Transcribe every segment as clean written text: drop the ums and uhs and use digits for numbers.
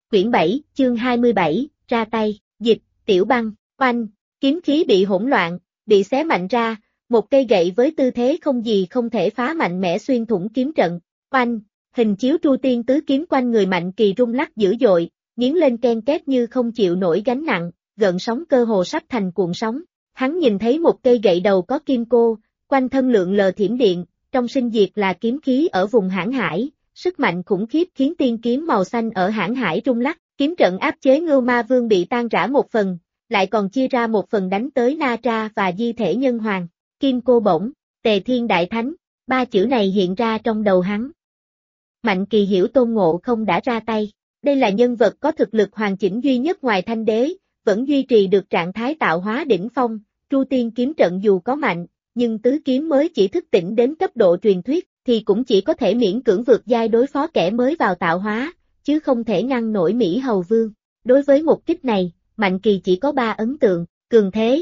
Quyển 7, chương 27, ra tay, dịch, Tiểu Băng, oanh, kiếm khí bị hỗn loạn, bị xé mạnh ra, một cây gậy với tư thế không gì không thể phá mạnh mẽ xuyên thủng kiếm trận, oanh, hình chiếu Tru Tiên Tứ kiếm quanh người Mạnh Kỳ rung lắc dữ dội, nghiến lên ken két như không chịu nổi gánh nặng, gợn sóng cơ hồ sắp thành cuộn sóng. Hắn nhìn thấy một cây gậy đầu có kim cô, quanh thân lượn lờ thiểm điện, trong sinh diệt là kiếm khí ở vùng Hãn Hải, sức mạnh khủng khiếp khiến tiên kiếm màu xanh ở Hãn Hải rung lắc, kiếm trận áp chế Ngưu Ma Vương bị tan rã một phần, lại còn chia ra một phần đánh tới Na Tra và Di Thể Nhân Hoàng, Kim Cô Bổng, Tề Thiên Đại Thánh, ba chữ này hiện ra trong đầu hắn. Mạnh Kỳ hiểu Tôn Ngộ Không đã ra tay, đây là nhân vật có thực lực hoàn chỉnh duy nhất ngoài Thanh Đế, vẫn duy trì được trạng thái tạo hóa đỉnh phong, Tru Tiên kiếm trận dù có mạnh, nhưng tứ kiếm mới chỉ thức tỉnh đến cấp độ truyền thuyết, thì cũng chỉ có thể miễn cưỡng vượt giai đối phó kẻ mới vào tạo hóa, chứ không thể ngăn nổi Mỹ Hầu Vương. Đối với một kích này, Mạnh Kỳ chỉ có 3 ấn tượng, cường thế,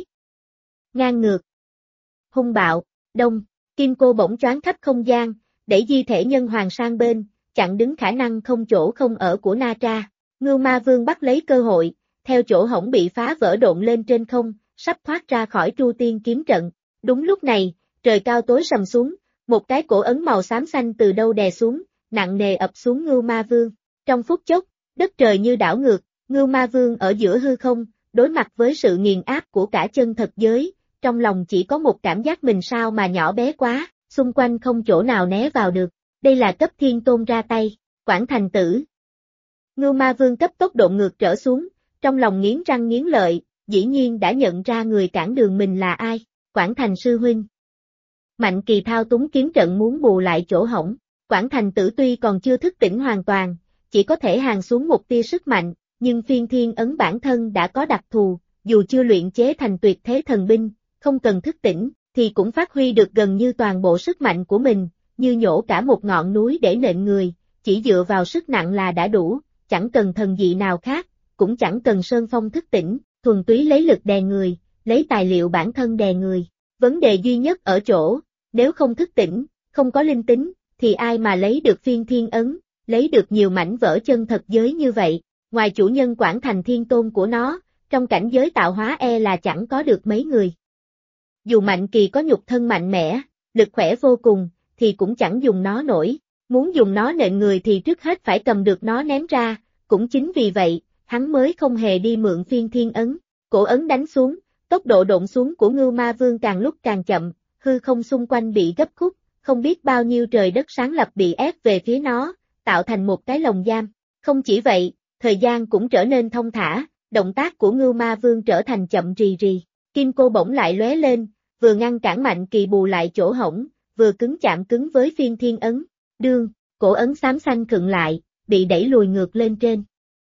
ngang ngược, hung bạo, đông, Kim Cô Bổng choáng khắp không gian, đẩy Di Thể Nhân Hoàng sang bên, chặn đứng khả năng không chỗ không ở của Na Tra. Ngưu Ma Vương bắt lấy cơ hội, theo chỗ hổng bị phá vỡ độn lên trên không, sắp thoát ra khỏi Tru Tiên kiếm trận. Đúng lúc này, trời cao tối sầm xuống, một cái cổ ấn màu xám xanh từ đâu đè xuống, nặng nề ập xuống Ngưu Ma Vương. Trong phút chốc, đất trời như đảo ngược, Ngưu Ma Vương ở giữa hư không, đối mặt với sự nghiền áp của cả chân thật giới, trong lòng chỉ có một cảm giác mình sao mà nhỏ bé quá, xung quanh không chỗ nào né vào được. Đây là cấp Thiên Tôn ra tay, Quảng Thành Tử. Ngưu Ma Vương cấp tốc độ ngược trở xuống, trong lòng nghiến răng nghiến lợi, dĩ nhiên đã nhận ra người cản đường mình là ai, Quảng Thành sư huynh. Mạnh Kỳ thao túng kiếm trận muốn bù lại chỗ hổng, Quảng Thành Tử tuy còn chưa thức tỉnh hoàn toàn, chỉ có thể hàn xuống một tia sức mạnh, nhưng phiên thiên ấn bản thân đã có đặc thù, dù chưa luyện chế thành tuyệt thế thần binh, không cần thức tỉnh, thì cũng phát huy được gần như toàn bộ sức mạnh của mình, như nhổ cả một ngọn núi để nện người, chỉ dựa vào sức nặng là đã đủ, chẳng cần thần dị nào khác, cũng chẳng cần sơn phong thức tỉnh, thuần túy lấy lực đè người, lấy tài liệu bản thân đè người. Vấn đề duy nhất ở chỗ, nếu không thức tỉnh, không có linh tính, thì ai mà lấy được phiên thiên ấn, lấy được nhiều mảnh vỡ chân thật giới như vậy, ngoài chủ nhân Quảng Thành Thiên Tôn của nó, trong cảnh giới tạo hóa là chẳng có được mấy người. Dù Mạnh Kỳ có nhục thân mạnh mẽ, lực khỏe vô cùng, thì cũng chẳng dùng nó nổi, muốn dùng nó nện người thì trước hết phải cầm được nó ném ra, cũng chính vì vậy, hắn mới không hề đi mượn phiên thiên ấn, cổ ấn đánh xuống, tốc độ độn xuống của Ngưu Ma Vương càng lúc càng chậm, hư không xung quanh bị gấp khúc, không biết bao nhiêu trời đất sáng lập bị ép về phía nó, tạo thành một cái lồng giam. Không chỉ vậy, thời gian cũng trở nên thông thả, động tác của Ngưu Ma Vương trở thành chậm rì rì, Kim Cô Bổng lại lóe lên, vừa ngăn cản Mạnh Kỳ bù lại chỗ hổng, vừa cứng chạm cứng với phiên thiên ấn, đương, cổ ấn xám xanh khựng lại, bị đẩy lùi ngược lên trên.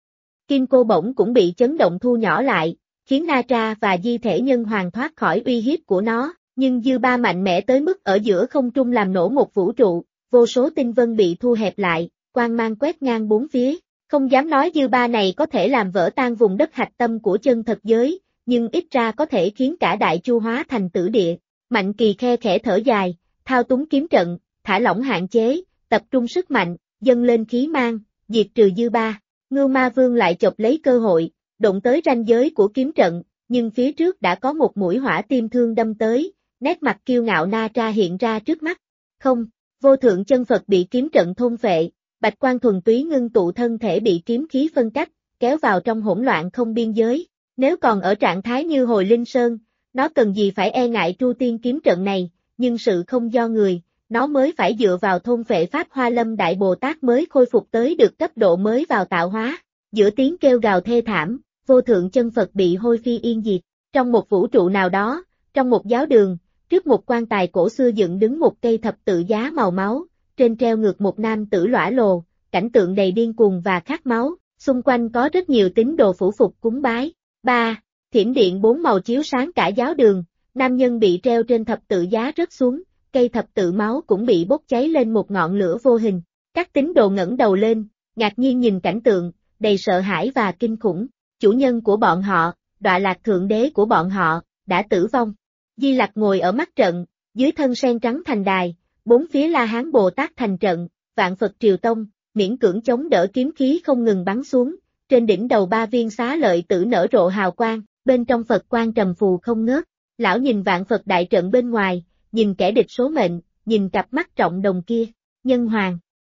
Kim Cô Bổng cũng bị chấn động thu nhỏ lại, khiến Na Tra và Di Thể Nhân Hoàng thoát khỏi uy hiếp của nó, nhưng dư ba mạnh mẽ tới mức ở giữa không trung làm nổ một vũ trụ, vô số tinh vân bị thu hẹp lại, quang mang quét ngang bốn phía, không dám nói dư ba này có thể làm vỡ tan vùng đất hạch tâm của chân thật giới, nhưng ít ra có thể khiến cả đại chu hóa thành tử địa. Mạnh Kỳ khe khẽ thở dài, thao túng kiếm trận, thả lỏng hạn chế, tập trung sức mạnh, dâng lên khí mang, diệt trừ dư ba. Ngưu Ma Vương lại chộp lấy cơ hội, đụng tới ranh giới của kiếm trận, nhưng phía trước đã có một mũi hỏa tim thương đâm tới, nét mặt kiêu ngạo Na Tra hiện ra trước mắt. Không, vô thượng chân Phật bị kiếm trận thôn phệ, bạch quang thuần túy ngưng tụ thân thể bị kiếm khí phân cách, kéo vào trong hỗn loạn không biên giới. Nếu còn ở trạng thái như hồi Linh Sơn, nó cần gì phải e ngại Tru Tiên kiếm trận này, nhưng sự không do người, nó mới phải dựa vào thôn phệ Pháp Hoa Lâm Đại Bồ Tát mới khôi phục tới được cấp độ mới vào tạo hóa. Giữa tiếng kêu gào thê thảm, vô thượng chân Phật bị hôi phi yên diệt. Trong một vũ trụ nào đó, trong một giáo đường, trước một quan tài cổ xưa dựng đứng một cây thập tự giá màu máu, trên treo ngược một nam tử lõa lồ, cảnh tượng đầy điên cuồng và khát máu, xung quanh có rất nhiều tín đồ phủ phục cúng bái. 3. Thiểm điện 4 màu chiếu sáng cả giáo đường, nam nhân bị treo trên thập tự giá rớt xuống, cây thập tự máu cũng bị bốc cháy lên một ngọn lửa vô hình. Các tín đồ ngẩng đầu lên, ngạc nhiên nhìn cảnh tượng, đầy sợ hãi và kinh khủng. Chủ nhân của bọn họ, Đọa Lạc Thượng Đế của bọn họ, đã tử vong. Di Lặc ngồi ở mắt trận, dưới thân sen trắng thành đài, bốn phía La Hán Bồ Tát thành trận, vạn Phật triều tông, miễn cưỡng chống đỡ kiếm khí không ngừng bắn xuống, trên đỉnh đầu 3 viên xá lợi tử nở rộ hào quang, bên trong Phật quang trầm phù không ngớt. Lão nhìn vạn Phật đại trận bên ngoài, nhìn kẻ địch số mệnh, nhìn cặp mắt trọng đồng kia, Nhân Hoàng.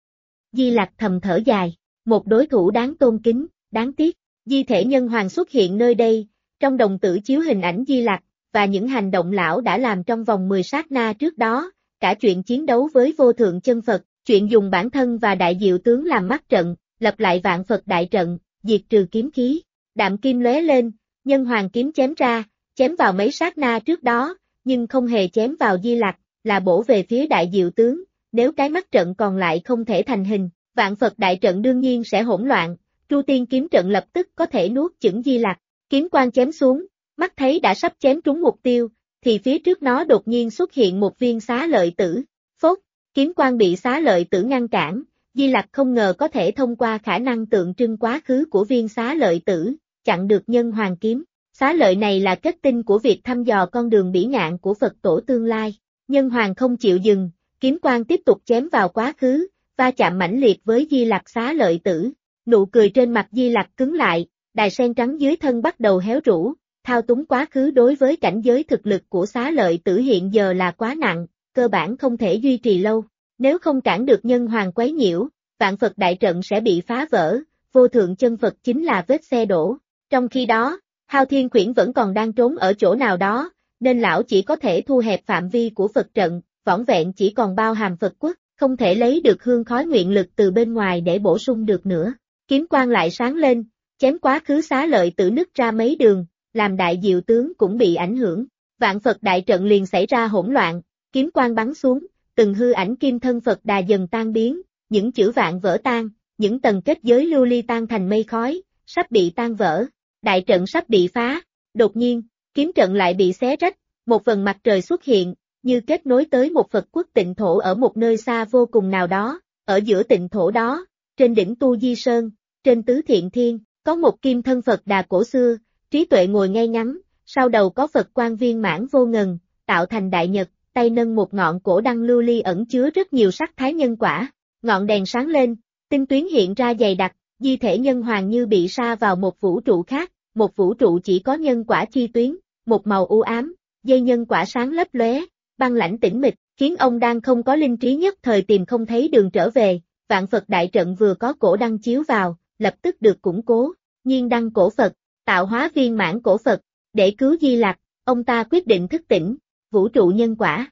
Di Lặc thầm thở dài, một đối thủ đáng tôn kính, đáng tiếc, di thể Nhân Hoàng xuất hiện nơi đây, trong đồng tử chiếu hình ảnh Di Lặc, và những hành động lão đã làm trong vòng 10 sát na trước đó, cả chuyện chiến đấu với vô thượng chân Phật, chuyện dùng bản thân và đại diệu tướng làm mắt trận, lập lại vạn Phật đại trận, diệt trừ kiếm khí, đạm kim lóe lên, Nhân Hoàng kiếm chém ra, chém vào mấy sát na trước đó, nhưng không hề chém vào Di Lặc, là bổ về phía đại diệu tướng, nếu cái mắt trận còn lại không thể thành hình, vạn Phật đại trận đương nhiên sẽ hỗn loạn, Tru Tiên kiếm trận lập tức có thể nuốt chửng Di Lặc, kiếm quang chém xuống, mắt thấy đã sắp chém trúng mục tiêu, thì phía trước nó đột nhiên xuất hiện một viên xá lợi tử, phốt, kiếm quang bị xá lợi tử ngăn cản, Di Lặc không ngờ có thể thông qua khả năng tượng trưng quá khứ của viên xá lợi tử, chặn được Nhân Hoàng kiếm. Xá lợi này là kết tinh của việc thăm dò con đường bỉ ngạn của Phật tổ tương lai. Nhân Hoàng không chịu dừng, kiếm quang tiếp tục chém vào quá khứ, va chạm mãnh liệt với Di Lặc xá lợi tử. Nụ cười trên mặt Di Lặc cứng lại, đài sen trắng dưới thân bắt đầu héo rũ, thao túng quá khứ đối với cảnh giới thực lực của xá lợi tử hiện giờ là quá nặng, cơ bản không thể duy trì lâu. Nếu không cản được Nhân Hoàng quấy nhiễu, vạn Phật đại trận sẽ bị phá vỡ, vô thượng chân Phật chính là vết xe đổ. Trong khi đó, Hao Thiên Khuyển vẫn còn đang trốn ở chỗ nào đó, nên lão chỉ có thể thu hẹp phạm vi của Phật trận, vỏn vẹn chỉ còn bao hàm Phật quốc, không thể lấy được hương khói nguyện lực từ bên ngoài để bổ sung được nữa. Kiếm quang lại sáng lên, chém quá khứ xá lợi tử nứt ra mấy đường, làm đại diệu tướng cũng bị ảnh hưởng. Vạn Phật đại trận liền xảy ra hỗn loạn, kiếm quang bắn xuống, từng hư ảnh kim thân Phật đà dần tan biến, những chữ vạn vỡ tan, những tầng kết giới lưu ly tan thành mây khói, sắp bị tan vỡ. Đại trận sắp bị phá, đột nhiên, kiếm trận lại bị xé rách, một vầng mặt trời xuất hiện, như kết nối tới một Phật quốc tịnh thổ ở một nơi xa vô cùng nào đó, ở giữa tịnh thổ đó, trên đỉnh Tu Di Sơn, trên Tứ Thiện Thiên, có một kim thân Phật đà cổ xưa, trí tuệ ngồi ngay ngắn, sau đầu có Phật quan viên mãn vô ngần, tạo thành đại nhật, tay nâng một ngọn cổ đăng lưu ly ẩn chứa rất nhiều sắc thái nhân quả, ngọn đèn sáng lên, tinh tuyến hiện ra dày đặc. Di thể Nhân Hoàng như bị sa vào một vũ trụ khác, một vũ trụ chỉ có nhân quả chi tuyến, một màu u ám, dây nhân quả sáng lấp lóe, băng lãnh tĩnh mịch, khiến ông đang không có linh trí nhất thời tìm không thấy đường trở về. Vạn Phật đại trận vừa có cổ đăng chiếu vào, lập tức được củng cố, nhiên đăng cổ Phật, tạo hóa viên mãn cổ Phật, để cứu Di Lặc, ông ta quyết định thức tỉnh, vũ trụ nhân quả.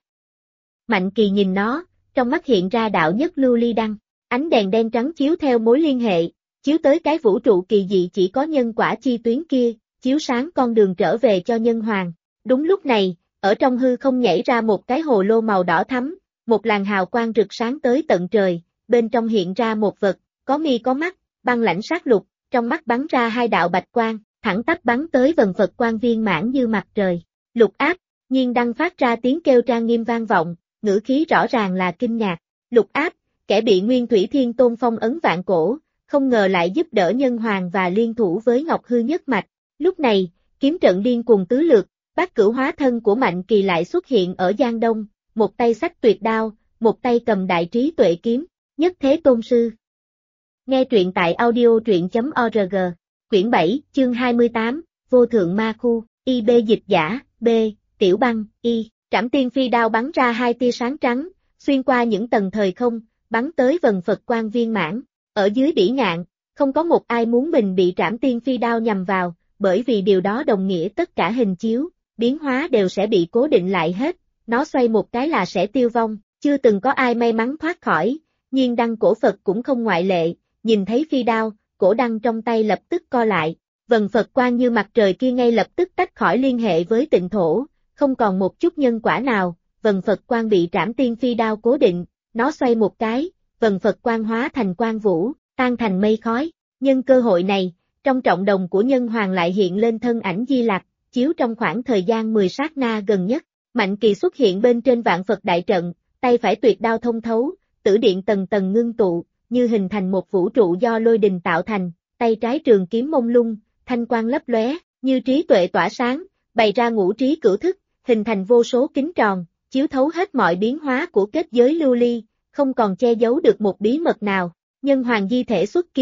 Mạnh Kỳ nhìn nó, trong mắt hiện ra đạo nhất lưu ly đăng, ánh đèn đen trắng chiếu theo mối liên hệ. Chiếu tới cái vũ trụ kỳ dị chỉ có nhân quả chi tuyến kia, chiếu sáng con đường trở về cho Nhân Hoàng. Đúng lúc này, ở trong hư không nhảy ra một cái hồ lô màu đỏ thắm, một làn hào quang rực sáng tới tận trời, bên trong hiện ra một vật, có mi có mắt, băng lãnh sát lục, trong mắt bắn ra hai đạo bạch quang, thẳng tắp bắn tới vần Phật quan viên mãn như mặt trời. Lục áp, nhiên đăng phát ra tiếng kêu trang nghiêm vang vọng, ngữ khí rõ ràng là kinh ngạc. Lục áp, kẻ bị Nguyên Thủy Thiên Tôn phong ấn vạn cổ, không ngờ lại giúp đỡ Nhân Hoàng và liên thủ với Ngọc Hư nhất mạch. Lúc này, kiếm trận điên cuồng tứ lược, Bát Cửu hóa thân của Mạnh Kỳ lại xuất hiện ở Giang Đông, một tay xách tuyệt đao, một tay cầm đại trí tuệ kiếm, nhất thế tôn sư. Nghe truyện tại audio.org, quyển 7, chương 28, Vô Thượng Ma Khu, IB dịch giả, B, Tiểu Băng, Y, Trảm Tiên Phi đao bắn ra hai tia sáng trắng, xuyên qua những tầng thời không, bắn tới vần Phật quan viên mãn. Ở dưới bỉ ngạn, không có một ai muốn mình bị Trảm Tiên Phi đao nhằm vào, bởi vì điều đó đồng nghĩa tất cả hình chiếu, biến hóa đều sẽ bị cố định lại hết, nó xoay một cái là sẽ tiêu vong, chưa từng có ai may mắn thoát khỏi, nhiên đăng cổ Phật cũng không ngoại lệ, nhìn thấy phi đao, cổ đăng trong tay lập tức co lại, vần Phật quan như mặt trời kia ngay lập tức tách khỏi liên hệ với tịnh thổ, không còn một chút nhân quả nào, vần Phật quan bị Trảm Tiên Phi đao cố định, nó xoay một cái, vần Phật quan hóa thành quang vũ, tan thành mây khói. Nhân cơ hội này, trong trọng đồng của Nhân Hoàng lại hiện lên thân ảnh Di Lặc, chiếu trong khoảng thời gian 10 sát na gần nhất. Mạnh Kỳ xuất hiện bên trên vạn Phật đại trận, tay phải tuyệt đao thông thấu, tử điện tầng tầng ngưng tụ, như hình thành một vũ trụ do lôi đình tạo thành, tay trái trường kiếm mông lung, thanh quang lấp lóe, như trí tuệ tỏa sáng, bày ra ngũ trí cửu thức, hình thành vô số kính tròn, chiếu thấu hết mọi biến hóa của kết giới lưu ly, không còn che giấu được một bí mật nào. Nhân Hoàng di thể xuất kiếm,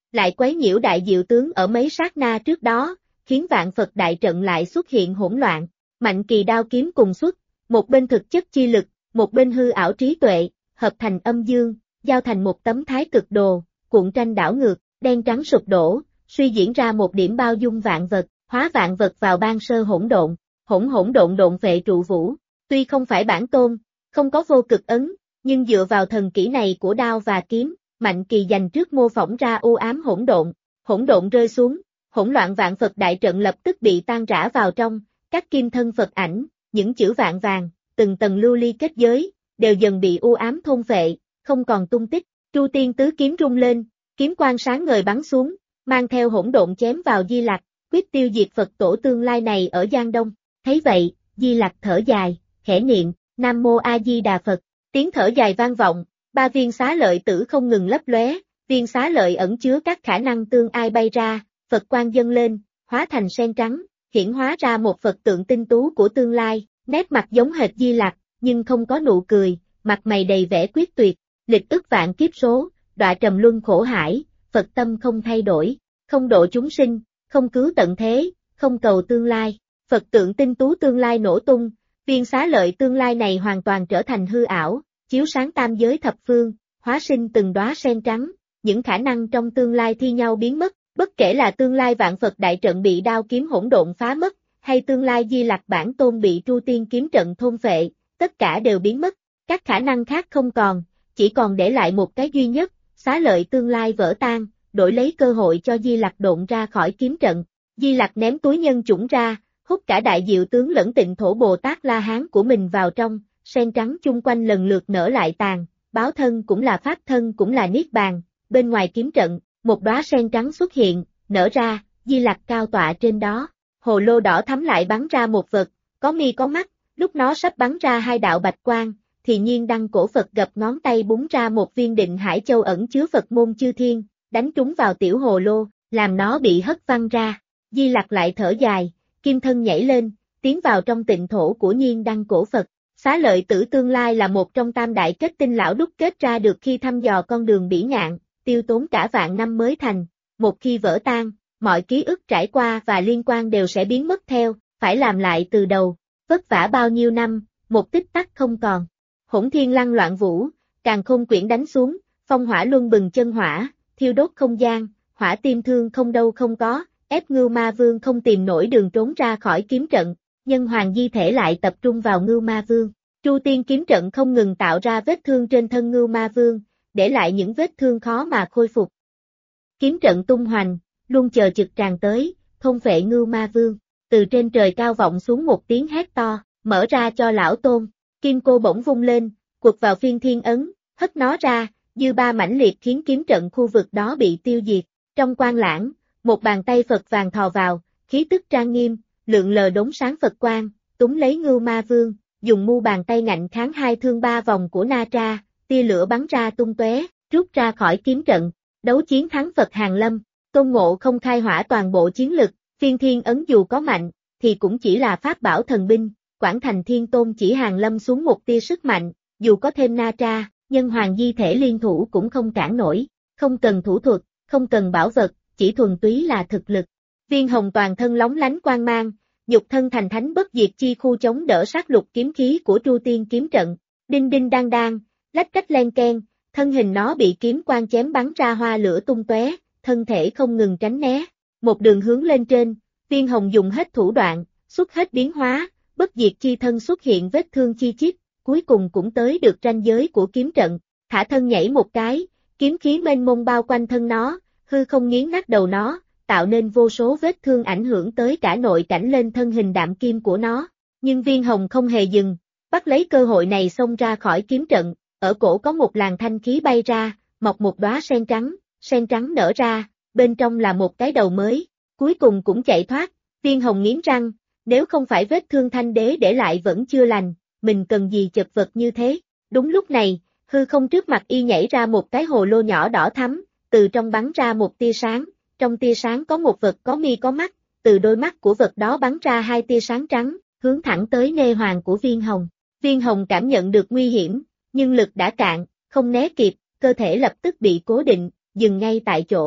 lại quấy nhiễu đại diệu tướng ở mấy sát na trước đó, khiến vạn Phật đại trận lại xuất hiện hỗn loạn. Mạnh kỳ đao kiếm cùng xuất, một bên thực chất chi lực, một bên hư ảo trí tuệ, hợp thành âm dương, giao thành một tấm thái cực đồ, cuộn tranh đảo ngược, đen trắng sụp đổ, suy diễn ra một điểm bao dung vạn vật, hóa vạn vật vào ban sơ hỗn độn, hỗn độn độn vệ trụ vũ. Tuy không phải bản tôn, không có vô cực ấn, nhưng dựa vào thần kỹ này của đao và kiếm, Mạnh kỳ dành trước mô phỏng ra u ám hỗn độn rơi xuống, hỗn loạn vạn Phật đại trận lập tức bị tan rã vào trong, các kim thân Phật ảnh, những chữ vạn vàng, từng tầng lưu ly kết giới, đều dần bị u ám thôn phệ, không còn tung tích. Chu Tiên tứ kiếm rung lên, kiếm quang sáng ngời bắn xuống, mang theo hỗn độn chém vào Di Lặc, quyết tiêu diệt Phật tổ tương lai này ở Giang Đông. Thấy vậy, Di Lặc thở dài, khẽ niệm, Nam Mô A Di Đà Phật, tiếng thở dài vang vọng, ba viên xá lợi tử không ngừng lấp lóe, viên xá lợi ẩn chứa các khả năng tương ai bay ra, Phật quang dâng lên, hóa thành sen trắng, hiển hóa ra một Phật tượng tinh tú của tương lai, nét mặt giống hệt Di Lặc, nhưng không có nụ cười, mặt mày đầy vẻ quyết tuyệt, lịch ức vạn kiếp số, đọa trầm luân khổ hải, Phật tâm không thay đổi, không độ chúng sinh, không cứu tận thế, không cầu tương lai. Phật tượng tinh tú tương lai nổ tung, viên xá lợi tương lai này hoàn toàn trở thành hư ảo, chiếu sáng tam giới thập phương, hóa sinh từng đóa sen trắng, những khả năng trong tương lai thi nhau biến mất, bất kể là tương lai vạn Phật đại trận bị đao kiếm hỗn độn phá mất, hay tương lai Di Lặc bản tôn bị Tru Tiên kiếm trận thôn phệ, tất cả đều biến mất, các khả năng khác không còn, chỉ còn để lại một cái duy nhất, xá lợi tương lai vỡ tan, đổi lấy cơ hội cho Di Lặc độn ra khỏi kiếm trận. Di Lặc ném túi nhân chủng ra, hút cả đại diệu tướng lẫn Tịnh Thổ Bồ Tát La Hán của mình vào trong, sen trắng chung quanh lần lượt nở lại tàn, báo thân cũng là pháp thân cũng là niết bàn, bên ngoài kiếm trận, một đóa sen trắng xuất hiện, nở ra, Di Lặc cao tọa trên đó, hồ lô đỏ thắm lại bắn ra một vật, có mi có mắt, lúc nó sắp bắn ra hai đạo bạch quang, thì nhiên đăng cổ Phật gập ngón tay búng ra một viên Định Hải Châu ẩn chứa Phật môn chư thiên, đánh trúng vào tiểu hồ lô, làm nó bị hất văng ra. Di Lặc lại thở dài, kim thân nhảy lên, tiến vào trong tịnh thổ của nhiên đăng cổ Phật. Xá lợi tử tương lai là một trong tam đại kết tinh lão đúc kết ra được khi thăm dò con đường bỉ ngạn, tiêu tốn cả vạn năm mới thành. Một khi vỡ tan, mọi ký ức trải qua và liên quan đều sẽ biến mất theo, phải làm lại từ đầu, vất vả bao nhiêu năm, một tích tắc không còn. Hỗn thiên lăng loạn vũ, càn khôn quyển đánh xuống, phong hỏa luân bừng chân hỏa, thiêu đốt không gian, hỏa tim thương không đâu không có, ép Ngưu Ma Vương không tìm nổi đường trốn ra khỏi kiếm trận, nhân hoàng di thể lại tập trung vào Ngưu Ma Vương. Tru Tiên kiếm trận không ngừng tạo ra vết thương trên thân Ngưu Ma Vương, để lại những vết thương khó mà khôi phục. Kiếm trận tung hoành, luôn chờ trực tràn tới, thôn phệ Ngưu Ma Vương. Từ trên trời cao vọng xuống một tiếng hét to, mở ra cho lão tôn. Kim cô bỗng vung lên, quật vào phiên thiên ấn, hất nó ra, dư ba mãnh liệt khiến kiếm trận khu vực đó bị tiêu diệt. Trong quang lãng, một bàn tay Phật vàng thò vào, khí tức trang nghiêm, lượn lờ đốm sáng Phật quang, túm lấy Ngưu Ma Vương, dùng mu bàn tay ngạnh kháng hai thương ba vòng của Na Tra, tia lửa bắn ra tung tóe, rút ra khỏi kiếm trận. Đấu chiến thắng Phật Hàng Lâm, Tôn Ngộ không khai hỏa toàn bộ chiến lực, phiên thiên ấn dù có mạnh, thì cũng chỉ là pháp bảo thần binh. Quảng Thành Thiên Tôn chỉ Hàng Lâm xuống một tia sức mạnh, dù có thêm Na Tra, nhân hoàng di thể liên thủ cũng không cản nổi, không cần thủ thuật, không cần bảo vật, chỉ thuần túy là thực lực. Viên Hồng toàn thân lóng lánh quang mang, nhục thân thành thánh bất diệt chi khu chống đỡ sát lục kiếm khí của Tru Tiên kiếm trận, đinh đinh đang đang, lách cách len keng, thân hình nó bị kiếm quang chém bắn ra hoa lửa tung tóe, thân thể không ngừng tránh né, một đường hướng lên trên, Viên Hồng dùng hết thủ đoạn, xuất hết biến hóa. Bất diệt chi thân xuất hiện vết thương chi chít, cuối cùng cũng tới được ranh giới của kiếm trận, thả thân nhảy một cái, kiếm khí mênh mông bao quanh thân nó, hư không nghiến nát đầu nó, tạo nên vô số vết thương ảnh hưởng tới cả nội cảnh lên thân hình đạm kim của nó. Nhưng Viên Hồng không hề dừng, bắt lấy cơ hội này xông ra khỏi kiếm trận, ở cổ có một làn thanh khí bay ra, mọc một đóa sen trắng nở ra, bên trong là một cái đầu mới, cuối cùng cũng chạy thoát. Viên Hồng nghiến răng, nếu không phải vết thương thanh đế để lại vẫn chưa lành, mình cần gì chật vật như thế. Đúng lúc này, hư không trước mặt y nhảy ra một cái hồ lô nhỏ đỏ thắm, từ trong bắn ra một tia sáng, trong tia sáng có một vật có mi có mắt, từ đôi mắt của vật đó bắn ra hai tia sáng trắng, hướng thẳng tới nê hoàng của Viên Hồng. Viên Hồng cảm nhận được nguy hiểm, nhưng lực đã cạn, không né kịp, cơ thể lập tức bị cố định, dừng ngay tại chỗ.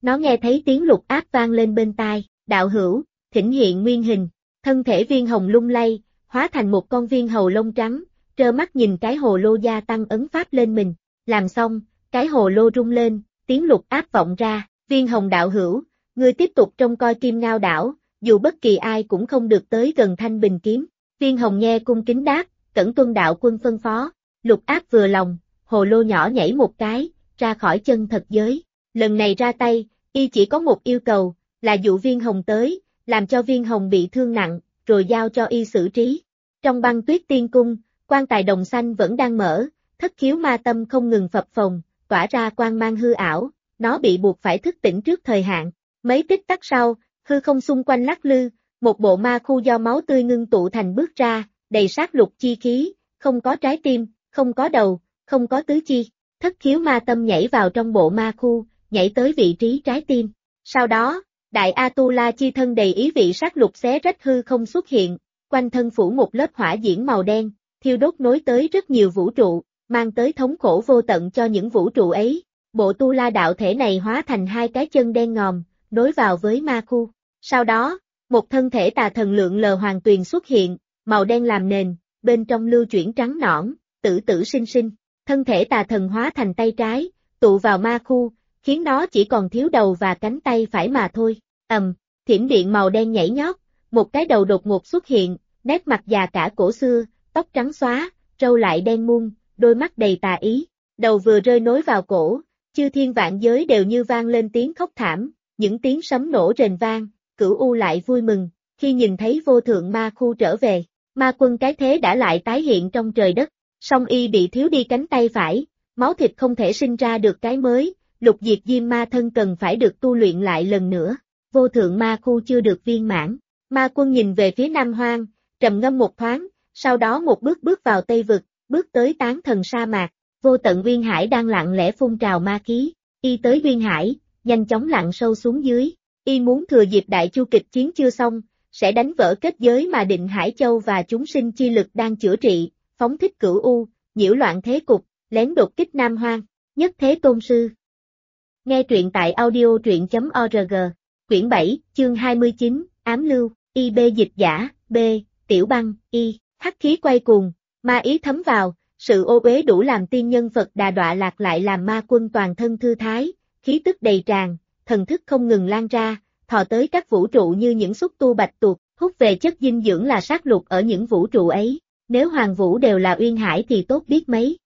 Nó nghe thấy tiếng lục áp vang lên bên tai, đạo hữu, thỉnh hiện nguyên hình, thân thể viên hồng lung lay, hóa thành một con viên hầu lông trắng, trơ mắt nhìn cái hồ lô gia tăng ấn pháp lên mình, làm xong, cái hồ lô rung lên, tiếng lục áp vọng ra, viên hồng đạo hữu, ngươi tiếp tục trông coi Kim Ngao đảo, dù bất kỳ ai cũng không được tới gần Thanh Bình kiếm, viên hồng nghe cung kính đáp, cẩn tuân đạo quân phân phó, lục áp vừa lòng, hồ lô nhỏ nhảy một cái, ra khỏi chân thật giới, lần này ra tay, y chỉ có một yêu cầu, là dụ viên hồng tới, làm cho viên hồng bị thương nặng, rồi giao cho y xử trí. Trong Băng Tuyết Tiên Cung, quan tài đồng xanh vẫn đang mở, thất khiếu ma tâm không ngừng phập phồng, tỏa ra quang mang hư ảo, nó bị buộc phải thức tỉnh trước thời hạn. Mấy tích tắc sau, hư không xung quanh lắc lư, một bộ ma khu do máu tươi ngưng tụ thành bước ra, đầy sát lục chi khí, không có trái tim, không có đầu, không có tứ chi. Thất khiếu ma tâm nhảy vào trong bộ ma khu, nhảy tới vị trí trái tim. Sau đó, Đại Atula chi thân đầy ý vị sát lục xé rách hư không xuất hiện, quanh thân phủ một lớp hỏa diễm màu đen, thiêu đốt nối tới rất nhiều vũ trụ, mang tới thống khổ vô tận cho những vũ trụ ấy. Bộ tu la đạo thể này hóa thành hai cái chân đen ngòm, nối vào với ma khu. Sau đó, một thân thể tà thần lượn lờ hoàng tuyền xuất hiện, màu đen làm nền, bên trong lưu chuyển trắng nõn, tử tử sinh sinh. Thân thể tà thần hóa thành tay trái, tụ vào ma khu, khiến nó chỉ còn thiếu đầu và cánh tay phải mà thôi. Thiểm điện màu đen nhảy nhót, một cái đầu đột ngột xuất hiện, nét mặt già cả cổ xưa, tóc trắng xóa, râu lại đen muôn, đôi mắt đầy tà ý. Đầu vừa rơi nối vào cổ, chư thiên vạn giới đều như vang lên tiếng khóc thảm, những tiếng sấm nổ rền vang, Cửu U lại vui mừng, khi nhìn thấy vô thượng ma khu trở về, ma quân cái thế đã lại tái hiện trong trời đất, song y bị thiếu đi cánh tay phải, máu thịt không thể sinh ra được cái mới, lục diệt diêm ma thân cần phải được tu luyện lại lần nữa, vô thượng ma khu chưa được viên mãn, ma quân nhìn về phía Nam Hoang, trầm ngâm một thoáng, sau đó một bước bước vào Tây Vực, bước tới Tán Thần sa mạc. Vô tận Uyên Hải đang lặng lẽ phun trào ma khí, y tới Uyên Hải, nhanh chóng lặn sâu xuống dưới, y muốn thừa dịp đại chu kịch chiến chưa xong, sẽ đánh vỡ kết giới mà Định Hải Châu và chúng sinh chi lực đang chữa trị, phóng thích Cửu U, nhiễu loạn thế cục, lén đột kích Nam Hoang, nhất thế tôn sư. Nghe truyện tại audio.org, quyển 7, chương 29, Ám Lưu, IB dịch giả, B, Tiểu Băng, Y, hắc khí quay cuồng, ma ý thấm vào. Sự ô uế đủ làm tiên nhân Phật Đà đọa lạc lại làm ma quân toàn thân thư thái, khí tức đầy tràn, thần thức không ngừng lan ra, thò tới các vũ trụ như những xúc tu bạch tuộc, hút về chất dinh dưỡng là sát lục ở những vũ trụ ấy, nếu hoàng vũ đều là Uyên Hải thì tốt biết mấy.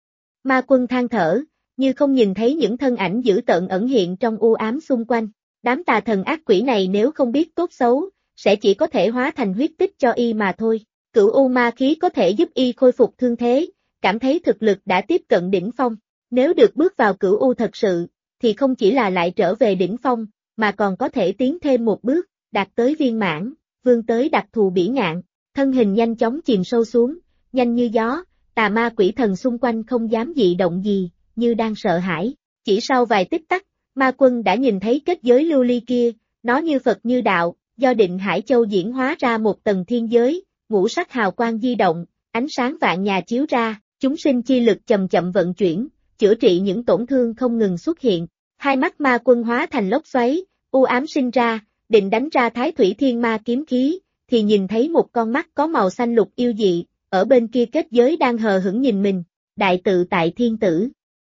Ma quân than thở, như không nhìn thấy những thân ảnh dữ tợn ẩn hiện trong u ám xung quanh, đám tà thần ác quỷ này nếu không biết tốt xấu, sẽ chỉ có thể hóa thành huyết tích cho y mà thôi. Cửu U ma khí có thể giúp y khôi phục thương thế, cảm thấy thực lực đã tiếp cận đỉnh phong. Nếu được bước vào Cửu U thật sự, thì không chỉ là lại trở về đỉnh phong, mà còn có thể tiến thêm một bước, đạt tới viên mãn, vươn tới đặc thù bỉ ngạn. Thân hình nhanh chóng chìm sâu xuống, nhanh như gió, tà ma quỷ thần xung quanh không dám dị động gì, như đang sợ hãi. Chỉ sau vài tích tắc, ma quân đã nhìn thấy kết giới lưu ly kia, nó như Phật như đạo, do Định Hải Châu diễn hóa ra một tầng thiên giới, ngũ sắc hào quang di động, ánh sáng vạn nhà chiếu ra, chúng sinh chi lực chậm chậm vận chuyển, chữa trị những tổn thương không ngừng xuất hiện. Hai mắt ma quân hóa thành lốc xoáy, u ám sinh ra, định đánh ra Thái Thủy Thiên Ma kiếm khí, thì nhìn thấy một con mắt có màu xanh lục yêu dị, ở bên kia kết giới đang hờ hững nhìn mình, đại tự tại thiên tử.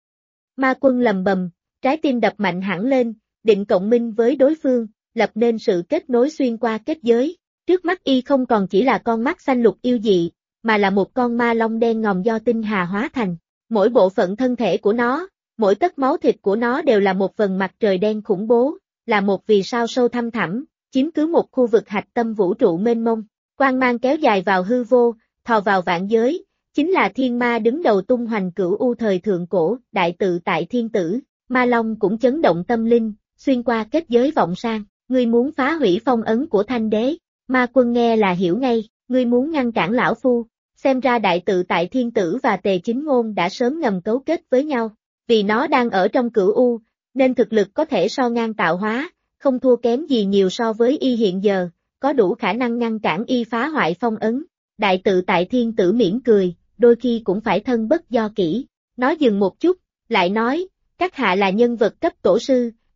Ma quân lầm bầm, trái tim đập mạnh hẳn lên, định cộng minh với đối phương, lập nên sự kết nối xuyên qua kết giới. Trước mắt y không còn chỉ là con mắt xanh lục yêu dị, mà là một con ma long đen ngòm do tinh hà hóa thành. Mỗi bộ phận thân thể của nó, mỗi tấc máu thịt của nó đều là một phần mặt trời đen khủng bố, là một vì sao sâu thăm thẳm, chiếm cứ một khu vực hạch tâm vũ trụ mênh mông. Quang mang kéo dài vào hư vô, thò vào vạn giới, chính là thiên ma đứng đầu tung hoành Cửu U thời thượng cổ, đại tự tại thiên tử. Ma long cũng chấn động tâm linh, xuyên qua kết giới vọng sang, ngươi muốn phá hủy phong ấn của Thanh Đế. Ma quân nghe là hiểu ngay, ngươi muốn ngăn cản lão phu, xem ra đại tự tại thiên tử và Tề Chính Ngôn đã sớm ngầm cấu kết với nhau, vì nó đang ở trong Cửu U, nên thực lực có thể so ngang tạo hóa, không thua kém gì nhiều so với y hiện giờ, có đủ khả năng ngăn cản y phá hoại phong ấn. Đại tự tại thiên tử mỉm cười, đôi khi cũng phải thân bất do kỹ, nó dừng một chút, lại nói, các hạ là nhân vật cấp tổ sư,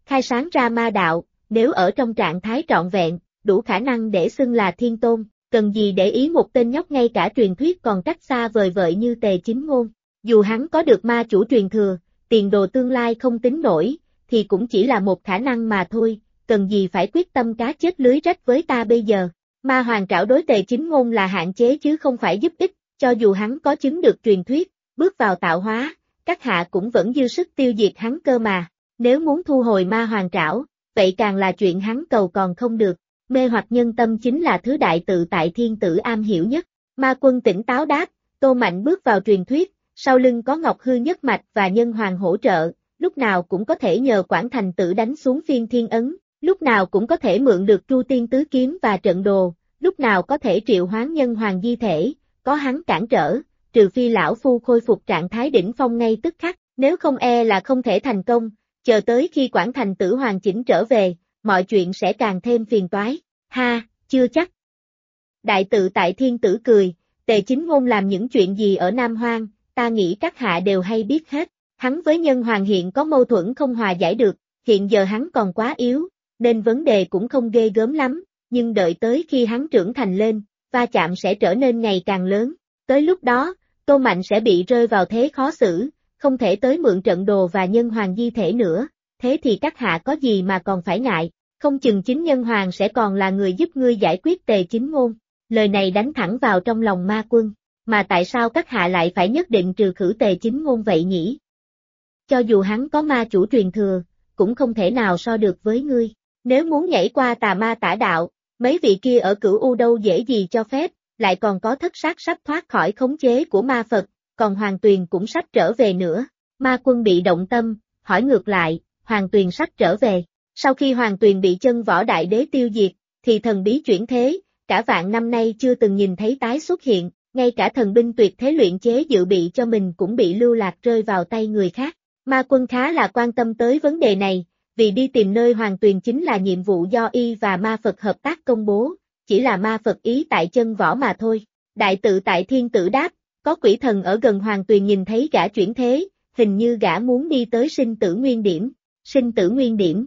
khai sáng ra ma đạo, nếu ở trong trạng thái trọn vẹn, đủ khả năng để xưng là thiên tôn, cần gì để ý một tên nhóc ngay cả truyền thuyết còn cách xa vời vợi như Tề Chính Ngôn. Dù hắn có được ma chủ truyền thừa, tiền đồ tương lai không tính nổi, thì cũng chỉ là một khả năng mà thôi, cần gì phải quyết tâm cá chết lưới rách với ta bây giờ. Ma hoàng trảo đối Tề Chính Ngôn là hạn chế chứ không phải giúp ích, cho dù hắn có chứng được truyền thuyết, bước vào tạo hóa, các hạ cũng vẫn dư sức tiêu diệt hắn cơ mà. Nếu muốn thu hồi ma hoàng trảo, vậy càng là chuyện hắn cầu còn không được. Mê hoặc nhân tâm chính là thứ đại tự tại thiên tử am hiểu nhất. Ma Quân tỉnh táo đáp, Tô Mạnh bước vào truyền thuyết, sau lưng có Ngọc Hư nhất mạch và nhân hoàng hỗ trợ, lúc nào cũng có thể nhờ Quảng Thành Tử đánh xuống phiên thiên ấn, lúc nào cũng có thể mượn được Tru Tiên Tứ Kiếm và trận đồ, lúc nào có thể triệu hoán nhân hoàng di thể, có hắn cản trở, trừ phi lão phu khôi phục trạng thái đỉnh phong ngay tức khắc, nếu không e là không thể thành công, chờ tới khi Quảng Thành Tử hoàn chỉnh trở về, mọi chuyện sẽ càng thêm phiền toái. Ha, chưa chắc. Đại tự tại thiên tử cười, Tề Chính Ngôn làm những chuyện gì ở Nam Hoang, ta nghĩ các hạ đều hay biết hết. Hắn với nhân hoàng hiện có mâu thuẫn không hòa giải được, hiện giờ hắn còn quá yếu, nên vấn đề cũng không ghê gớm lắm, nhưng đợi tới khi hắn trưởng thành lên, va chạm sẽ trở nên ngày càng lớn. Tới lúc đó, Tô Mạnh sẽ bị rơi vào thế khó xử, không thể tới mượn trận đồ và nhân hoàng di thể nữa, thế thì các hạ có gì mà còn phải ngại, không chừng chính nhân hoàng sẽ còn là người giúp ngươi giải quyết Tề Chính Ngôn. Lời này đánh thẳng vào trong lòng Ma Quân, mà tại sao các hạ lại phải nhất định trừ khử Tề Chính Ngôn vậy nhỉ? Cho dù hắn có ma chủ truyền thừa, cũng không thể nào so được với ngươi. Nếu muốn nhảy qua tà ma tả đạo, mấy vị kia ở Cửu U đâu dễ gì cho phép, lại còn có Thất Sát sắp thoát khỏi khống chế của ma Phật, còn Hoàng Tuyền cũng sắp trở về nữa. Ma Quân bị động tâm, hỏi ngược lại, Hoàng Tuyền sắp trở về. Sau khi Hoàng Tuyền bị Chân Võ Đại Đế tiêu diệt, thì thần bí chuyển thế, cả vạn năm nay chưa từng nhìn thấy tái xuất hiện, ngay cả thần binh tuyệt thế luyện chế dự bị cho mình cũng bị lưu lạc rơi vào tay người khác. Ma Quân khá là quan tâm tới vấn đề này, vì đi tìm nơi Hoàng Tuyền chính là nhiệm vụ do y và ma Phật hợp tác công bố, chỉ là ma Phật ý tại Chân Võ mà thôi. Đại tự tại thiên tử đáp, có quỷ thần ở gần Hoàng Tuyền nhìn thấy gã chuyển thế, hình như gã muốn đi tới sinh tử nguyên điểm. Sinh tử nguyên điểm.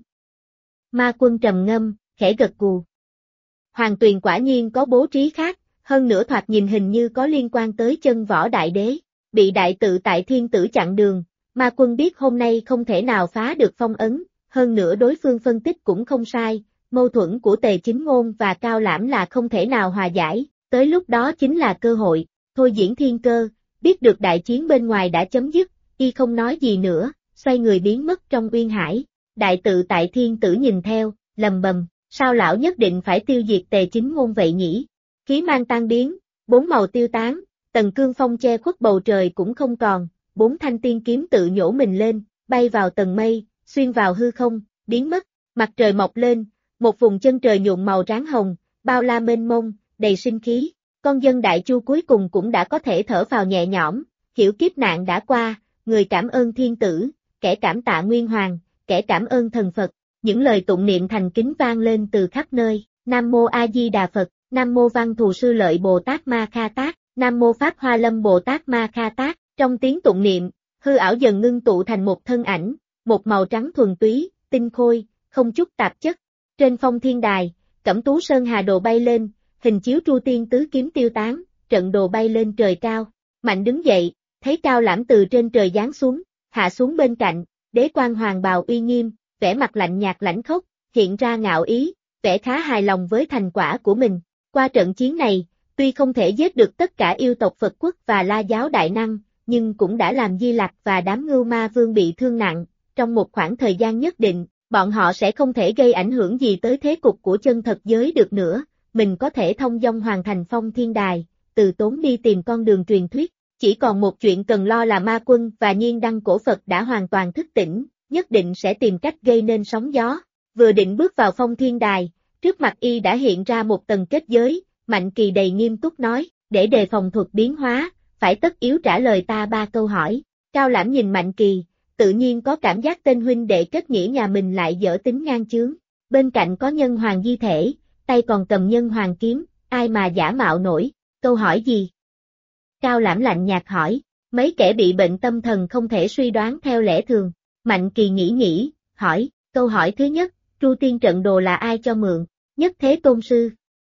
Ma Quân trầm ngâm, khẽ gật gù. Hoàng Tuyền quả nhiên có bố trí khác, hơn nữa thoạt nhìn hình như có liên quan tới Chân Võ Đại Đế, bị đại tự tại thiên tử chặn đường. Ma Quân biết hôm nay không thể nào phá được phong ấn, hơn nữa đối phương phân tích cũng không sai, mâu thuẫn của Tề Chính Ngôn và Cao Lãm là không thể nào hòa giải, tới lúc đó chính là cơ hội. Thôi Diễn Thiên Cơ, biết được đại chiến bên ngoài đã chấm dứt, y không nói gì nữa, xoay người biến mất trong uyên hải. Đại tự tại thiên tử nhìn theo, lầm bầm, sao lão nhất định phải tiêu diệt Tề Chính Ngôn vậy nhỉ? Khí mang tan biến, bốn màu tiêu tán, tầng cương phong che khuất bầu trời cũng không còn, bốn thanh tiên kiếm tự nhổ mình lên, bay vào tầng mây, xuyên vào hư không, biến mất. Mặt trời mọc lên, một vùng chân trời nhuộm màu ráng hồng, bao la mênh mông, đầy sinh khí. Con dân Đại Chu cuối cùng cũng đã có thể thở phào nhẹ nhõm, hiểu kiếp nạn đã qua, người cảm ơn thiên tử, kẻ cảm tạ Nguyên Hoàng, kẻ cảm ơn thần Phật. Những lời tụng niệm thành kính vang lên từ khắp nơi. Nam Mô A Di Đà Phật, Nam Mô Văn Thù Sư Lợi Bồ Tát Ma Kha Tát, Nam Mô Pháp Hoa Lâm Bồ Tát Ma Kha Tát. Trong tiếng tụng niệm, hư ảo dần ngưng tụ thành một thân ảnh, một màu trắng thuần túy, tinh khôi, không chút tạp chất. Trên phong thiên đài, Cẩm Tú Sơn Hà Đồ bay lên, hình chiếu Tru Tiên Tứ Kiếm tiêu tán, trận đồ bay lên trời cao. Mạnh đứng dậy, thấy Cao Lãm từ trên trời giáng xuống, hạ xuống bên cạnh, đế quan hoàng bào uy nghiêm, vẻ mặt lạnh nhạt lãnh khốc, hiện ra ngạo ý, vẻ khá hài lòng với thành quả của mình. Qua trận chiến này, tuy không thể giết được tất cả yêu tộc Phật quốc và La giáo đại năng, nhưng cũng đã làm Di Lặc và đám Ngưu Ma Vương bị thương nặng. Trong một khoảng thời gian nhất định, bọn họ sẽ không thể gây ảnh hưởng gì tới thế cục của chân thật giới được nữa. Mình có thể thông dong hoàn thành phong thiên đài, từ tốn đi tìm con đường truyền thuyết. Chỉ còn một chuyện cần lo là Ma Quân và Nhiên Đăng Cổ Phật đã hoàn toàn thức tỉnh, nhất định sẽ tìm cách gây nên sóng gió. Vừa định bước vào phong thiên đài, trước mặt y đã hiện ra một tầng kết giới. Mạnh Kỳ đầy nghiêm túc nói, để đề phòng thuật biến hóa, phải tất yếu trả lời ta 3 câu hỏi. Cao Lãm nhìn Mạnh Kỳ, tự nhiên có cảm giác tên huynh đệ kết nghĩa nhà mình lại dở tính ngang chướng. Bên cạnh có nhân hoàng di thể, tay còn cầm nhân hoàng kiếm, ai mà giả mạo nổi. Câu hỏi gì? Cao Lãm lạnh nhạt hỏi, mấy kẻ bị bệnh tâm thần không thể suy đoán theo lẽ thường. Mạnh Kỳ nghĩ, hỏi, Câu hỏi thứ nhất, Tru Tiên trận đồ là ai cho mượn? Nhất Thế Tôn Sư.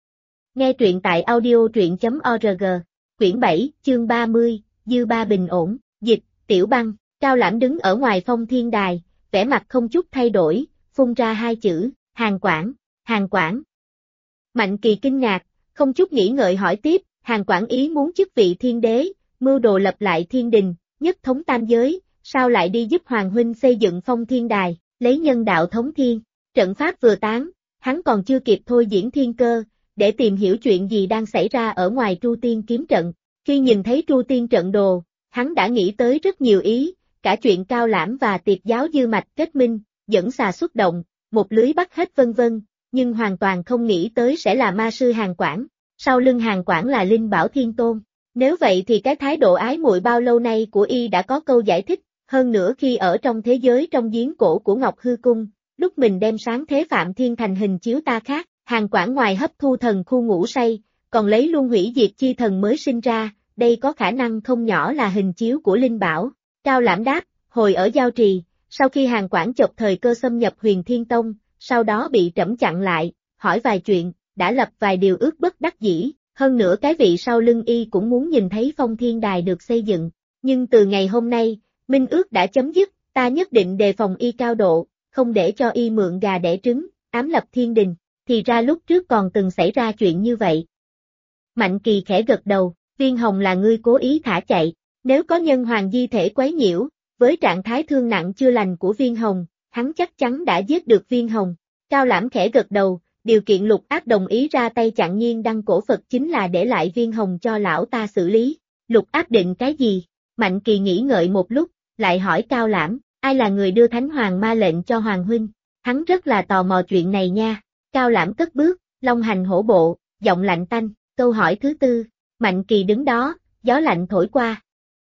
Nghe truyện tại audio truyện.org. Quyển 7, chương 30, Dư Ba bình ổn, dịch, Tiểu Băng. Cao Lãm đứng ở ngoài Phong Thiên Đài, vẻ mặt không chút thay đổi, phun ra hai chữ, Hàn Quảng, Hàn Quảng. Mạnh Kỳ kinh ngạc, không chút nghĩ ngợi hỏi tiếp, Hàn Quảng ý muốn chức vị thiên đế, mưu đồ lập lại thiên đình, nhất thống tam giới, sao lại đi giúp Hoàng huynh xây dựng Phong Thiên Đài, lấy nhân đạo thống thiên. Trận pháp vừa tán, hắn còn chưa kịp thôi diễn thiên cơ, để tìm hiểu chuyện gì đang xảy ra ở ngoài Tru Tiên kiếm trận. Khi nhìn thấy Tru Tiên trận đồ, hắn đã nghĩ tới rất nhiều ý, cả chuyện Cao Lãm và Tiệt giáo Dư Mạch kết minh, dẫn xà xuất động, một lưới bắt hết vân vân, nhưng hoàn toàn không nghĩ tới sẽ là ma sư Hàn Quảng. Sau lưng Hàn Quảng là Linh Bảo Thiên Tôn. Nếu vậy thì cái thái độ ái muội bao lâu nay của y đã có câu giải thích, hơn nữa khi ở trong thế giới trong giếng cổ của Ngọc Hư Cung, lúc mình đem sáng thế Phạm Thiên thành hình chiếu ta khác, Hàn Quảng ngoài hấp thu thần khu ngủ say, còn lấy luân hủy diệt chi thần mới sinh ra, đây có khả năng không nhỏ là hình chiếu của Linh Bảo. Cao Lãm đáp, hồi ở Giao Trì, sau khi Hàn Quảng chộp thời cơ xâm nhập Huyền Thiên Tông, sau đó bị trẫm chặn lại, hỏi vài chuyện, đã lập vài điều ước bất đắc dĩ, hơn nữa cái vị sau lưng y cũng muốn nhìn thấy Phong Thiên Đài được xây dựng, nhưng từ ngày hôm nay, minh ước đã chấm dứt, ta nhất định đề phòng y cao độ, không để cho y mượn gà đẻ trứng, ám lập thiên đình, thì ra lúc trước còn từng xảy ra chuyện như vậy. Mạnh Kỳ khẽ gật đầu, Viên Hồng là ngươi cố ý thả chạy, nếu có nhân hoàng di thể quấy nhiễu, với trạng thái thương nặng chưa lành của Viên Hồng, hắn chắc chắn đã giết được Viên Hồng. Cao Lãm khẽ gật đầu, điều kiện Lục Áp đồng ý ra tay chặn Nhiên Đăng cổ Phật chính là để lại Viên Hồng cho lão ta xử lý. Lục Áp định cái gì? Mạnh Kỳ nghĩ ngợi một lúc, lại hỏi Cao Lãm, ai là người đưa Thánh Hoàng ma lệnh cho Hoàng huynh? Hắn rất là tò mò chuyện này nha. Cao Lãm cất bước, long hành hổ bộ, giọng lạnh tanh. Câu hỏi thứ tư, Mạnh Kỳ đứng đó, gió lạnh thổi qua.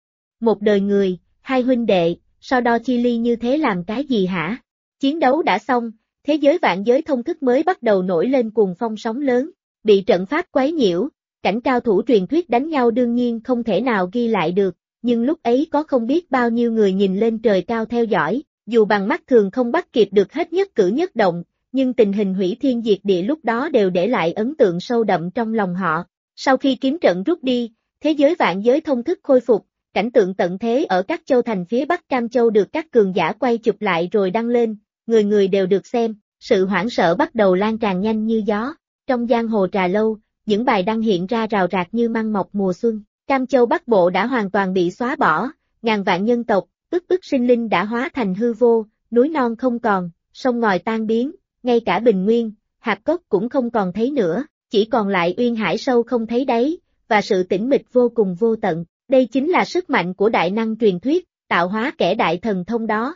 Một đời người, hai huynh đệ, so đo chi ly như thế làm cái gì hả? Chiến đấu đã xong, thế giới vạn giới thông thức mới bắt đầu nổi lên cuồng phong sóng lớn, bị trận pháp quấy nhiễu, cảnh cao thủ truyền thuyết đánh nhau đương nhiên không thể nào ghi lại được, nhưng lúc ấy có không biết bao nhiêu người nhìn lên trời cao theo dõi, dù bằng mắt thường không bắt kịp được hết nhất cử nhất động, nhưng tình hình hủy thiên diệt địa lúc đó đều để lại ấn tượng sâu đậm trong lòng họ. Sau khi kiếm trận rút đi, thế giới vạn giới thông thức khôi phục, cảnh tượng tận thế ở các châu thành phía Bắc Cam Châu được các cường giả quay chụp lại rồi đăng lên, người người đều được xem, sự hoảng sợ bắt đầu lan tràn nhanh như gió. Trong giang hồ trà lâu, những bài đăng hiện ra rào rạc như măng mọc mùa xuân. Cam Châu Bắc Bộ đã hoàn toàn bị xóa bỏ, ngàn vạn nhân tộc, ức sinh linh đã hóa thành hư vô, núi non không còn, sông ngòi tan biến, ngay cả bình nguyên, hạp cốc cũng không còn thấy nữa, chỉ còn lại uyên hải sâu không thấy đáy, và sự tĩnh mịch vô cùng vô tận. Đây chính là sức mạnh của đại năng truyền thuyết, tạo hóa kẻ đại thần thông đó.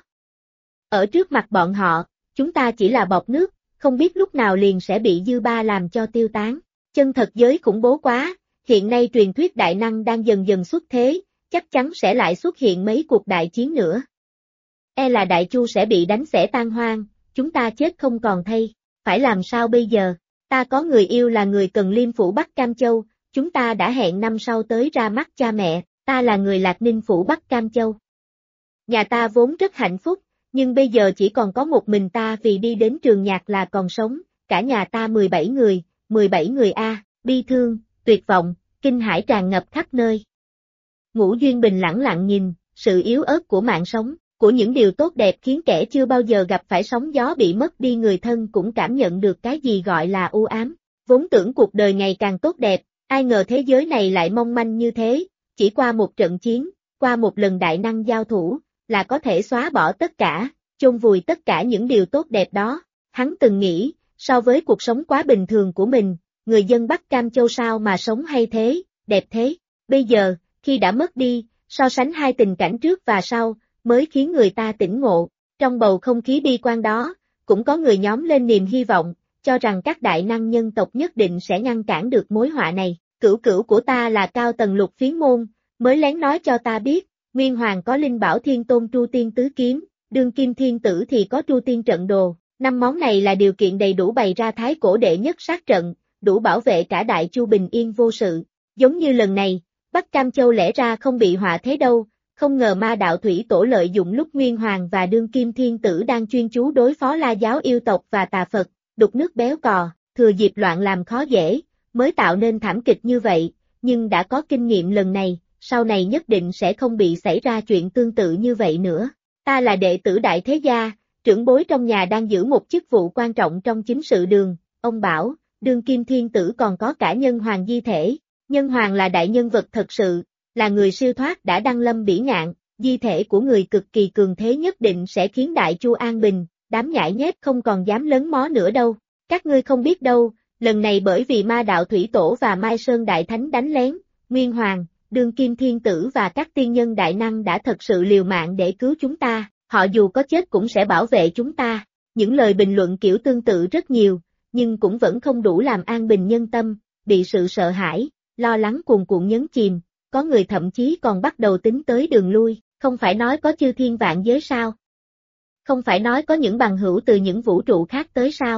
Ở trước mặt bọn họ, chúng ta chỉ là bọt nước, không biết lúc nào liền sẽ bị dư ba làm cho tiêu tán. Chân thật giới khủng bố quá, hiện nay truyền thuyết đại năng đang dần dần xuất thế, chắc chắn sẽ lại xuất hiện mấy cuộc đại chiến nữa. E là Đại Chu sẽ bị đánh xẻ tan hoang, chúng ta chết không còn thay, phải làm sao bây giờ? Ta có người yêu là người Cần Liêm phủ Bắc Cam Châu, chúng ta đã hẹn năm sau tới ra mắt cha mẹ, ta là người Lạc Ninh phủ Bắc Cam Châu. Nhà ta vốn rất hạnh phúc, nhưng bây giờ chỉ còn có một mình ta vì đi đến trường nhạc là còn sống, cả nhà ta 17 người a, bi thương, tuyệt vọng, kinh hãi tràn ngập khắp nơi. Ngũ Duyên bình lẳng lặng nhìn, sự yếu ớt của mạng sống, của những điều tốt đẹp khiến kẻ chưa bao giờ gặp phải sóng gió bị mất đi người thân cũng cảm nhận được cái gì gọi là u ám. Vốn tưởng cuộc đời ngày càng tốt đẹp, ai ngờ thế giới này lại mong manh như thế, chỉ qua một trận chiến, qua một lần đại năng giao thủ, là có thể xóa bỏ tất cả, chôn vùi tất cả những điều tốt đẹp đó. Hắn từng nghĩ, so với cuộc sống quá bình thường của mình, người dân Bắc Cam Châu sao mà sống hay thế, đẹp thế. Bây giờ, khi đã mất đi, so sánh hai tình cảnh trước và sau, mới khiến người ta tỉnh ngộ. Trong bầu không khí bi quan đó, cũng có người nhóm lên niềm hy vọng, cho rằng các đại năng nhân tộc nhất định sẽ ngăn cản được mối họa này. Cửu cửu của ta là Cao Tầng Lục Phiến Môn, mới lén nói cho ta biết, Nguyên Hoàng có Linh Bảo Thiên Tôn Tru Tiên Tứ Kiếm, đương kim thiên tử thì có Tru Tiên Trận Đồ. 5 món này là điều kiện đầy đủ bày ra thái cổ đệ nhất sát trận, đủ bảo vệ cả Đại Chu bình yên vô sự. Giống như lần này, Bắc Cam Châu lẽ ra không bị họa thế đâu, Không ngờ ma đạo thủy tổ lợi dụng lúc Nguyên Hoàng và đương kim thiên tử đang chuyên chú đối phó La giáo yêu tộc và tà Phật, đục nước béo cò, thừa dịp loạn làm khó dễ, mới tạo nên thảm kịch như vậy, nhưng đã có kinh nghiệm lần này, sau này nhất định sẽ không bị xảy ra chuyện tương tự như vậy nữa. Ta là đệ tử đại thế gia, trưởng bối trong nhà đang giữ một chức vụ quan trọng trong chính sự đường, ông bảo, đương kim thiên tử còn có cả nhân hoàng di thể. Nhân hoàng là đại nhân vật thật sự, là người siêu thoát đã đăng lâm bỉ ngạn, di thể của người cực kỳ cường thế nhất định sẽ khiến Đại Chu an bình, đám nhãi nhép không còn dám lấn mó nữa đâu. Các ngươi không biết đâu, lần này bởi vì ma đạo thủy tổ và Mai Sơn Đại Thánh đánh lén, Nguyên Hoàng, đương kim thiên tử và các tiên nhân đại năng đã thật sự liều mạng để cứu chúng ta, họ dù có chết cũng sẽ bảo vệ chúng ta. Những lời bình luận kiểu tương tự rất nhiều, nhưng cũng vẫn không đủ làm an bình nhân tâm, bị sự sợ hãi, lo lắng cuồn cuộn nhấn chìm, có người thậm chí còn bắt đầu tính tới đường lui, không phải nói có chư thiên vạn giới sao? Không phải nói có những bằng hữu từ những vũ trụ khác tới sao?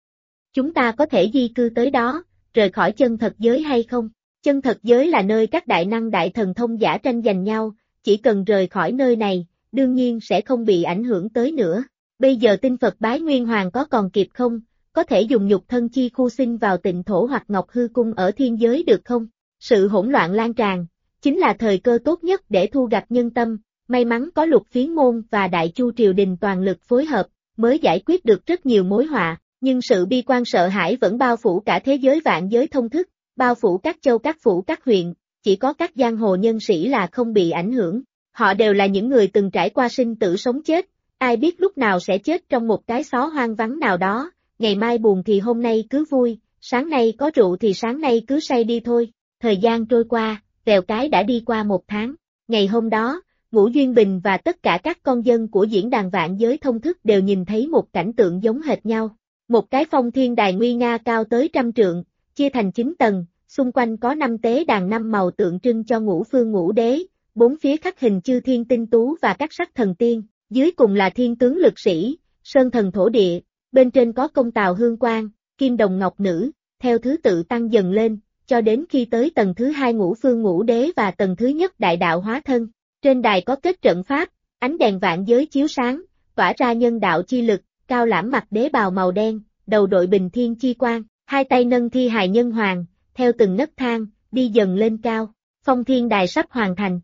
Chúng ta có thể di cư tới đó, rời khỏi chân thật giới hay không? Chân thật giới là nơi các đại năng đại thần thông giả tranh giành nhau, chỉ cần rời khỏi nơi này, đương nhiên sẽ không bị ảnh hưởng tới nữa. Bây giờ tin Phật bái Nguyên Hoàng có còn kịp không? Có thể dùng nhục thân chi khu sinh vào tịnh thổ hoặc Ngọc Hư Cung ở thiên giới được không? Sự hỗn loạn lan tràn, chính là thời cơ tốt nhất để thu gặt nhân tâm, may mắn có Lục Phiến môn và Đại Chu triều đình toàn lực phối hợp, mới giải quyết được rất nhiều mối họa, nhưng sự bi quan sợ hãi vẫn bao phủ cả thế giới vạn giới thông thức, bao phủ các châu các phủ các huyện, chỉ có các giang hồ nhân sĩ là không bị ảnh hưởng. Họ đều là những người từng trải qua sinh tử sống chết, ai biết lúc nào sẽ chết trong một cái xó hoang vắng nào đó, ngày mai buồn thì hôm nay cứ vui, sáng nay có rượu thì sáng nay cứ say đi thôi. Thời gian trôi qua, vèo cái đã đi qua 1 tháng. Ngày hôm đó, Ngũ Duyên Bình và tất cả các con dân của diễn đàn vạn giới thông thức đều nhìn thấy một cảnh tượng giống hệt nhau. Một cái phong thiên đài nguy nga cao tới 100 trượng, chia thành 9 tầng, xung quanh có 5 tế đàn 5 màu tượng trưng cho ngũ phương ngũ đế, 4 phía khắc hình chư thiên tinh tú và các sắc thần tiên, dưới cùng là thiên tướng lực sĩ, sơn thần thổ địa, bên trên có công tào hương quang, kim đồng ngọc nữ, theo thứ tự tăng dần lên, cho đến khi tới tầng thứ 2 ngũ phương ngũ đế và tầng thứ nhất đại đạo hóa thân. Trên đài có kết trận pháp, ánh đèn vạn giới chiếu sáng, tỏa ra nhân đạo chi lực, Cao Lãm mặc đế bào màu đen, đầu đội bình thiên chi quang, hai tay nâng thi hài nhân hoàng, theo từng nấc thang, đi dần lên cao, phong thiên đài sắp hoàn thành.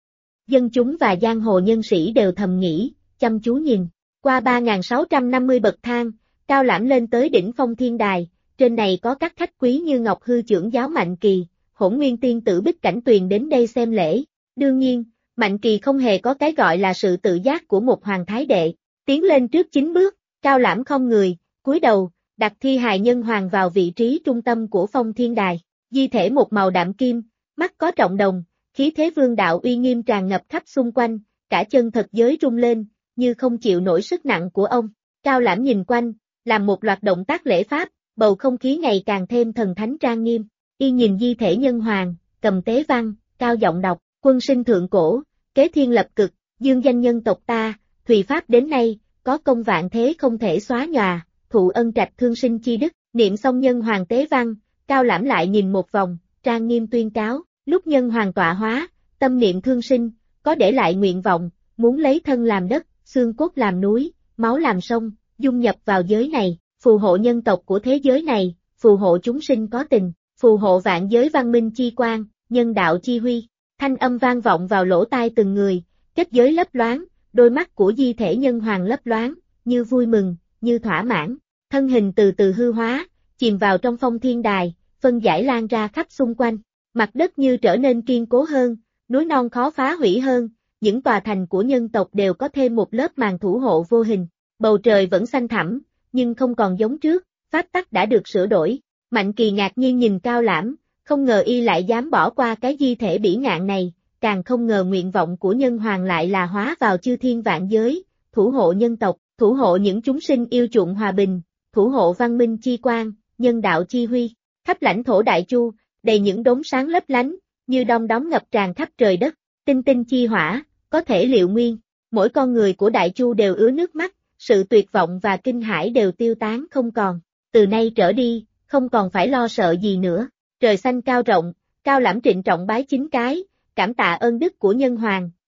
Dân chúng và giang hồ nhân sĩ đều thầm nghĩ, chăm chú nhìn, qua 3.650 bậc thang, Cao Lãm lên tới đỉnh phong thiên đài, trên này có các khách quý như Ngọc Hư trưởng giáo Mạnh Kỳ, Hỗn Nguyên tiên tử Bích Cảnh Tuyền đến đây xem lễ. Đương nhiên, Mạnh Kỳ không hề có cái gọi là sự tự giác của một hoàng thái đệ, tiến lên trước 9 bước, Cao Lãm không người, cúi đầu, đặt thi hài nhân hoàng vào vị trí trung tâm của phong thiên đài, di thể một màu đạm kim, mắt có trọng đồng, khí thế vương đạo uy nghiêm tràn ngập khắp xung quanh, cả chân thật giới rung lên, như không chịu nổi sức nặng của ông. Cao Lãm nhìn quanh, làm một loạt động tác lễ pháp, bầu không khí ngày càng thêm thần thánh trang nghiêm. Y nhìn di thể nhân hoàng, cầm tế văn, cao giọng đọc, quân sinh thượng cổ, kế thiên lập cực, dương danh nhân tộc ta, thùy pháp đến nay, có công vạn thế không thể xóa nhòa, thụ ân trạch thương sinh chi đức. Niệm xong nhân hoàng tế văn, Cao Lãm lại nhìn một vòng, trang nghiêm tuyên cáo, lúc nhân hoàng tọa hóa, tâm niệm thương sinh, có để lại nguyện vọng, muốn lấy thân làm đất, xương cốt làm núi, máu làm sông, dung nhập vào giới này, phù hộ nhân tộc của thế giới này, phù hộ chúng sinh có tình, phù hộ vạn giới văn minh chi quang, nhân đạo chi huy. Thanh âm vang vọng vào lỗ tai từng người, kết giới lấp loáng, đôi mắt của di thể nhân hoàng lấp loáng, như vui mừng, như thỏa mãn. Thân hình từ từ hư hóa, chìm vào trong phong thiên đài, phân giải lan ra khắp xung quanh. Mặt đất như trở nên kiên cố hơn, núi non khó phá hủy hơn, những tòa thành của nhân tộc đều có thêm một lớp màn thủ hộ vô hình. Bầu trời vẫn xanh thẳm, nhưng không còn giống trước, pháp tắc đã được sửa đổi. Mạnh Kỳ ngạc nhiên nhìn Cao Lãm, không ngờ y lại dám bỏ qua cái di thể bỉ ngạn này, càng không ngờ nguyện vọng của nhân hoàng lại là hóa vào chư thiên vạn giới, thủ hộ nhân tộc, thủ hộ những chúng sinh yêu chuộng hòa bình, thủ hộ văn minh chi quang, nhân đạo chi huy. Khắp lãnh thổ Đại Chu, đầy những đốm sáng lấp lánh, như đom đóm ngập tràn khắp trời đất, tinh tinh chi hỏa, có thể liệu nguyên. Mỗi con người của Đại Chu đều ứa nước mắt, sự tuyệt vọng và kinh hãi đều tiêu tán không còn. Từ nay trở đi, không còn phải lo sợ gì nữa. Trời xanh cao rộng, Cao Lãm trịnh trọng bái 9 cái, cảm tạ ơn đức của nhân hoàng,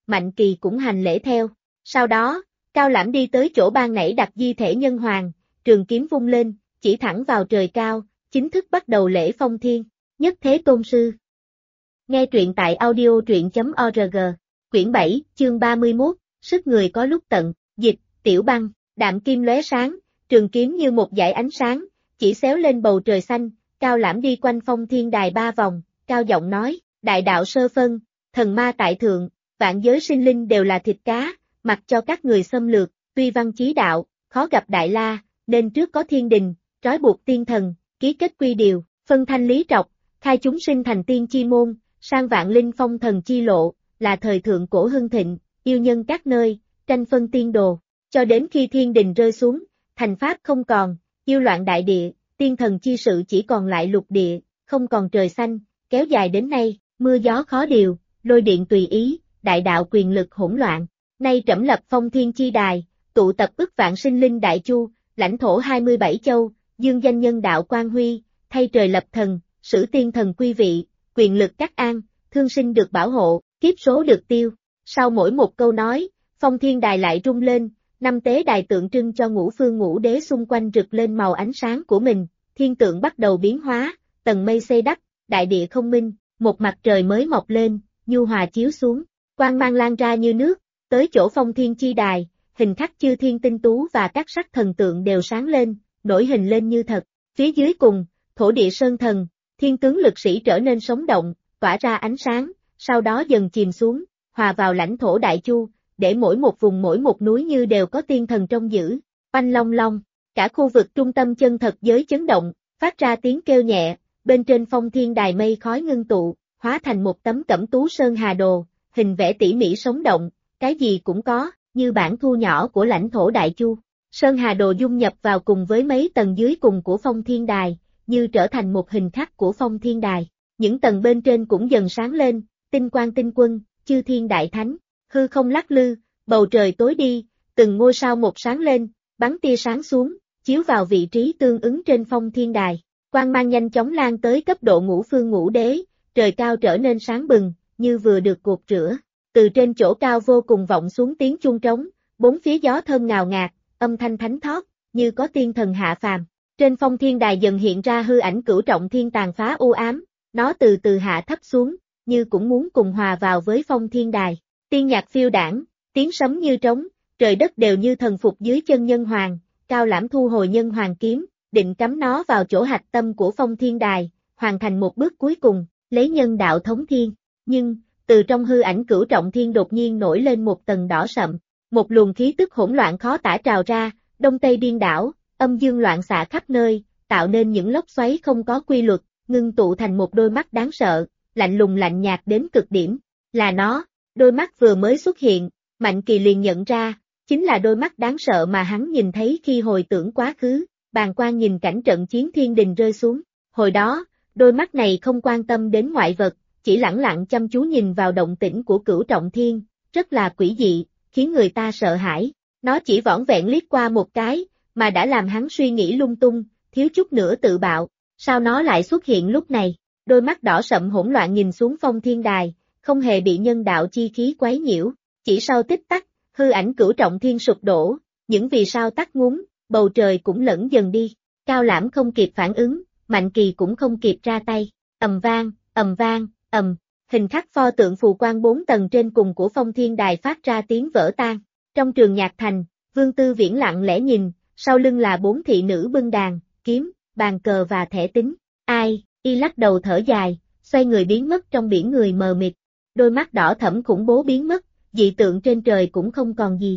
Mạnh Kỳ cũng hành lễ theo. Sau đó, Cao Lãm đi tới chỗ ban nãy đặt di thể nhân hoàng, trường kiếm vung lên, chỉ thẳng vào trời cao, chính thức bắt đầu lễ phong thiên, nhất thế tôn sư. Nghe truyện tại audio truyện.org, quyển 7, chương 31, sức người có lúc tận, dịch, Tiểu Băng, đạm kim lóe sáng, trường kiếm như một dải ánh sáng, chỉ xéo lên bầu trời xanh, Cao Lãm đi quanh phong thiên đài 3 vòng, cao giọng nói, đại đạo sơ phân, thần ma tại thượng, vạn giới sinh linh đều là thịt cá, mặc cho các người xâm lược, tuy văn chí đạo, khó gặp đại la, nên trước có thiên đình, trói buộc tiên thần, ký kết quy điều, phân thanh lý trọc, khai chúng sinh thành tiên chi môn, sang vạn linh phong thần chi lộ, là thời thượng cổ hưng thịnh, yêu nhân các nơi, tranh phân tiên đồ, cho đến khi thiên đình rơi xuống, thành pháp không còn, yêu loạn đại địa, tiên thần chi sự chỉ còn lại lục địa, không còn trời xanh, kéo dài đến nay, mưa gió khó điều, lôi điện tùy ý, đại đạo quyền lực hỗn loạn. Nay trẫm lập phong thiên chi đài, tụ tập ức vạn sinh linh đại chu, lãnh thổ 27 châu, dương danh nhân đạo quang huy, thay trời lập thần, sử tiên thần quy vị, quyền lực cát an, thương sinh được bảo hộ, kiếp số được tiêu. Sau mỗi một câu nói, phong thiên đài lại rung lên, 5 tế đài tượng trưng cho ngũ phương ngũ đế xung quanh rực lên màu ánh sáng của mình, thiên tượng bắt đầu biến hóa, tầng mây xây đắp, đại địa không minh, một mặt trời mới mọc lên, nhu hòa chiếu xuống, quang mang lan ra như nước, tới chỗ phong thiên chi đài, hình khắc chư thiên tinh tú và các sắc thần tượng đều sáng lên, nổi hình lên như thật, phía dưới cùng, thổ địa sơn thần, thiên tướng lực sĩ trở nên sống động, tỏa ra ánh sáng, sau đó dần chìm xuống, hòa vào lãnh thổ đại chu, để mỗi một vùng mỗi một núi như đều có tiên thần trông giữ, oanh long long, cả khu vực trung tâm chân thật giới chấn động, phát ra tiếng kêu nhẹ, bên trên phong thiên đài mây khói ngưng tụ, hóa thành một tấm cẩm tú sơn hà đồ, hình vẽ tỉ mỉ sống động, cái gì cũng có, như bản thu nhỏ của lãnh thổ đại chu. Sơn hà đồ dung nhập vào cùng với mấy tầng dưới cùng của phong thiên đài, như trở thành một hình khắc của phong thiên đài. Những tầng bên trên cũng dần sáng lên, tinh quang tinh quân, chư thiên đại thánh, hư không lắc lư, bầu trời tối đi, từng ngôi sao một sáng lên, bắn tia sáng xuống, chiếu vào vị trí tương ứng trên phong thiên đài. Quang mang nhanh chóng lan tới cấp độ ngũ phương ngũ đế, trời cao trở nên sáng bừng, như vừa được cột rửa. Từ trên chỗ cao vô cùng vọng xuống tiếng chuông trống, bốn phía gió thơm ngào ngạt, âm thanh thánh thót, như có tiên thần hạ phàm. Trên phong thiên đài dần hiện ra hư ảnh cửu trọng thiên tàn phá u ám, nó từ từ hạ thấp xuống, như cũng muốn cùng hòa vào với phong thiên đài. Tiên nhạc phiêu đảng, tiếng sấm như trống, trời đất đều như thần phục dưới chân nhân hoàng, Cao Lãm thu hồi nhân hoàng kiếm, định cắm nó vào chỗ hạch tâm của phong thiên đài, hoàn thành một bước cuối cùng, lấy nhân đạo thống thiên. Nhưng, từ trong hư ảnh cửu trọng thiên đột nhiên nổi lên một tầng đỏ sậm, một luồng khí tức hỗn loạn khó tả trào ra, đông tây điên đảo, âm dương loạn xạ khắp nơi, tạo nên những lốc xoáy không có quy luật, ngưng tụ thành một đôi mắt đáng sợ, lạnh lùng lạnh nhạt đến cực điểm. Là nó, đôi mắt vừa mới xuất hiện, Mạnh Kỳ liền nhận ra, chính là đôi mắt đáng sợ mà hắn nhìn thấy khi hồi tưởng quá khứ, bàng quan nhìn cảnh trận chiến thiên đình rơi xuống. Hồi đó, đôi mắt này không quan tâm đến ngoại vật, chỉ lẳng lặng chăm chú nhìn vào động tĩnh của cửu trọng thiên, rất là quỷ dị, khiến người ta sợ hãi. Nó chỉ vỏn vẹn liếc qua một cái, mà đã làm hắn suy nghĩ lung tung, thiếu chút nữa tự bạo. Sao nó lại xuất hiện lúc này? Đôi mắt đỏ sậm hỗn loạn nhìn xuống phong thiên đài, không hề bị nhân đạo chi khí quấy nhiễu. Chỉ sau tích tắc, hư ảnh cửu trọng thiên sụp đổ, những vì sao tắt ngúm, bầu trời cũng lẫn dần đi. Cao Lãm không kịp phản ứng, Mạnh Kỳ cũng không kịp ra tay. Ầm vang, hình khắc pho tượng phù quang 4 tầng trên cùng của phong thiên đài phát ra tiếng vỡ tan. Trong trường nhạc thành, Vương Tư Viễn lặng lẽ nhìn, sau lưng là 4 thị nữ bưng đàn, kiếm, bàn cờ và thẻ tính. Ai, y lắc đầu thở dài, xoay người biến mất trong biển người mờ mịt. Đôi mắt đỏ thẫm khủng bố biến mất, dị tượng trên trời cũng không còn gì.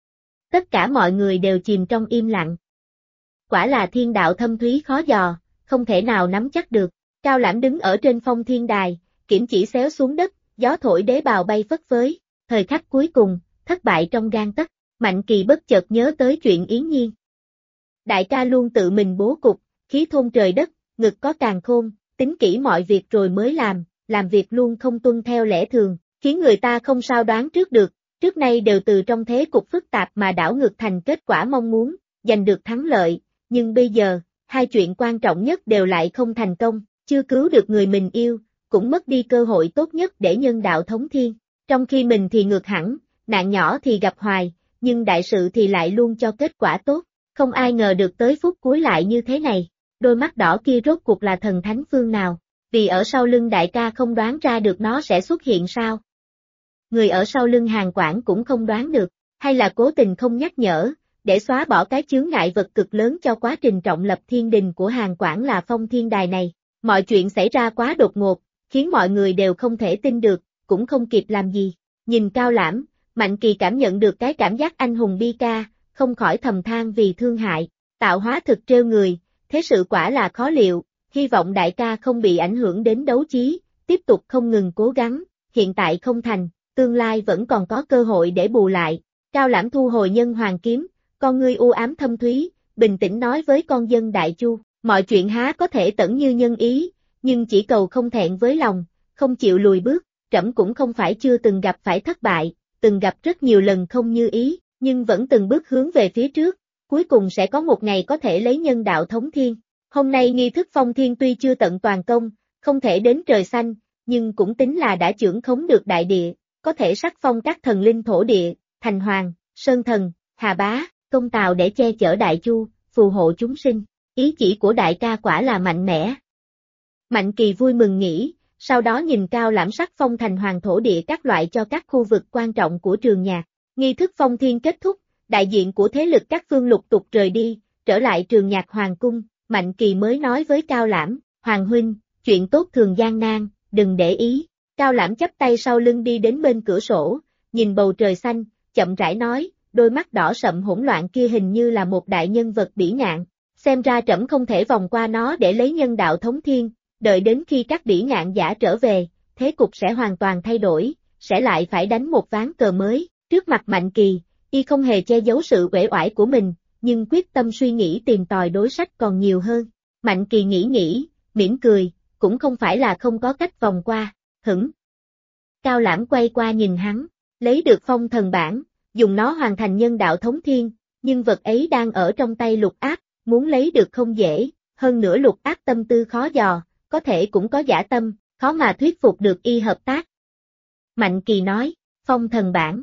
Tất cả mọi người đều chìm trong im lặng. Quả là thiên đạo thâm thúy khó dò, không thể nào nắm chắc được. Cao Lãm đứng ở trên phong thiên đài, kiếm chỉ xéo xuống đất, gió thổi đế bào bay phất phới. Thời khắc cuối cùng, thất bại trong gang tấc. Mạnh Kỳ bất chợt nhớ tới chuyện Yến Nhiên. Đại ca luôn tự mình bố cục, khí thôn trời đất, ngực có càn khôn, tính kỹ mọi việc rồi mới làm việc luôn không tuân theo lẽ thường, khiến người ta không sao đoán trước được, trước nay đều từ trong thế cục phức tạp mà đảo ngược thành kết quả mong muốn, giành được thắng lợi, nhưng bây giờ, hai chuyện quan trọng nhất đều lại không thành công, chưa cứu được người mình yêu, cũng mất đi cơ hội tốt nhất để nhân đạo thống thiên. Trong khi mình thì ngược hẳn, nạn nhỏ thì gặp hoài, nhưng đại sự thì lại luôn cho kết quả tốt. Không ai ngờ được tới phút cuối lại như thế này. Đôi mắt đỏ kia rốt cuộc là thần thánh phương nào? Vì ở sau lưng đại ca không đoán ra được nó sẽ xuất hiện sao? Người ở sau lưng Hàn Quảng cũng không đoán được, hay là cố tình không nhắc nhở, để xóa bỏ cái chướng ngại vật cực lớn cho quá trình trọng lập thiên đình của Hàn Quảng là Phong Thiên Đài này. Mọi chuyện xảy ra quá đột ngột, khiến mọi người đều không thể tin được, cũng không kịp làm gì. Nhìn Cao Lãm, Mạnh Kỳ cảm nhận được cái cảm giác anh hùng bi ca, không khỏi thầm than vì thương hại. Tạo hóa thực trêu người, thế sự quả là khó liệu, hy vọng đại ca không bị ảnh hưởng đến đấu chí, tiếp tục không ngừng cố gắng, hiện tại không thành, tương lai vẫn còn có cơ hội để bù lại. Cao Lãm thu hồi nhân hoàng kiếm, con ngươi u ám thâm thúy, bình tĩnh nói với con dân Đại Chu, mọi chuyện há có thể tẩn như nhân ý, nhưng chỉ cầu không thẹn với lòng, không chịu lùi bước, trẫm cũng không phải chưa từng gặp phải thất bại, từng gặp rất nhiều lần không như ý, nhưng vẫn từng bước hướng về phía trước, cuối cùng sẽ có một ngày có thể lấy nhân đạo thống thiên. Hôm nay nghi thức phong thiên tuy chưa tận toàn công, không thể đến trời xanh, nhưng cũng tính là đã chưởng khống được đại địa, có thể sắc phong các thần linh thổ địa, thành hoàng, sơn thần, hà bá, công tào để che chở Đại Chu, phù hộ chúng sinh. Ý chỉ của đại ca quả là mạnh mẽ. Mạnh Kỳ vui mừng nghĩ, sau đó nhìn Cao Lãm sắc phong thành hoàng thổ địa các loại cho các khu vực quan trọng của trường nhạc. Nghi thức phong thiên kết thúc, đại diện của thế lực các phương lục tục rời đi, trở lại trường nhạc hoàng cung, Mạnh Kỳ mới nói với Cao Lãm, Hoàng huynh, chuyện tốt thường gian nan, đừng để ý. Cao Lãm chắp tay sau lưng đi đến bên cửa sổ, nhìn bầu trời xanh, chậm rãi nói, đôi mắt đỏ sậm hỗn loạn kia hình như là một đại nhân vật bỉ ngạn, xem ra trẫm không thể vòng qua nó để lấy nhân đạo thống thiên, đợi đến khi các bỉ ngạn giả trở về, thế cục sẽ hoàn toàn thay đổi, sẽ lại phải đánh một ván cờ mới. Trước mặt Mạnh Kỳ, y không hề che giấu sự uể oải của mình, nhưng quyết tâm suy nghĩ tìm tòi đối sách còn nhiều hơn. Mạnh Kỳ nghĩ, mỉm cười, cũng không phải là không có cách vòng qua, hửng. Cao Lãm quay qua nhìn hắn, lấy được phong thần bản, dùng nó hoàn thành nhân đạo thống thiên, nhưng vật ấy đang ở trong tay Lục Áp, muốn lấy được không dễ, hơn nữa Lục Áp tâm tư khó dò, có thể cũng có dã tâm, khó mà thuyết phục được y hợp tác. Mạnh Kỳ nói, phong thần bản.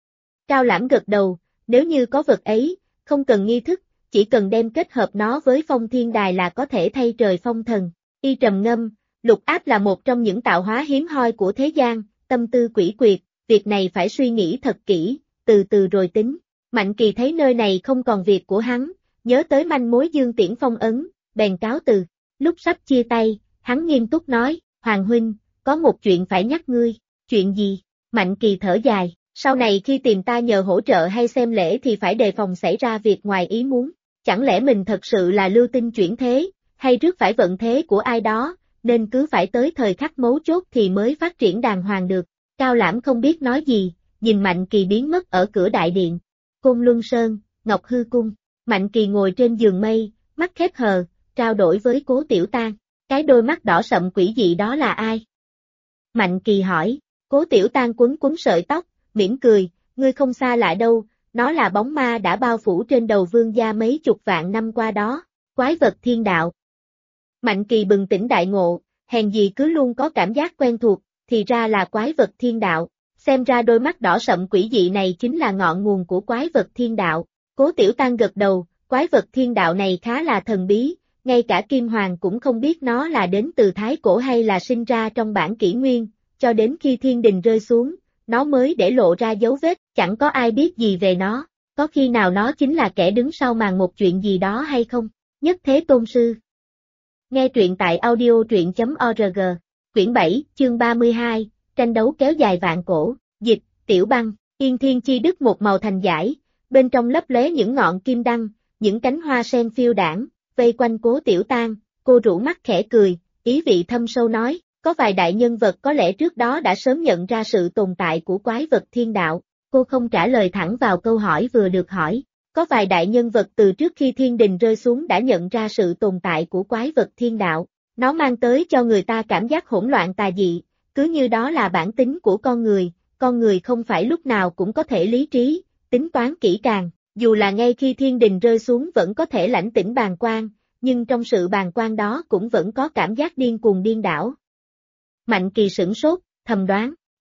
Cao Lãm gật đầu, nếu như có vật ấy, không cần nghi thức, chỉ cần đem kết hợp nó với phong thiên đài là có thể thay trời phong thần. Y trầm ngâm, Lục Áp là một trong những tạo hóa hiếm hoi của thế gian, tâm tư quỷ quyệt, việc này phải suy nghĩ thật kỹ, từ từ rồi tính. Mạnh Kỳ thấy nơi này không còn việc của hắn, nhớ tới manh mối Dương Tiễn phong ấn, bèn cáo từ. Lúc sắp chia tay, hắn nghiêm túc nói, Hoàng huynh, có một chuyện phải nhắc ngươi. Chuyện gì? Mạnh Kỳ thở dài, sau này khi tìm ta nhờ hỗ trợ hay xem lễ thì phải đề phòng xảy ra việc ngoài ý muốn. Chẳng lẽ mình thật sự là lưu tinh chuyển thế, hay rước phải vận thế của ai đó, nên cứ phải tới thời khắc mấu chốt thì mới phát triển đàng hoàng được. Cao Lãm không biết nói gì, nhìn Mạnh Kỳ biến mất ở cửa đại điện. Côn Luân Sơn, Ngọc Hư Cung, Mạnh Kỳ ngồi trên giường mây, mắt khép hờ, trao đổi với Cố Tiểu Tang. Cái đôi mắt đỏ sậm quỷ dị đó là ai? Mạnh Kỳ hỏi, Cố Tiểu Tang quấn sợi tóc, mỉm cười, ngươi không xa lạ đâu, nó là bóng ma đã bao phủ trên đầu vương gia mấy chục vạn năm qua đó, quái vật thiên đạo. Mạnh Kỳ bừng tỉnh đại ngộ, hèn gì cứ luôn có cảm giác quen thuộc, thì ra là quái vật thiên đạo, xem ra đôi mắt đỏ sậm quỷ dị này chính là ngọn nguồn của quái vật thiên đạo. Cố Tiểu Tang gật đầu, quái vật thiên đạo này khá là thần bí, ngay cả Kim Hoàng cũng không biết nó là đến từ Thái Cổ hay là sinh ra trong bản kỷ nguyên, cho đến khi thiên đình rơi xuống, nó mới để lộ ra dấu vết, chẳng có ai biết gì về nó, có khi nào nó chính là kẻ đứng sau màn một chuyện gì đó hay không? Nhất Thế Tôn Sư. Nghe truyện tại audio truyện.org, quyển 7, chương 32, tranh đấu kéo dài vạn cổ, dịch, Tiểu Băng, Yên Thiên Chi Đức một màu thành dải, bên trong lấp lóe những ngọn kim đăng, những cánh hoa sen phiêu đãng, vây quanh Cố Tiểu Tang, cô rũ mắt khẽ cười, ý vị thâm sâu nói, có vài đại nhân vật có lẽ trước đó đã sớm nhận ra sự tồn tại của quái vật thiên đạo, cô không trả lời thẳng vào câu hỏi vừa được hỏi. Có vài đại nhân vật từ trước khi thiên đình rơi xuống đã nhận ra sự tồn tại của quái vật thiên đạo, nó mang tới cho người ta cảm giác hỗn loạn tà dị, cứ như đó là bản tính của con người không phải lúc nào cũng có thể lý trí, tính toán kỹ càng, dù là ngay khi thiên đình rơi xuống vẫn có thể lãnh tĩnh bàng quan, nhưng trong sự bàng quan đó cũng vẫn có cảm giác điên cuồng điên đảo. Mạnh Kỳ sửng sốt, thầm đoán,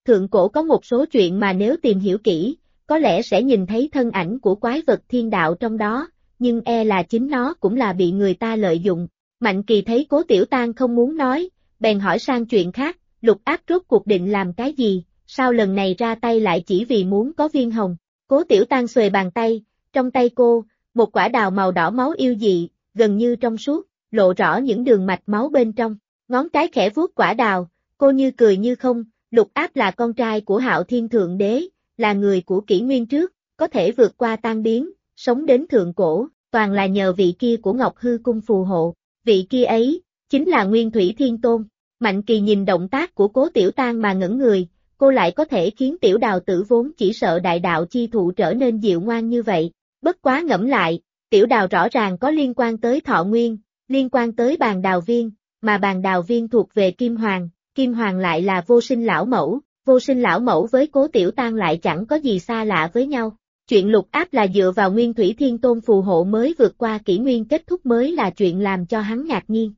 Thượng cổ có một số chuyện mà nếu tìm hiểu kỹ, có lẽ sẽ nhìn thấy thân ảnh của quái vật thiên đạo trong đó, nhưng e là chính nó cũng là bị người ta lợi dụng. Mạnh Kỳ thấy Cố Tiểu Tang không muốn nói, bèn hỏi sang chuyện khác, Lục Áp rốt cuộc định làm cái gì, sao lần này ra tay lại chỉ vì muốn có viên hồng. Cố Tiểu Tang xuề bàn tay, trong tay cô, một quả đào màu đỏ máu yêu dị, gần như trong suốt, lộ rõ những đường mạch máu bên trong. Ngón cái khẽ vuốt quả đào, cô như cười như không, Lục Áp là con trai của Hạo Thiên Thượng Đế, là người của kỷ nguyên trước, có thể vượt qua tan biến, sống đến thượng cổ, toàn là nhờ vị kia của Ngọc Hư Cung phù hộ. Vị kia ấy, chính là Nguyên Thủy Thiên Tôn. Mạnh Kỳ nhìn động tác của Cố Tiểu Tang mà ngẩn người, cô lại có thể khiến Tiểu Đào Tử vốn chỉ sợ đại đạo chi thụ trở nên dịu ngoan như vậy. Bất quá ngẫm lại, Tiểu Đào rõ ràng có liên quan tới Thọ Nguyên, liên quan tới Bàn Đào Viên, mà Bàn Đào Viên thuộc về Kim Hoàng lại là Vô Sinh Lão Mẫu, Vô Sinh Lão Mẫu với Cố Tiểu Tang lại chẳng có gì xa lạ với nhau. Chuyện Lục Áp là dựa vào Nguyên Thủy Thiên Tôn phù hộ mới vượt qua kỷ nguyên kết thúc mới là chuyện làm cho hắn ngạc nhiên.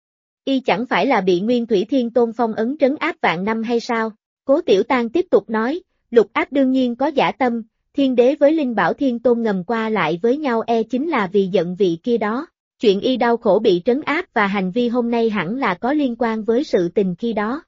Y chẳng phải là bị Nguyên Thủy Thiên Tôn phong ấn trấn áp vạn năm hay sao? Cố Tiểu Tang tiếp tục nói, Lục Áp đương nhiên có dã tâm, Thiên Đế với Linh Bảo Thiên Tôn ngầm qua lại với nhau chính là vì giận vị kia đó. Chuyện y đau khổ bị trấn áp và hành vi hôm nay hẳn là có liên quan với sự tình khi đó.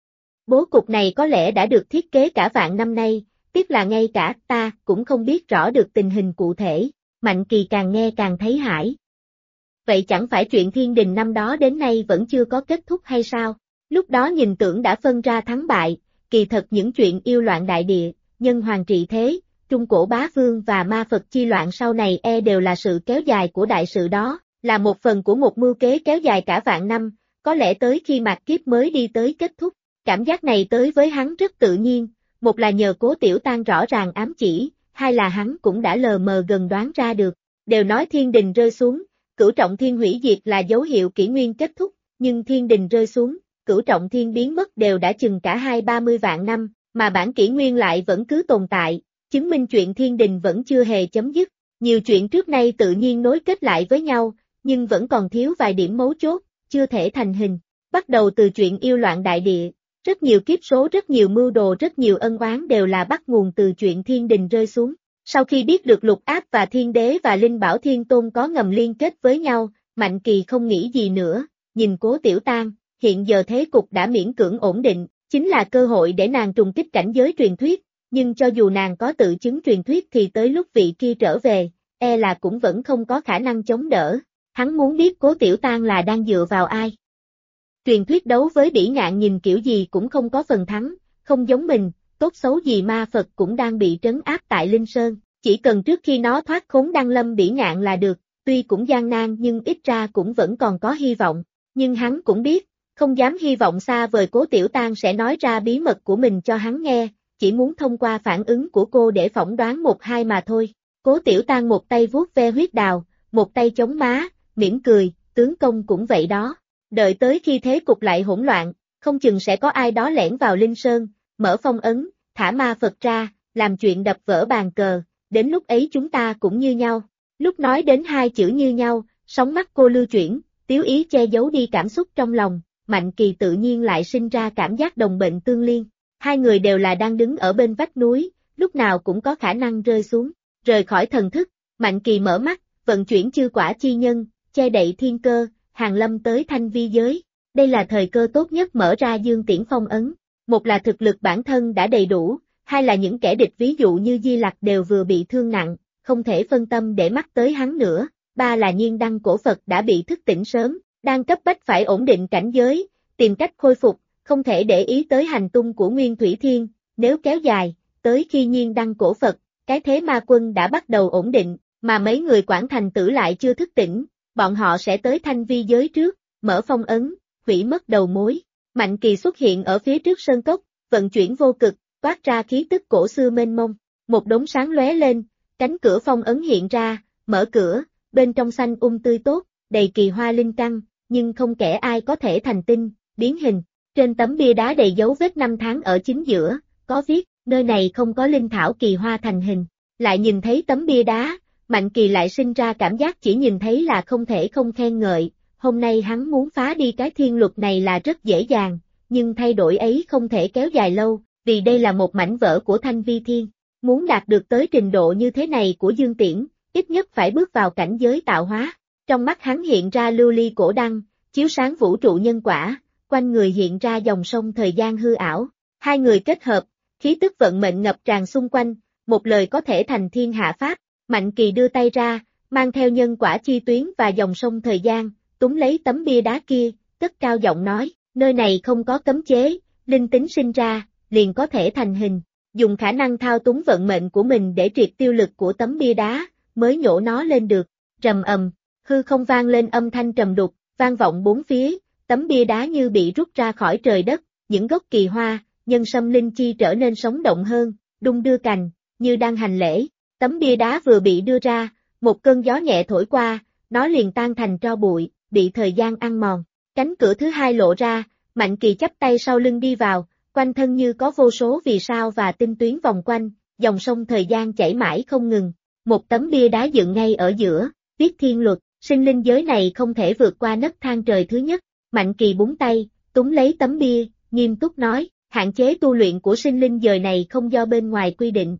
Bố cục này có lẽ đã được thiết kế cả vạn năm nay, tiếc là ngay cả ta cũng không biết rõ được tình hình cụ thể. Mạnh Kỳ càng nghe càng thấy hãi. Vậy chẳng phải chuyện thiên đình năm đó đến nay vẫn chưa có kết thúc hay sao? Lúc đó nhìn tưởng đã phân ra thắng bại, kỳ thật những chuyện yêu loạn đại địa, nhân hoàng trị thế, trung cổ bá vương và ma Phật chi loạn sau này đều là sự kéo dài của đại sự đó, là một phần của một mưu kế kéo dài cả vạn năm, có lẽ tới khi mạt kiếp mới đi tới kết thúc. Cảm giác này tới với hắn rất tự nhiên, một là nhờ Cố Tiểu Tang rõ ràng ám chỉ, hai là hắn cũng đã lờ mờ gần đoán ra được. Đều nói thiên đình rơi xuống, cửu trọng thiên hủy diệt là dấu hiệu kỷ nguyên kết thúc, nhưng thiên đình rơi xuống, cửu trọng thiên biến mất đều đã chừng cả 20-30 vạn năm, mà bản kỷ nguyên lại vẫn cứ tồn tại, chứng minh chuyện thiên đình vẫn chưa hề chấm dứt. Nhiều chuyện trước nay tự nhiên nối kết lại với nhau, nhưng vẫn còn thiếu vài điểm mấu chốt, chưa thể thành hình. Bắt đầu từ chuyện yêu loạn đại địa, rất nhiều kiếp số, rất nhiều mưu đồ, rất nhiều ân oán đều là bắt nguồn từ chuyện thiên đình rơi xuống. Sau khi biết được Lục Áp và Thiên Đế và Linh Bảo Thiên Tôn có ngầm liên kết với nhau, Mạnh Kỳ không nghĩ gì nữa, nhìn Cố Tiểu Tang, hiện giờ thế cục đã miễn cưỡng ổn định, chính là cơ hội để nàng trùng kích cảnh giới truyền thuyết, nhưng cho dù nàng có tự chứng truyền thuyết thì tới lúc vị kia trở về, là cũng vẫn không có khả năng chống đỡ. Hắn muốn biết Cố Tiểu Tang là đang dựa vào ai. Truyền thuyết đấu với Bỉ Ngạn nhìn kiểu gì cũng không có phần thắng, không giống mình, tốt xấu gì ma Phật cũng đang bị trấn áp tại Linh Sơn, chỉ cần trước khi nó thoát khốn đăng lâm Bỉ Ngạn là được, tuy cũng gian nan nhưng ít ra cũng vẫn còn có hy vọng, nhưng hắn cũng biết, không dám hy vọng xa vời Cố Tiểu Tang sẽ nói ra bí mật của mình cho hắn nghe, chỉ muốn thông qua phản ứng của cô để phỏng đoán một hai mà thôi. Cố Tiểu Tang một tay vuốt ve huyết đào, một tay chống má, mỉm cười, tướng công cũng vậy đó. Đợi tới khi thế cục lại hỗn loạn, không chừng sẽ có ai đó lẻn vào Linh Sơn, mở phong ấn, thả ma Phật ra, làm chuyện đập vỡ bàn cờ, đến lúc ấy chúng ta cũng như nhau. Lúc nói đến hai chữ như nhau, sóng mắt cô lưu chuyển, tiếu ý che giấu đi cảm xúc trong lòng, Mạnh Kỳ tự nhiên lại sinh ra cảm giác đồng bệnh tương liên. Hai người đều là đang đứng ở bên vách núi, lúc nào cũng có khả năng rơi xuống, rời khỏi thần thức, Mạnh Kỳ mở mắt, vận chuyển chư quả chi nhân, che đậy thiên cơ, hàng lâm tới thanh vi giới. Đây là thời cơ tốt nhất mở ra dương tiễn phong ấn. Một là thực lực bản thân đã đầy đủ, hai là những kẻ địch ví dụ như Di Lặc đều vừa bị thương nặng, không thể phân tâm để mắt tới hắn nữa. Ba là nhiên đăng cổ Phật đã bị thức tỉnh sớm, đang cấp bách phải ổn định cảnh giới, tìm cách khôi phục, không thể để ý tới hành tung của Nguyên Thủy Thiên, nếu kéo dài, tới khi nhiên đăng cổ Phật, cái thế ma quân đã bắt đầu ổn định, mà mấy người Quảng Thành Tử lại chưa thức tỉnh, bọn họ sẽ tới thanh vi giới trước, mở phong ấn, hủy mất đầu mối. Mạnh Kỳ xuất hiện ở phía trước sơn cốc, vận chuyển vô cực, toát ra khí tức cổ xưa mênh mông, một đống sáng lóe lên, cánh cửa phong ấn hiện ra, mở cửa, bên trong xanh tươi tốt, đầy kỳ hoa linh căn, nhưng không kẻ ai có thể thành tinh, biến hình. Trên tấm bia đá đầy dấu vết năm tháng ở chính giữa, có viết, nơi này không có linh thảo kỳ hoa thành hình. Lại nhìn thấy tấm bia đá, Mạnh Kỳ lại sinh ra cảm giác chỉ nhìn thấy là không thể không khen ngợi, hôm nay hắn muốn phá đi cái thiên luật này là rất dễ dàng, nhưng thay đổi ấy không thể kéo dài lâu, vì đây là một mảnh vỡ của Thanh Vi Thiên. Muốn đạt được tới trình độ như thế này của Dương Tiễn, ít nhất phải bước vào cảnh giới tạo hóa. Trong mắt hắn hiện ra lưu ly cổ đăng, chiếu sáng vũ trụ nhân quả, quanh người hiện ra dòng sông thời gian hư ảo. Hai người kết hợp, khí tức vận mệnh ngập tràn xung quanh, một lời có thể thành thiên hạ pháp. Mạnh Kỳ đưa tay ra, mang theo nhân quả chi tuyến và dòng sông thời gian, túm lấy tấm bia đá kia, cất cao giọng nói, nơi này không có cấm chế, linh tính sinh ra, liền có thể thành hình. Dùng khả năng thao túng vận mệnh của mình để triệt tiêu lực của tấm bia đá, mới nhổ nó lên được. Rầm ầm, hư không vang lên âm thanh trầm đục, vang vọng bốn phía, tấm bia đá như bị rút ra khỏi trời đất, những gốc kỳ hoa, nhân sâm linh chi trở nên sống động hơn, đung đưa cành, như đang hành lễ. Tấm bia đá vừa bị đưa ra, một cơn gió nhẹ thổi qua, nó liền tan thành tro bụi, bị thời gian ăn mòn. Cánh cửa thứ hai lộ ra, Mạnh Kỳ chắp tay sau lưng đi vào, quanh thân như có vô số vì sao và tinh tuyến vòng quanh, dòng sông thời gian chảy mãi không ngừng. Một tấm bia đá dựng ngay ở giữa, viết thiên luật, sinh linh giới này không thể vượt qua nấc thang trời thứ nhất. Mạnh Kỳ búng tay, túm lấy tấm bia, nghiêm túc nói, hạn chế tu luyện của sinh linh giới này không do bên ngoài quy định.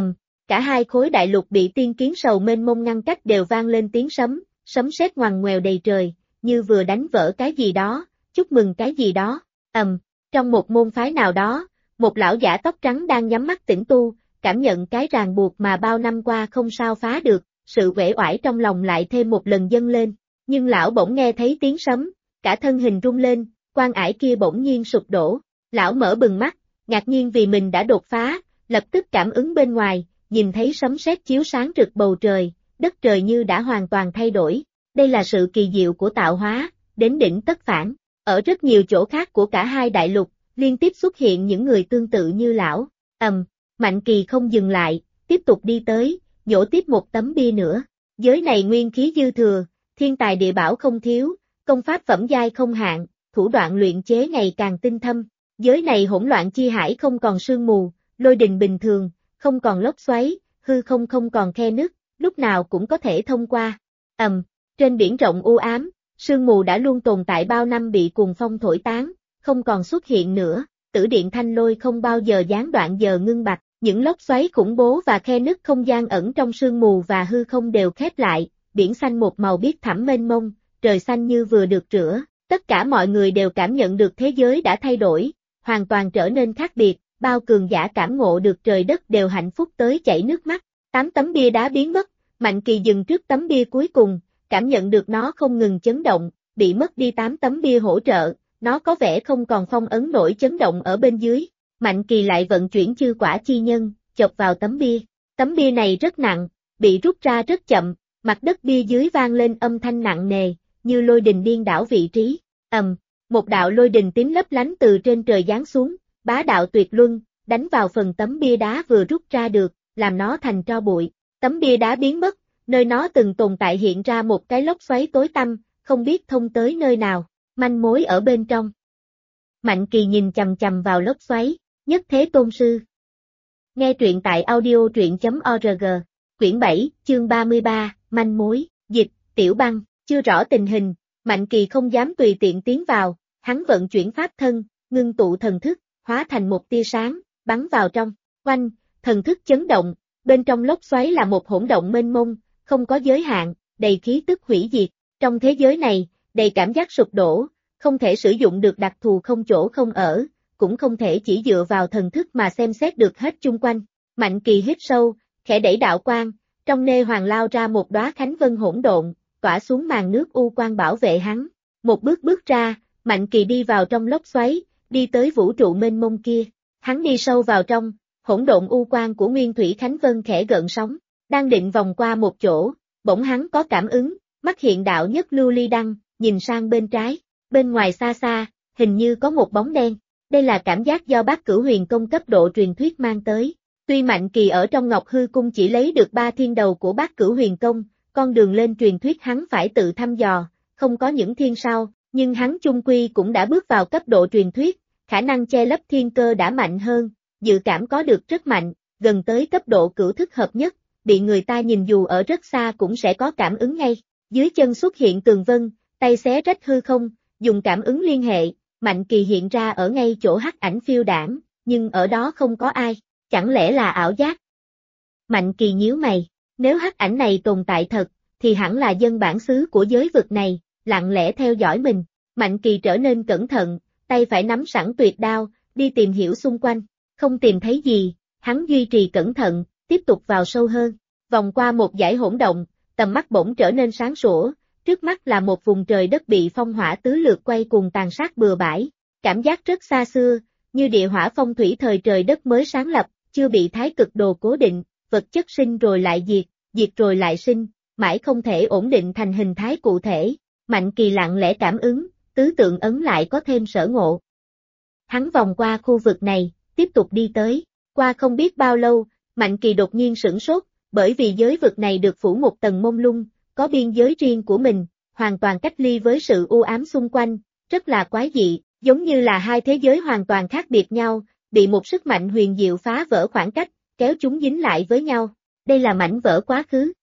Cả hai khối đại lục bị tiên kiến sầu mênh mông ngăn cách đều vang lên tiếng sấm, sấm sét ngoằn ngoèo đầy trời, như vừa đánh vỡ cái gì đó, chúc mừng cái gì đó. Trong một môn phái nào đó, một lão giả tóc trắng đang nhắm mắt tĩnh tu, cảm nhận cái ràng buộc mà bao năm qua không sao phá được, sự uể oải trong lòng lại thêm một lần dâng lên. Nhưng lão bỗng nghe thấy tiếng sấm, cả thân hình rung lên, quan ải kia bỗng nhiên sụp đổ. Lão mở bừng mắt, ngạc nhiên vì mình đã đột phá, lập tức cảm ứng bên ngoài, nhìn thấy sấm sét chiếu sáng rực bầu trời, đất trời như đã hoàn toàn thay đổi. Đây là sự kỳ diệu của tạo hóa, đến đỉnh tất phản. Ở rất nhiều chỗ khác của cả hai đại lục, liên tiếp xuất hiện những người tương tự như lão. Mạnh Kỳ không dừng lại, tiếp tục đi tới, nhổ tiếp một tấm bia nữa. Giới này nguyên khí dư thừa, thiên tài địa bảo không thiếu, công pháp phẩm giai không hạn, thủ đoạn luyện chế ngày càng tinh thâm. Giới này hỗn loạn chi hải không còn sương mù, lôi đình bình thường, không còn lốc xoáy, hư không không còn khe nứt, lúc nào cũng có thể thông qua. Trên biển rộng u ám, sương mù đã luôn tồn tại bao năm bị cuồng phong thổi tán, không còn xuất hiện nữa, tử điện thanh lôi không bao giờ gián đoạn giờ ngưng bặt, những lốc xoáy khủng bố và khe nứt không gian ẩn trong sương mù và hư không đều khép lại, biển xanh một màu biếc thẳm mênh mông, trời xanh như vừa được rửa, tất cả mọi người đều cảm nhận được thế giới đã thay đổi, hoàn toàn trở nên khác biệt, bao cường giả cảm ngộ được trời đất đều hạnh phúc tới chảy nước mắt. 8 tấm bia đá biến mất, Mạnh Kỳ dừng trước tấm bia cuối cùng, cảm nhận được nó không ngừng chấn động, bị mất đi 8 tấm bia hỗ trợ, nó có vẻ không còn phong ấn nổi chấn động ở bên dưới. Mạnh Kỳ lại vận chuyển chư quả chi nhân, chộp vào tấm bia. Tấm bia này rất nặng, bị rút ra rất chậm, mặt đất bia dưới vang lên âm thanh nặng nề, như lôi đình điên đảo vị trí. Một đạo lôi đình tím lấp lánh từ trên trời giáng xuống, bá đạo tuyệt luân, đánh vào phần tấm bia đá vừa rút ra được, làm nó thành tro bụi. Tấm bia đá biến mất, nơi nó từng tồn tại hiện ra một cái lốc xoáy tối tăm, không biết thông tới nơi nào, manh mối ở bên trong. Mạnh Kỳ nhìn chằm chằm vào lốc xoáy, Nhất Thế Tôn Sư. Nghe truyện tại audio.org, quyển 7, chương 33, manh mối, dịch, Tiểu Băng, chưa rõ tình hình, Mạnh Kỳ không dám tùy tiện tiến vào, hắn vận chuyển pháp thân, ngưng tụ thần thức, hóa thành một tia sáng, bắn vào trong, oanh, thần thức chấn động, bên trong lốc xoáy là một hỗn động mênh mông, không có giới hạn, đầy khí tức hủy diệt, trong thế giới này, đầy cảm giác sụp đổ, không thể sử dụng được đặc thù không chỗ không ở, cũng không thể chỉ dựa vào thần thức mà xem xét được hết chung quanh. Mạnh Kỳ hít sâu, khẽ đẩy đạo quang, trong nê hoàng lao ra một đóa khánh vân hỗn độn, tỏa xuống màn nước u quang bảo vệ hắn. Một bước bước ra, Mạnh Kỳ đi vào trong lốc xoáy, đi tới vũ trụ mênh mông kia. Hắn đi sâu vào trong, hỗn độn u quang của Nguyên Thủy Khánh Vân khẽ gợn sóng, đang định vòng qua một chỗ, bỗng hắn có cảm ứng, mắt hiện đạo nhất lưu ly đăng, nhìn sang bên trái, bên ngoài xa xa, hình như có một bóng đen. Đây là cảm giác do Bát Cửu Huyền Công cấp độ truyền thuyết mang tới. Tuy Mạnh Kỳ ở trong Ngọc Hư Cung chỉ lấy được 3 thiên đầu của Bát Cửu Huyền Công, con đường lên truyền thuyết hắn phải tự thăm dò, không có những thiên sau, nhưng hắn chung quy cũng đã bước vào cấp độ truyền thuyết, khả năng che lấp thiên cơ đã mạnh hơn, dự cảm có được rất mạnh, gần tới cấp độ cửu thức hợp nhất, bị người ta nhìn dù ở rất xa cũng sẽ có cảm ứng ngay. Dưới chân xuất hiện tường vân, tay xé rách hư không, dùng cảm ứng liên hệ, Mạnh Kỳ hiện ra ở ngay chỗ hắc ảnh phiêu đảng, nhưng ở đó không có ai, chẳng lẽ là ảo giác? Mạnh Kỳ nhíu mày, nếu hắc ảnh này tồn tại thật, thì hẳn là dân bản xứ của giới vực này, lặng lẽ theo dõi mình. Mạnh Kỳ trở nên cẩn thận, tay phải nắm sẵn tuyệt đao, đi tìm hiểu xung quanh, không tìm thấy gì, hắn duy trì cẩn thận, tiếp tục vào sâu hơn, vòng qua một dải hỗn động, tầm mắt bỗng trở nên sáng sủa, trước mắt là một vùng trời đất bị phong hỏa tứ lượt quay cuồng tàn sát bừa bãi, cảm giác rất xa xưa, như địa hỏa phong thủy thời trời đất mới sáng lập, chưa bị thái cực đồ cố định, vật chất sinh rồi lại diệt, diệt rồi lại sinh, mãi không thể ổn định thành hình thái cụ thể. Mạnh Kỳ lặng lẽ cảm ứng, tứ tượng ấn lại có thêm sở ngộ. Hắn vòng qua khu vực này, tiếp tục đi tới, qua không biết bao lâu, Mạnh Kỳ đột nhiên sửng sốt, bởi vì giới vực này được phủ một tầng mông lung, có biên giới riêng của mình, hoàn toàn cách ly với sự u ám xung quanh, rất là quái dị, giống như là hai thế giới hoàn toàn khác biệt nhau, bị một sức mạnh huyền diệu phá vỡ khoảng cách, kéo chúng dính lại với nhau. Đây là mảnh vỡ quá khứ.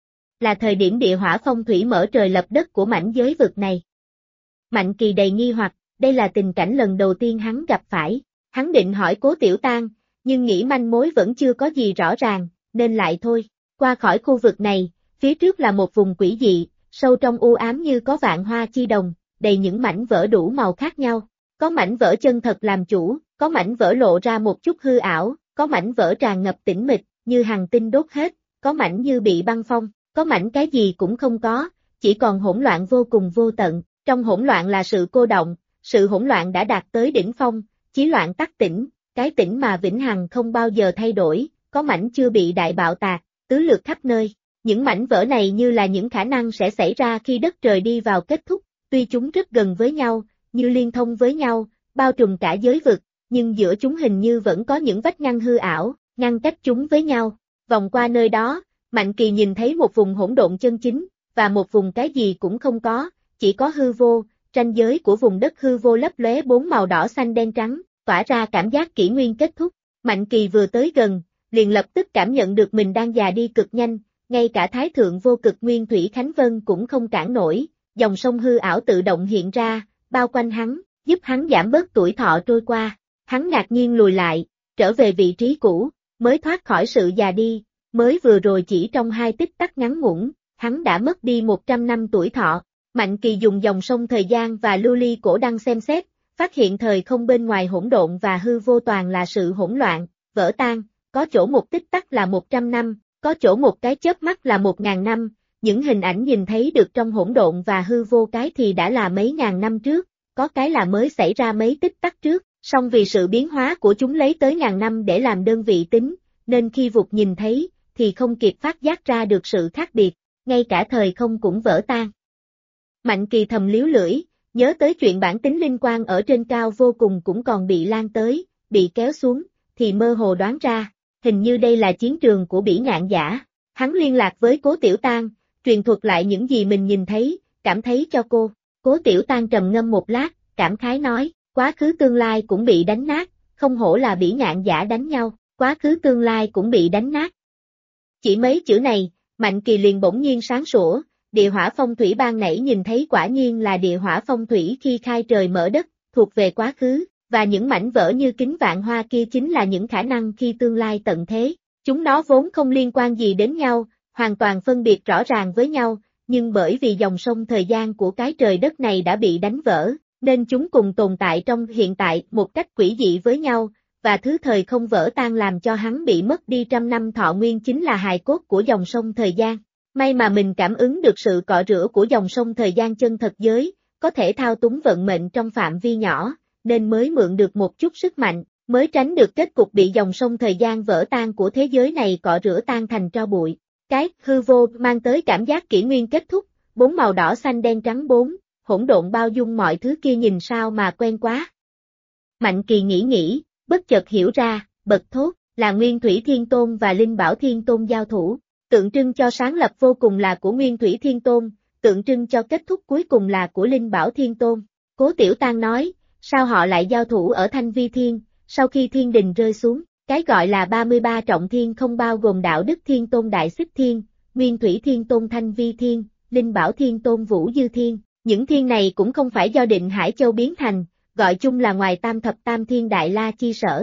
Là thời điểm địa hỏa phong thủy mở trời lập đất của mảnh giới vực này. Mạnh Kỳ đầy nghi hoặc, đây là tình cảnh lần đầu tiên hắn gặp phải. Hắn định hỏi Cố Tiểu Tang, nhưng nghĩ manh mối vẫn chưa có gì rõ ràng, nên lại thôi. Qua khỏi khu vực này, phía trước là một vùng quỷ dị, sâu trong u ám như có vạn hoa chi đồng, đầy những mảnh vỡ đủ màu khác nhau. Có mảnh vỡ chân thật làm chủ, có mảnh vỡ lộ ra một chút hư ảo, có mảnh vỡ tràn ngập tĩnh mịch, như hàng tinh đốt hết, có mảnh như bị băng phong, có mảnh cái gì cũng không có, chỉ còn hỗn loạn vô cùng vô tận. Trong hỗn loạn là sự cô động, sự hỗn loạn đã đạt tới đỉnh phong, chí loạn tắc tỉnh, cái tỉnh mà vĩnh hằng không bao giờ thay đổi, có mảnh chưa bị đại bạo tạc, tứ lượt khắp nơi. Những mảnh vỡ này như là những khả năng sẽ xảy ra khi đất trời đi vào kết thúc, tuy chúng rất gần với nhau, như liên thông với nhau, bao trùm cả giới vực, nhưng giữa chúng hình như vẫn có những vách ngăn hư ảo, ngăn cách chúng với nhau. Vòng qua nơi đó, Mạnh Kỳ nhìn thấy một vùng hỗn độn chân chính, và một vùng cái gì cũng không có, chỉ có hư vô, ranh giới của vùng đất hư vô lấp lóe bốn màu đỏ xanh đen trắng, tỏa ra cảm giác kỷ nguyên kết thúc. Mạnh Kỳ vừa tới gần, liền lập tức cảm nhận được mình đang già đi cực nhanh, ngay cả Thái Thượng Vô Cực Nguyên Thủy Khánh Vân cũng không cản nổi, dòng sông hư ảo tự động hiện ra, bao quanh hắn, giúp hắn giảm bớt tuổi thọ trôi qua. Hắn ngạc nhiên lùi lại, trở về vị trí cũ, mới thoát khỏi sự già đi, mới vừa rồi chỉ trong hai tích tắc ngắn ngủn, hắn đã mất đi 100 năm tuổi thọ. Mạnh Kỳ dùng dòng sông thời gian và lưu ly cổ đăng xem xét, phát hiện thời không bên ngoài hỗn độn và hư vô toàn là sự hỗn loạn, vỡ tan, có chỗ một tích tắc là 100 năm, có chỗ một cái chớp mắt là 1000 năm, những hình ảnh nhìn thấy được trong hỗn độn và hư vô cái thì đã là mấy ngàn năm trước, có cái là mới xảy ra mấy tích tắc trước, song vì sự biến hóa của chúng lấy tới ngàn năm để làm đơn vị tính, nên khi vụt nhìn thấy, thì không kịp phát giác ra được sự khác biệt, ngay cả thời không cũng vỡ tan. Mạnh Kỳ thầm líu lưỡi, nhớ tới chuyện bản tính linh quan ở trên cao vô cùng cũng còn bị lan tới, bị kéo xuống, thì mơ hồ đoán ra, hình như đây là chiến trường của bỉ ngạn giả. Hắn liên lạc với Cố Tiểu Tang, truyền thuật lại những gì mình nhìn thấy, cảm thấy cho cô. Cố Tiểu Tang trầm ngâm một lát, cảm khái nói, quá khứ tương lai cũng bị đánh nát, không hổ là bỉ ngạn giả đánh nhau, quá khứ tương lai cũng bị đánh nát. Chỉ mấy chữ này, Mạnh Kỳ liền bỗng nhiên sáng sủa, địa hỏa phong thủy ban nãy nhìn thấy quả nhiên là địa hỏa phong thủy khi khai trời mở đất, thuộc về quá khứ, và những mảnh vỡ như kính vạn hoa kia chính là những khả năng khi tương lai tận thế. Chúng nó vốn không liên quan gì đến nhau, hoàn toàn phân biệt rõ ràng với nhau, nhưng bởi vì dòng sông thời gian của cái trời đất này đã bị đánh vỡ, nên chúng cùng tồn tại trong hiện tại một cách quỷ dị với nhau, và thứ thời không vỡ tan làm cho hắn bị mất đi 100 năm thọ nguyên chính là hài cốt của dòng sông thời gian. May mà mình cảm ứng được sự cọ rửa của dòng sông thời gian chân thật giới, có thể thao túng vận mệnh trong phạm vi nhỏ, nên mới mượn được một chút sức mạnh, mới tránh được kết cục bị dòng sông thời gian vỡ tan của thế giới này cọ rửa tan thành tro bụi. Cái hư vô mang tới cảm giác kỷ nguyên kết thúc, bốn màu đỏ xanh đen trắng bốn, hỗn độn bao dung mọi thứ kia nhìn sao mà quen quá. Mạnh Kỳ nghĩ, bất chợt hiểu ra, bật thốt, là Nguyên Thủy Thiên Tôn và Linh Bảo Thiên Tôn giao thủ, tượng trưng cho sáng lập vô cùng là của Nguyên Thủy Thiên Tôn, tượng trưng cho kết thúc cuối cùng là của Linh Bảo Thiên Tôn. Cố Tiểu Tang nói, sao họ lại giao thủ ở Thanh Vi Thiên, sau khi thiên đình rơi xuống, cái gọi là 33 trọng thiên không bao gồm Đạo Đức Thiên Tôn Đại Xích Thiên, Nguyên Thủy Thiên Tôn Thanh Vi Thiên, Linh Bảo Thiên Tôn Vũ Dư Thiên, những thiên này cũng không phải do Định Hải Châu biến thành, gọi chung là ngoài tam thập tam thiên Đại La Chi Sở.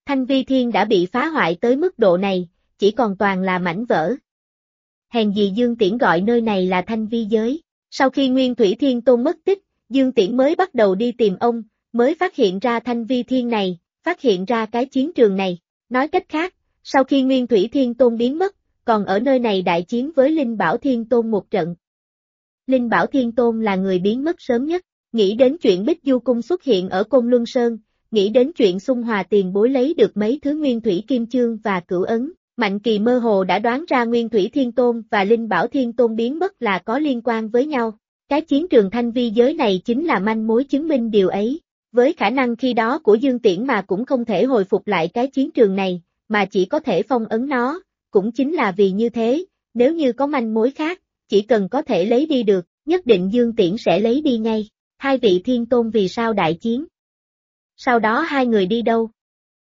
Thanh vi thiên đã bị phá hoại tới mức độ này, chỉ còn toàn là mảnh vỡ. Hèn gì Dương Tiễn gọi nơi này là Thanh vi giới. Sau khi Nguyên Thủy Thiên Tôn mất tích, Dương Tiễn mới bắt đầu đi tìm ông, mới phát hiện ra Thanh vi thiên này, phát hiện ra cái chiến trường này. Nói cách khác, sau khi Nguyên Thủy Thiên Tôn biến mất, còn ở nơi này đại chiến với Linh Bảo Thiên Tôn một trận. Linh Bảo Thiên Tôn là người biến mất sớm nhất, nghĩ đến chuyện Bích Du Cung xuất hiện ở Côn Luân Sơn, nghĩ đến chuyện Xung Hòa tiền bối lấy được mấy thứ Nguyên Thủy Kim Chương và Cửu Ấn, Mạnh Kỳ mơ hồ đã đoán ra Nguyên Thủy Thiên Tôn và Linh Bảo Thiên Tôn biến mất là có liên quan với nhau. Cái chiến trường Thanh vi giới này chính là manh mối chứng minh điều ấy. Với khả năng khi đó của Dương Tiễn mà cũng không thể hồi phục lại cái chiến trường này, mà chỉ có thể phong ấn nó, cũng chính là vì như thế, nếu như có manh mối khác, chỉ cần có thể lấy đi được, nhất định Dương Tiễn sẽ lấy đi ngay. Hai vị Thiên Tôn vì sao đại chiến? Sau đó hai người đi đâu?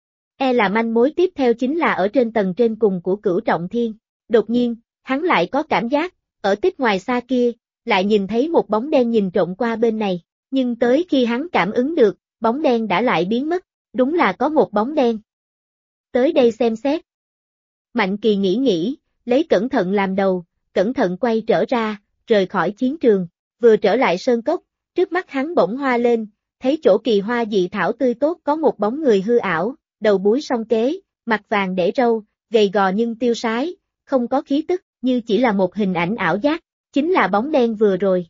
E là manh mối tiếp theo chính là ở trên tầng trên cùng của Cửu Trọng Thiên. Đột nhiên, hắn lại có cảm giác, ở tích ngoài xa kia, lại nhìn thấy một bóng đen nhìn trộm qua bên này, nhưng tới khi hắn cảm ứng được, bóng đen đã lại biến mất, đúng là có một bóng đen. Tới đây xem xét. Mạnh Kỳ nghĩ, lấy cẩn thận làm đầu, cẩn thận quay trở ra, rời khỏi chiến trường, vừa trở lại sơn cốc, trước mắt hắn bỗng hoa lên, thấy chỗ kỳ hoa dị thảo tươi tốt có một bóng người hư ảo, đầu búi song kế, mặt vàng để râu, gầy gò nhưng tiêu sái, không có khí tức, như chỉ là một hình ảnh ảo giác, chính là bóng đen vừa rồi.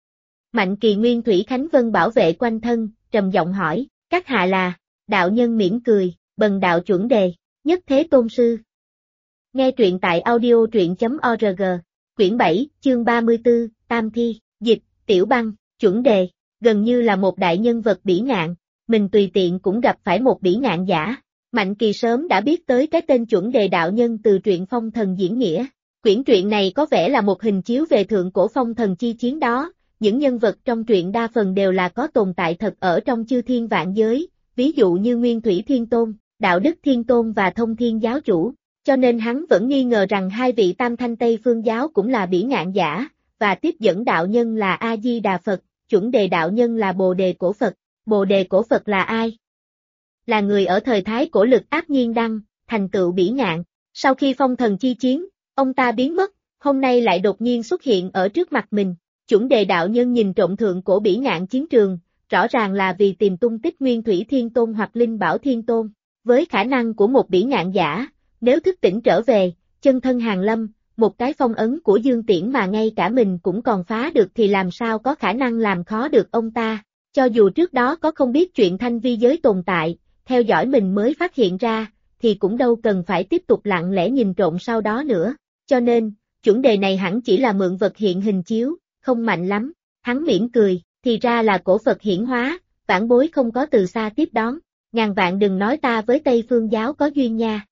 Mạnh Kỳ Nguyên Thủy Khánh Vân bảo vệ quanh thân, trầm giọng hỏi, các hạ là, đạo nhân mỉm cười, bần đạo chuẩn đề, nhất thế tôn sư. Nghe truyện tại audio truyện.org, quyển 7, chương 34, Tam Thi, dịch, Tiểu Băng, chuẩn đề, gần như là một đại nhân vật bỉ ngạn, mình tùy tiện cũng gặp phải một bỉ ngạn giả. Mạnh Kỳ sớm đã biết tới cái tên chuẩn đề đạo nhân từ truyện Phong Thần Diễn Nghĩa. Quyển truyện này có vẻ là một hình chiếu về thượng cổ phong thần chi chiến đó, những nhân vật trong truyện đa phần đều là có tồn tại thật ở trong chư thiên vạn giới, ví dụ như Nguyên Thủy Thiên Tôn, Đạo Đức Thiên Tôn và Thông Thiên Giáo Chủ, cho nên hắn vẫn nghi ngờ rằng hai vị Tam Thanh Tây Phương Giáo cũng là bỉ ngạn giả, và tiếp dẫn đạo nhân là A-di-đà Phật, chuẩn đề đạo nhân là Bồ Đề Cổ Phật. Bồ Đề Cổ Phật là ai? Là người ở thời Thái Cổ Lực Áp Nhiên Đăng, thành tựu bỉ ngạn, sau khi phong thần chi chiến, ông ta biến mất, hôm nay lại đột nhiên xuất hiện ở trước mặt mình. Chuẩn đề đạo nhân nhìn trộm thượng cổ bỉ ngạn chiến trường, rõ ràng là vì tìm tung tích Nguyên Thủy Thiên Tôn hoặc Linh Bảo Thiên Tôn. Với khả năng của một bỉ ngạn giả, nếu thức tỉnh trở về, chân thân hàng lâm, một cái phong ấn của Dương Tiễn mà ngay cả mình cũng còn phá được thì làm sao có khả năng làm khó được ông ta. Cho dù trước đó có không biết chuyện thanh vi giới tồn tại, theo dõi mình mới phát hiện ra, thì cũng đâu cần phải tiếp tục lặng lẽ nhìn trộm sau đó nữa. Cho nên, chuẩn đề này hẳn chỉ là mượn vật hiện hình chiếu, không mạnh lắm. Hắn mỉm cười, thì ra là cổ Phật hiển hóa, vãn bối không có từ xa tiếp đón, ngàn vạn đừng nói ta với Tây Phương Giáo có duyên nha.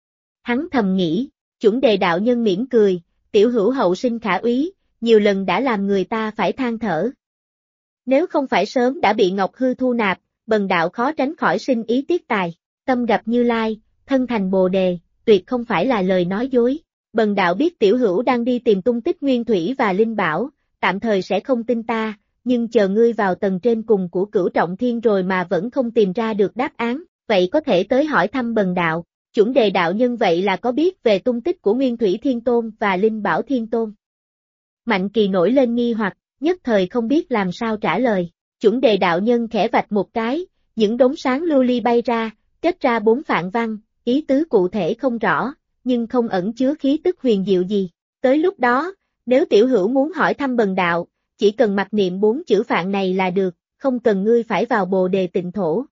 Hắn thầm nghĩ, chuẩn đề đạo nhân mỉm cười, tiểu hữu hậu sinh khả úy, nhiều lần đã làm người ta phải than thở. Nếu không phải sớm đã bị Ngọc Hư thu nạp, bần đạo khó tránh khỏi sinh ý tiếc tài, tâm gặp Như Lai, thân thành Bồ Đề, tuyệt không phải là lời nói dối. Bần đạo biết tiểu hữu đang đi tìm tung tích Nguyên Thủy và Linh Bảo, tạm thời sẽ không tin ta, nhưng chờ ngươi vào tầng trên cùng của Cửu Trọng Thiên rồi mà vẫn không tìm ra được đáp án, vậy có thể tới hỏi thăm bần đạo. Chuẩn đề đạo nhân vậy là có biết về tung tích của Nguyên Thủy Thiên Tôn và Linh Bảo Thiên Tôn. Mạnh Kỳ nổi lên nghi hoặc, nhất thời không biết làm sao trả lời. Chuẩn đề đạo nhân khẽ vạch một cái, những đốm sáng lưu ly bay ra, kết ra 4 phạn văn, ý tứ cụ thể không rõ, nhưng không ẩn chứa khí tức huyền diệu gì. Tới lúc đó, nếu tiểu hữu muốn hỏi thăm bần đạo, chỉ cần mặc niệm 4 chữ phạn này là được, không cần ngươi phải vào Bồ Đề Tịnh Thổ.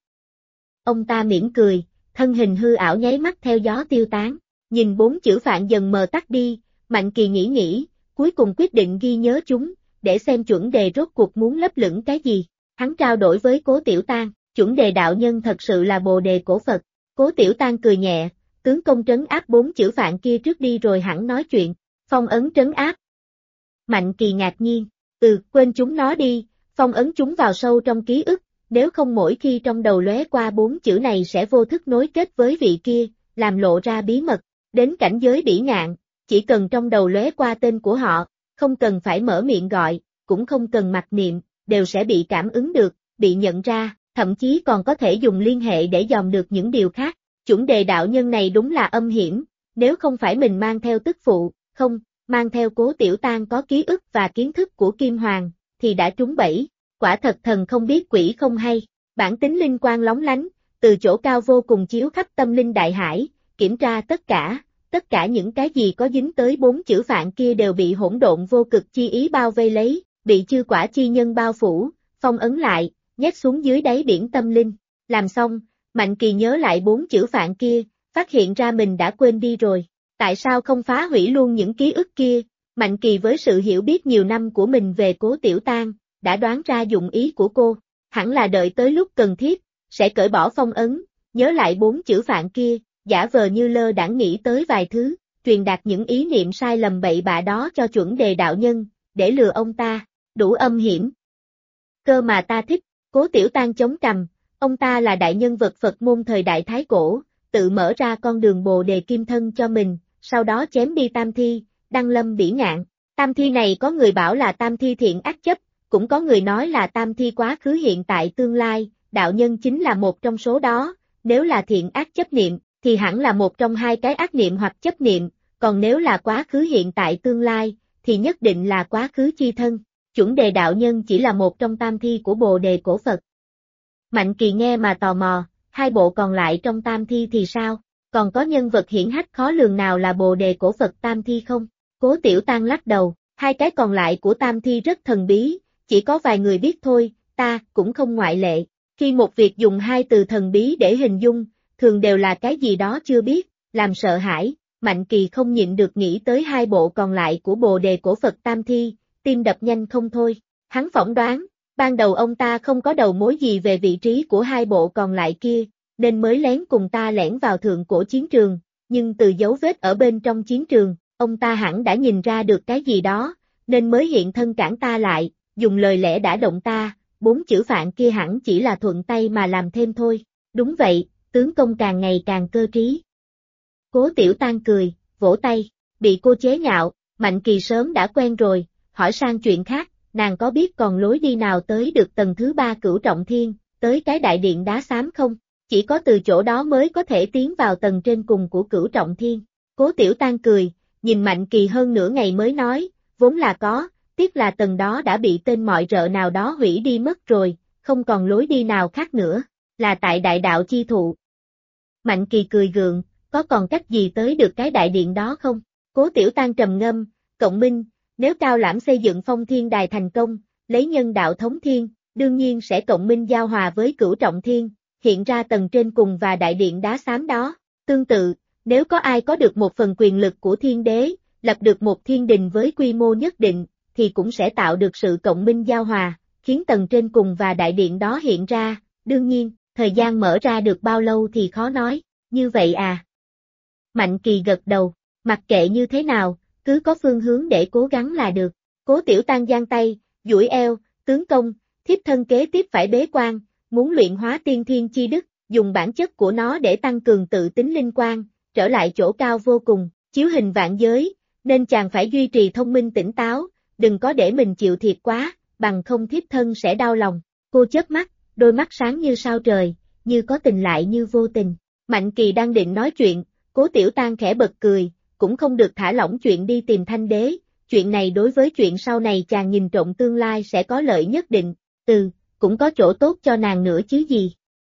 Ông ta mỉm cười, thân hình hư ảo nháy mắt theo gió tiêu tán, nhìn 4 chữ phạn dần mờ tắt đi, Mạnh Kỳ nghĩ, cuối cùng quyết định ghi nhớ chúng, để xem chuẩn đề rốt cuộc muốn lấp lửng cái gì. Hắn trao đổi với Cố Tiểu Tang, chuẩn đề đạo nhân thật sự là Bồ Đề Cổ Phật. Cố Tiểu Tang cười nhẹ, tướng công trấn áp 4 chữ phạn kia trước đi rồi hẳn nói chuyện. Phong ấn trấn áp. Mạnh Kỳ ngạc nhiên, quên chúng nó đi, phong ấn chúng vào sâu trong ký ức, nếu không mỗi khi trong đầu lóe qua 4 chữ này sẽ vô thức nối kết với vị kia, làm lộ ra bí mật. Đến cảnh giới bỉ ngạn, chỉ cần trong đầu lóe qua tên của họ, không cần phải mở miệng gọi, cũng không cần mặc niệm, đều sẽ bị cảm ứng được, bị nhận ra, thậm chí còn có thể dùng liên hệ để dòm được những điều khác. chuẩn đề đạo nhân này đúng là âm hiểm, nếu không phải mình mang theo tức phụ, không, mang theo Cố Tiểu Tang có ký ức và kiến thức của Kim Hoàng, thì đã trúng bẫy, quả thật thần không biết quỷ không hay, bản tính linh quang lóng lánh, từ chỗ cao vô cùng chiếu khắp tâm linh đại hải, kiểm tra tất cả những cái gì có dính tới 4 chữ Phạn kia đều bị hỗn độn vô cực chi ý bao vây lấy, bị chư quả chi nhân bao phủ, phong ấn lại, nhét xuống dưới đáy biển tâm linh. Làm xong, Mạnh Kỳ nhớ lại 4 chữ Phạn kia, phát hiện ra mình đã quên đi rồi. Tại sao không phá hủy luôn những ký ức kia? Mạnh Kỳ với sự hiểu biết nhiều năm của mình về Cố Tiểu Tang, đã đoán ra dụng ý của cô. Hẳn là đợi tới lúc cần thiết, sẽ cởi bỏ phong ấn, nhớ lại 4 chữ Phạn kia, giả vờ như lơ đãng nghĩ tới vài thứ, truyền đạt những ý niệm sai lầm bậy bạ đó cho chuẩn đề đạo nhân, để lừa ông ta, đủ âm hiểm. Cơ mà ta thích, Cố Tiểu Tang chống cằm, ông ta là đại nhân vật Phật môn thời đại Thái Cổ, tự mở ra con đường Bồ Đề Kim Thân cho mình, sau đó chém đi Tam Thi, đăng lâm bỉ ngạn. Tam Thi này có người bảo là Tam Thi thiện ác chấp, cũng có người nói là Tam Thi quá khứ hiện tại tương lai, đạo nhân chính là một trong số đó, nếu là thiện ác chấp niệm, thì hẳn là một trong hai cái ác niệm hoặc chấp niệm, còn nếu là quá khứ hiện tại tương lai, thì nhất định là quá khứ chi thân. Chuẩn đề đạo nhân chỉ là một trong tam thi của Bồ Đề cổ Phật. Mạnh Kỳ nghe mà tò mò, hai bộ còn lại trong tam thi thì sao? Còn có nhân vật hiển hách khó lường nào là Bồ Đề cổ Phật tam thi không? Cố Tiểu Tang lắc đầu, hai cái còn lại của tam thi rất thần bí, chỉ có vài người biết thôi, ta cũng không ngoại lệ. Khi một việc dùng hai từ thần bí để hình dung, thường đều là cái gì đó chưa biết, làm sợ hãi. Mạnh Kỳ không nhịn được nghĩ tới hai bộ còn lại của Bồ Đề cổ Phật tam thi, tim đập nhanh không thôi. Hắn phỏng đoán, ban đầu ông ta không có đầu mối gì về vị trí của hai bộ còn lại kia, nên mới lén cùng ta lẻn vào thượng cổ chiến trường, nhưng từ dấu vết ở bên trong chiến trường, ông ta hẳn đã nhìn ra được cái gì đó, nên mới hiện thân cản ta lại, dùng lời lẽ đả động ta, 4 chữ Phạn kia hẳn chỉ là thuận tay mà làm thêm thôi. Đúng vậy, tướng công càng ngày càng cơ trí. Cố Tiểu Tang cười, vỗ tay, bị cô chế nhạo, Mạnh Kỳ sớm đã quen rồi, hỏi sang chuyện khác, nàng có biết còn lối đi nào tới được tầng thứ 3 Cửu Trọng Thiên, tới cái đại điện đá xám không? Chỉ có từ chỗ đó mới có thể tiến vào tầng trên cùng của Cửu Trọng Thiên. Cố Tiểu Tang cười, nhìn Mạnh Kỳ hơn nửa ngày mới nói, vốn là có, tiếc là tầng đó đã bị tên mọi rợ nào đó hủy đi mất rồi, không còn lối đi nào khác nữa, là tại đại đạo chi thụ. Mạnh Kỳ cười gượng, có còn cách gì tới được cái đại điện đó không? Cố Tiểu Tang trầm ngâm, cộng minh, nếu Cao Lãm xây dựng Phong Thiên Đài thành công, lấy nhân đạo thống thiên, đương nhiên sẽ cộng minh giao hòa với Cửu Trọng Thiên, hiện ra tầng trên cùng và đại điện đá xám đó. Tương tự, nếu có ai có được một phần quyền lực của thiên đế, lập được một thiên đình với quy mô nhất định, thì cũng sẽ tạo được sự cộng minh giao hòa, khiến tầng trên cùng và đại điện đó hiện ra, đương nhiên, thời gian mở ra được bao lâu thì khó nói, như vậy à? Mạnh Kỳ gật đầu, mặc kệ như thế nào, cứ có phương hướng để cố gắng là được. Cố Tiểu Tang giang tay, duỗi eo, tướng công, thiếp thân kế tiếp phải bế quan, muốn luyện hóa tiên thiên chi đức, dùng bản chất của nó để tăng cường tự tính linh quan, trở lại chỗ cao vô cùng, chiếu hình vạn giới, nên chàng phải duy trì thông minh tỉnh táo, đừng có để mình chịu thiệt quá, bằng không thiếp thân sẽ đau lòng. Cô chớp mắt, đôi mắt sáng như sao trời, như có tình lại như vô tình. Mạnh Kỳ đang định nói chuyện, Cố Tiểu Tang khẽ bật cười, cũng không được thả lỏng chuyện đi tìm Thanh Đế, chuyện này đối với chuyện sau này chàng nhìn trộm tương lai sẽ có lợi nhất định, cũng có chỗ tốt cho nàng nữa chứ gì.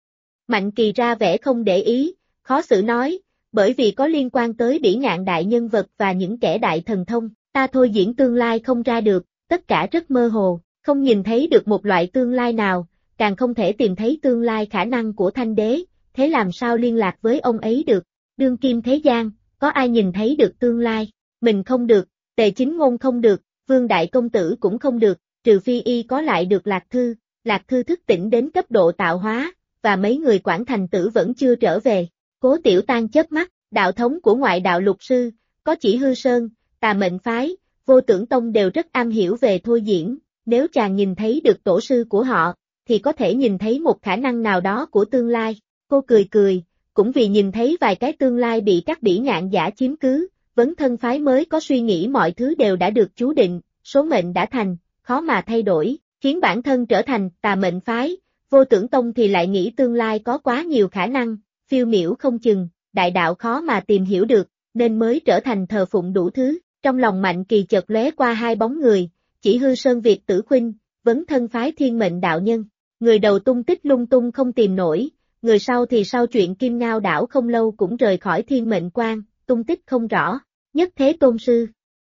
Mạnh Kỳ ra vẻ không để ý, khó xử nói, bởi vì có liên quan tới bỉ ngạn đại nhân vật và những kẻ đại thần thông, ta thôi diễn tương lai không ra được, tất cả rất mơ hồ, không nhìn thấy được một loại tương lai nào, càng không thể tìm thấy tương lai khả năng của Thanh Đế, thế làm sao liên lạc với ông ấy được, đương kim thế gian, có ai nhìn thấy được tương lai, mình không được, Tề Chính Ngôn không được, Vương Đại Công Tử cũng không được, trừ phi y có lại được Lạc Thư thức tỉnh đến cấp độ tạo hóa, và mấy người Quảng Thành Tử vẫn chưa trở về. Cố Tiểu Tang chớp mắt, đạo thống của ngoại đạo lục sư, có Chỉ Hư Sơn, Tà Mệnh Phái, Vô Tưởng Tông đều rất am hiểu về thôi diễn, nếu chàng nhìn thấy được tổ sư của họ, thì có thể nhìn thấy một khả năng nào đó của tương lai. Cô cười cười, cũng vì nhìn thấy vài cái tương lai bị các bỉ ngạn giả chiếm cứ, Vấn Thân Phái mới có suy nghĩ mọi thứ đều đã được chú định, số mệnh đã thành, khó mà thay đổi, khiến bản thân trở thành Tà Mệnh Phái, Vô Tưởng Tông thì lại nghĩ tương lai có quá nhiều khả năng, phiêu miểu không chừng, đại đạo khó mà tìm hiểu được, nên mới trở thành thờ phụng đủ thứ. Trong lòng Mạnh Kỳ chợt lóe qua hai bóng người, Chỉ Hư Sơn Việt Tử Khuynh, vấn thân phái Thiên Mệnh đạo nhân. Người đầu tung tích lung tung không tìm nổi, người sau thì sau chuyện Kim Ngao đảo không lâu cũng rời khỏi Thiên Mệnh Quan, tung tích không rõ. Nhất Thế Tôn Sư.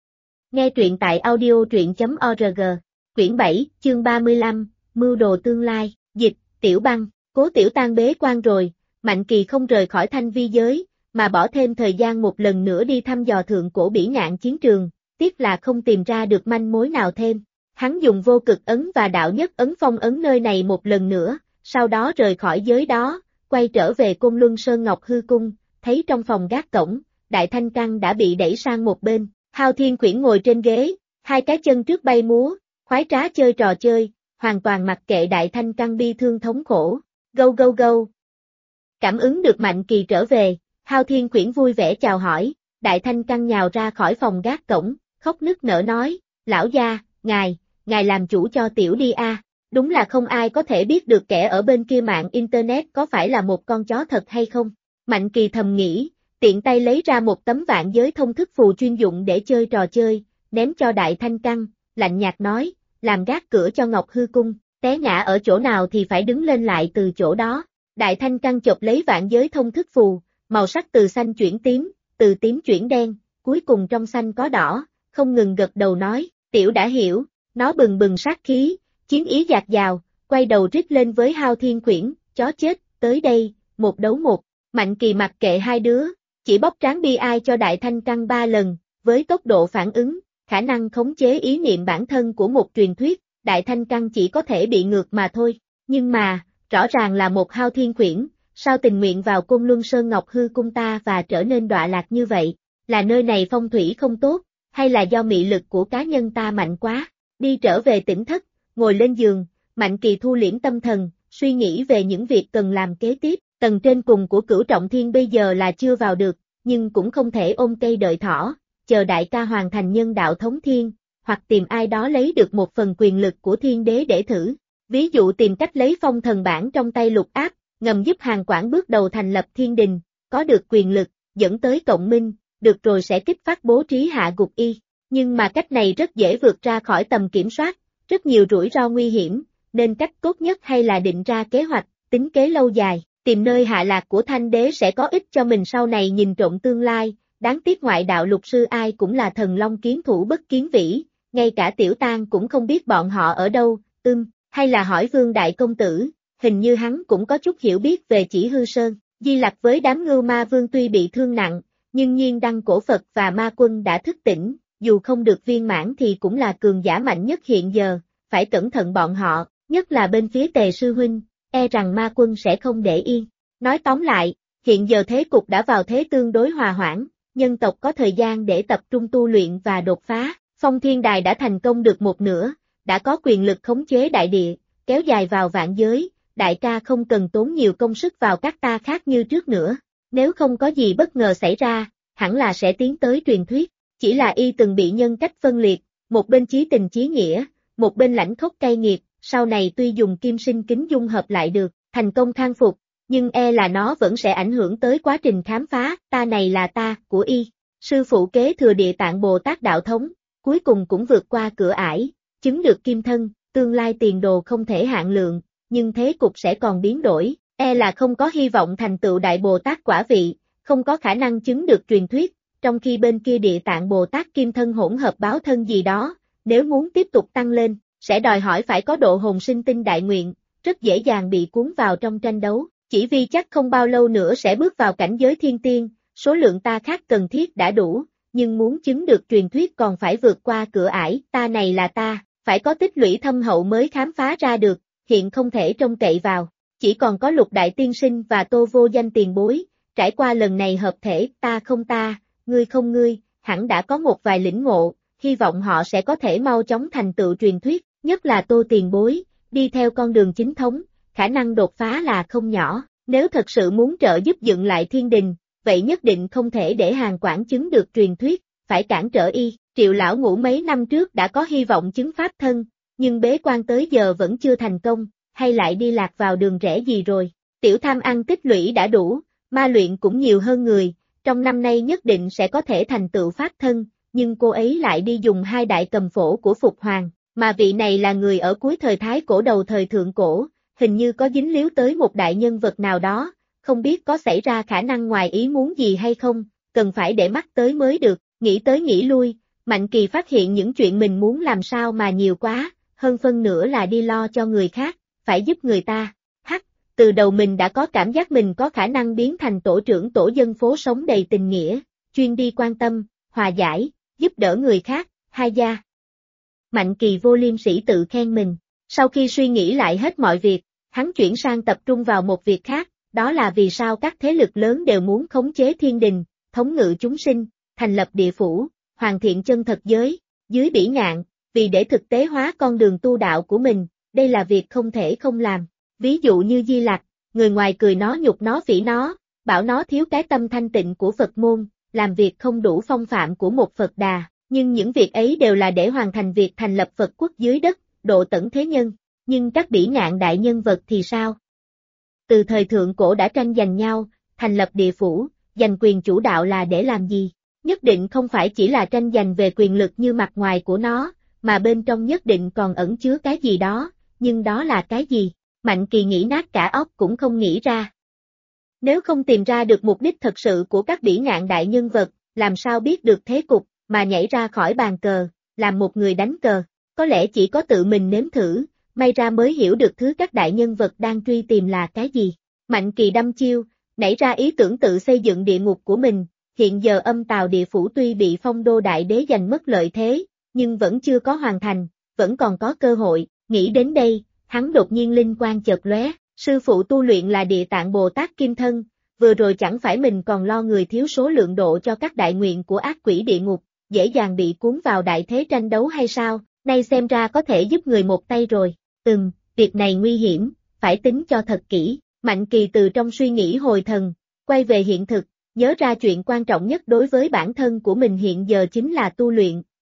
Nghe truyện tại audio.org. Quyển 7, chương 35, Mưu đồ tương lai, dịch, Tiểu Băng. Cố Tiểu Tan bế quan rồi, Mạnh Kỳ không rời khỏi Thanh Vi giới, mà bỏ thêm thời gian một lần nữa đi thăm dò thượng cổ bỉ ngạn chiến trường, tiếc là không tìm ra được manh mối nào thêm. Hắn dùng vô cực ấn và đạo nhất ấn phong ấn nơi này một lần nữa, sau đó rời khỏi giới đó, quay trở về Côn Luân Sơn Ngọc Hư Cung, thấy trong phòng gác cổng, Đại Thanh Căn đã bị đẩy sang một bên, Hao Thiên Khuyển ngồi trên ghế, hai cái chân trước bay múa, khoái trá chơi trò chơi, hoàn toàn mặc kệ Đại Thanh Căn bi thương thống khổ. Gâu gâu gâu. Cảm ứng được Mạnh Kỳ trở về, Hao Thiên Khuyển vui vẻ chào hỏi, Đại Thanh Căn nhào ra khỏi phòng gác cổng, khóc nức nở nói, lão gia, ngài làm chủ cho tiểu đi a. Đúng là không ai có thể biết được kẻ ở bên kia mạng internet có phải là một con chó thật hay không. Mạnh Kỳ thầm nghĩ, tiện tay lấy ra một tấm vạn giới thông thức phù chuyên dụng để chơi trò chơi, ném cho Đại Thanh Căn, lạnh nhạt nói, làm gác cửa cho Ngọc Hư Cung, té ngã ở chỗ nào thì phải đứng lên lại từ chỗ đó. Đại Thanh Căn chộp lấy vạn giới thông thức phù, màu sắc từ xanh chuyển tím, từ tím chuyển đen, cuối cùng trong xanh có đỏ, không ngừng gật đầu nói, tiểu đã hiểu, nó bừng bừng sát khí, chiến ý dạt dào, quay đầu rít lên với Hao Thiên Khuyển, chó chết, tới đây, một đấu một. Mạnh Kỳ mặc kệ hai đứa, chỉ bóp trán bi ai cho Đại Thanh Căn 3 lần, với tốc độ phản ứng, khả năng khống chế ý niệm bản thân của một truyền thuyết, Đại Thanh Căn chỉ có thể bị ngược mà thôi. Nhưng mà, rõ ràng là một Hao Thiên Khuyển, sao tình nguyện vào Côn Luân Sơn Ngọc Hư Cung ta và trở nên đọa lạc như vậy, là nơi này phong thủy không tốt, hay là do mị lực của cá nhân ta mạnh quá? Đi trở về tỉnh thất, ngồi lên giường, Mạnh Kỳ thu liễm tâm thần, suy nghĩ về những việc cần làm kế tiếp. Tầng trên cùng của Cửu Trọng Thiên bây giờ là chưa vào được, nhưng cũng không thể ôm cây đợi thỏ, chờ đại ca hoàn thành nhân đạo thống thiên, hoặc tìm ai đó lấy được một phần quyền lực của thiên đế để thử. Ví dụ tìm cách lấy phong thần bản trong tay Lục Áp, ngầm giúp Hàn Quảng bước đầu thành lập thiên đình, có được quyền lực, dẫn tới cộng minh, được rồi sẽ kích phát bố trí hạ gục y. Nhưng mà cách này rất dễ vượt ra khỏi tầm kiểm soát, rất nhiều rủi ro nguy hiểm, nên cách tốt nhất hay là định ra kế hoạch, tính kế lâu dài. Tìm nơi hạ lạc của Thanh Đế sẽ có ích cho mình sau này nhìn trộm tương lai, đáng tiếc ngoại đạo lục sư ai cũng là thần long kiến thủ bất kiến vĩ, ngay cả Tiểu Tan cũng không biết bọn họ ở đâu, hay là hỏi Vương Đại Công Tử, hình như hắn cũng có chút hiểu biết về Chỉ Hư Sơn. Di Lặc với đám Ngưu Ma Vương tuy bị thương nặng, nhưng Nhiên Đăng Cổ Phật và Ma Quân đã thức tỉnh, dù không được viên mãn thì cũng là cường giả mạnh nhất hiện giờ, phải cẩn thận bọn họ, nhất là bên phía Tề Sư Huynh. E rằng Ma Quân sẽ không để yên. Nói tóm lại, hiện giờ thế cục đã vào thế tương đối hòa hoãn, nhân tộc có thời gian để tập trung tu luyện và đột phá. Phong Thiên Đài đã thành công được một nửa, đã có quyền lực khống chế đại địa, kéo dài vào vạn giới, đại ca không cần tốn nhiều công sức vào các ta khác như trước nữa. Nếu không có gì bất ngờ xảy ra, hẳn là sẽ tiến tới truyền thuyết. Chỉ là y từng bị nhân cách phân liệt, một bên chí tình chí nghĩa, một bên lãnh khốc cay nghiệt. Sau này tuy dùng kim sinh kính dung hợp lại được, thành công khang phục, nhưng e là nó vẫn sẽ ảnh hưởng tới quá trình khám phá, ta này là ta, của y. Sư phụ kế thừa Địa Tạng Bồ Tát đạo thống, cuối cùng cũng vượt qua cửa ải, chứng được kim thân, tương lai tiền đồ không thể hạn lượng, nhưng thế cục sẽ còn biến đổi, e là không có hy vọng thành tựu Đại Bồ Tát quả vị, không có khả năng chứng được truyền thuyết, trong khi bên kia Địa Tạng Bồ Tát kim thân hỗn hợp báo thân gì đó, nếu muốn tiếp tục tăng lên, sẽ đòi hỏi phải có độ hồn sinh tinh đại nguyện, rất dễ dàng bị cuốn vào trong tranh đấu, chỉ vì chắc không bao lâu nữa sẽ bước vào cảnh giới thiên tiên, số lượng ta khác cần thiết đã đủ, nhưng muốn chứng được truyền thuyết còn phải vượt qua cửa ải, ta này là ta, phải có tích lũy thâm hậu mới khám phá ra được, hiện không thể trông cậy vào, chỉ còn có Lục Đại Tiên Sinh và Tô Vô Danh tiền bối, trải qua lần này hợp thể, ta không ta, ngươi không ngươi, hẳn đã có một vài lĩnh ngộ, hy vọng họ sẽ có thể mau chóng thành tựu truyền thuyết. Nhất là Tô tiền bối, đi theo con đường chính thống, khả năng đột phá là không nhỏ, nếu thật sự muốn trợ giúp dựng lại thiên đình, vậy nhất định không thể để Hàn Quảng chứng được truyền thuyết, phải cản trở y. Triệu lão ngũ mấy năm trước đã có hy vọng chứng pháp thân, nhưng bế quan tới giờ vẫn chưa thành công, hay lại đi lạc vào đường rẽ gì rồi. Tiểu tham ăn tích lũy đã đủ, Ma luyện cũng nhiều hơn người, trong năm nay nhất định sẽ có thể thành tựu pháp thân, nhưng cô ấy lại đi dùng 2 đại cầm phổ của Phục Hoàng, mà vị này là người ở cuối thời Thái Cổ đầu thời Thượng Cổ, hình như có dính líu tới một đại nhân vật nào đó, không biết có xảy ra khả năng ngoài ý muốn gì hay không, cần phải để mắt tới mới được, nghĩ tới nghĩ lui, Mạnh Kỳ phát hiện những chuyện mình muốn làm sao mà nhiều quá, hơn phân nửa là đi lo cho người khác, phải giúp người ta. Từ đầu mình đã có cảm giác mình có khả năng biến thành tổ trưởng tổ dân phố sống đầy tình nghĩa, chuyên đi quan tâm, hòa giải, giúp đỡ người khác, hai gia. Mạnh Kỳ vô liêm sỉ tự khen mình. Sau khi suy nghĩ lại hết mọi việc, hắn chuyển sang tập trung vào một việc khác, đó là vì sao các thế lực lớn đều muốn khống chế thiên đình, thống ngự chúng sinh, thành lập địa phủ, hoàn thiện chân thật giới, dưới bỉ ngạn, vì để thực tế hóa con đường tu đạo của mình, đây là việc không thể không làm. Ví dụ như Di Lặc, người ngoài cười nó nhục nó phỉ nó, bảo nó thiếu cái tâm thanh tịnh của Phật môn, làm việc không đủ phong phạm của một Phật đà, nhưng những việc ấy đều là để hoàn thành việc thành lập Phật quốc dưới đất, độ tận thế nhân, nhưng các bỉ ngạn đại nhân vật thì sao? Từ thời Thượng Cổ đã tranh giành nhau, thành lập địa phủ, giành quyền chủ đạo là để làm gì? Nhất định không phải chỉ là tranh giành về quyền lực như mặt ngoài của nó, mà bên trong nhất định còn ẩn chứa cái gì đó, nhưng đó là cái gì? Mạnh Kỳ nghĩ nát cả óc cũng không nghĩ ra. Nếu không tìm ra được mục đích thật sự của các bỉ ngạn đại nhân vật, làm sao biết được thế cục, mà nhảy ra khỏi bàn cờ, làm một người đánh cờ, có lẽ chỉ có tự mình nếm thử, may ra mới hiểu được thứ các đại nhân vật đang truy tìm là cái gì. Mạnh Kỳ đâm chiêu, nảy ra ý tưởng tự xây dựng địa ngục của mình, hiện giờ Âm Tào địa phủ tuy bị Phong Đô đại đế giành mất lợi thế, nhưng vẫn chưa có hoàn thành, vẫn còn có cơ hội, nghĩ đến đây. Hắn đột nhiên linh quang chợt lóe, sư phụ tu luyện là Địa Tạng Bồ Tát Kim Thân, vừa rồi chẳng phải mình còn lo người thiếu số lượng độ cho các đại nguyện của ác quỷ địa ngục, dễ dàng bị cuốn vào đại thế tranh đấu hay sao, nay xem ra có thể giúp người một tay rồi, việc này nguy hiểm, phải tính cho thật kỹ, Mạnh Kỳ từ trong suy nghĩ hồi thần, quay về hiện thực, nhớ ra chuyện quan trọng nhất đối với bản thân của mình hiện giờ chính là tu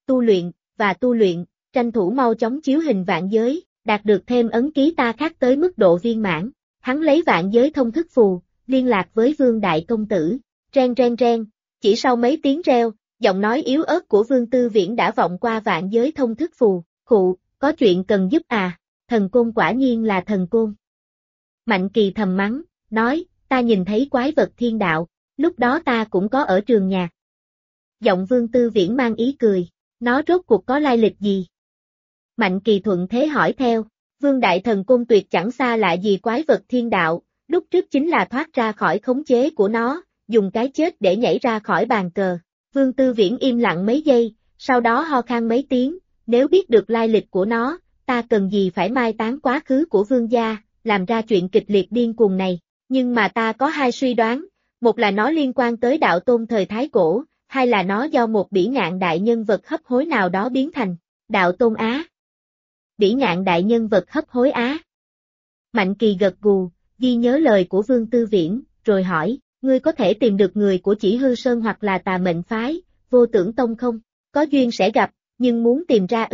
luyện, tranh thủ mau chóng chiếu hình vạn giới. Đạt được thêm ấn ký ta khác tới mức độ viên mãn, hắn lấy vạn giới thông thức phù, liên lạc với Vương Đại Công Tử, reng, chỉ sau mấy tiếng reo, giọng nói yếu ớt của Vương Tư Viễn đã vọng qua vạn giới thông thức phù, có chuyện cần giúp à, thần côn quả nhiên là thần côn. Mạnh Kỳ thầm mắng, nói, ta nhìn thấy quái vật thiên đạo, lúc đó ta cũng có ở trường nhạc. Giọng Vương Tư Viễn mang ý cười, nó rốt cuộc có lai lịch gì? Mạnh Kỳ thuận thế hỏi theo, Vương Đại Thần Côn tuyệt chẳng xa lạ gì quái vật thiên đạo, lúc trước chính là thoát ra khỏi khống chế của nó, dùng cái chết để nhảy ra khỏi bàn cờ. Vương Tư Viễn im lặng mấy giây, sau đó ho khan mấy tiếng, nếu biết được lai lịch của nó, ta cần gì phải mai táng quá khứ của Vương gia, làm ra chuyện kịch liệt điên cuồng này, nhưng mà ta có 2 suy đoán, một là nó liên quan tới đạo tôn thời Thái Cổ, hai là nó do một bỉ ngạn đại nhân vật hấp hối nào đó biến thành, đạo tôn á. Bỉ ngạn đại nhân vật hấp hối á. Mạnh Kỳ gật gù, ghi nhớ lời của Vương Tư Viễn, rồi hỏi, ngươi có thể tìm được người của Chỉ Hư Sơn hoặc là Tà Mệnh Phái, Vô Tưởng Tông không? Có duyên sẽ gặp, nhưng muốn tìm ra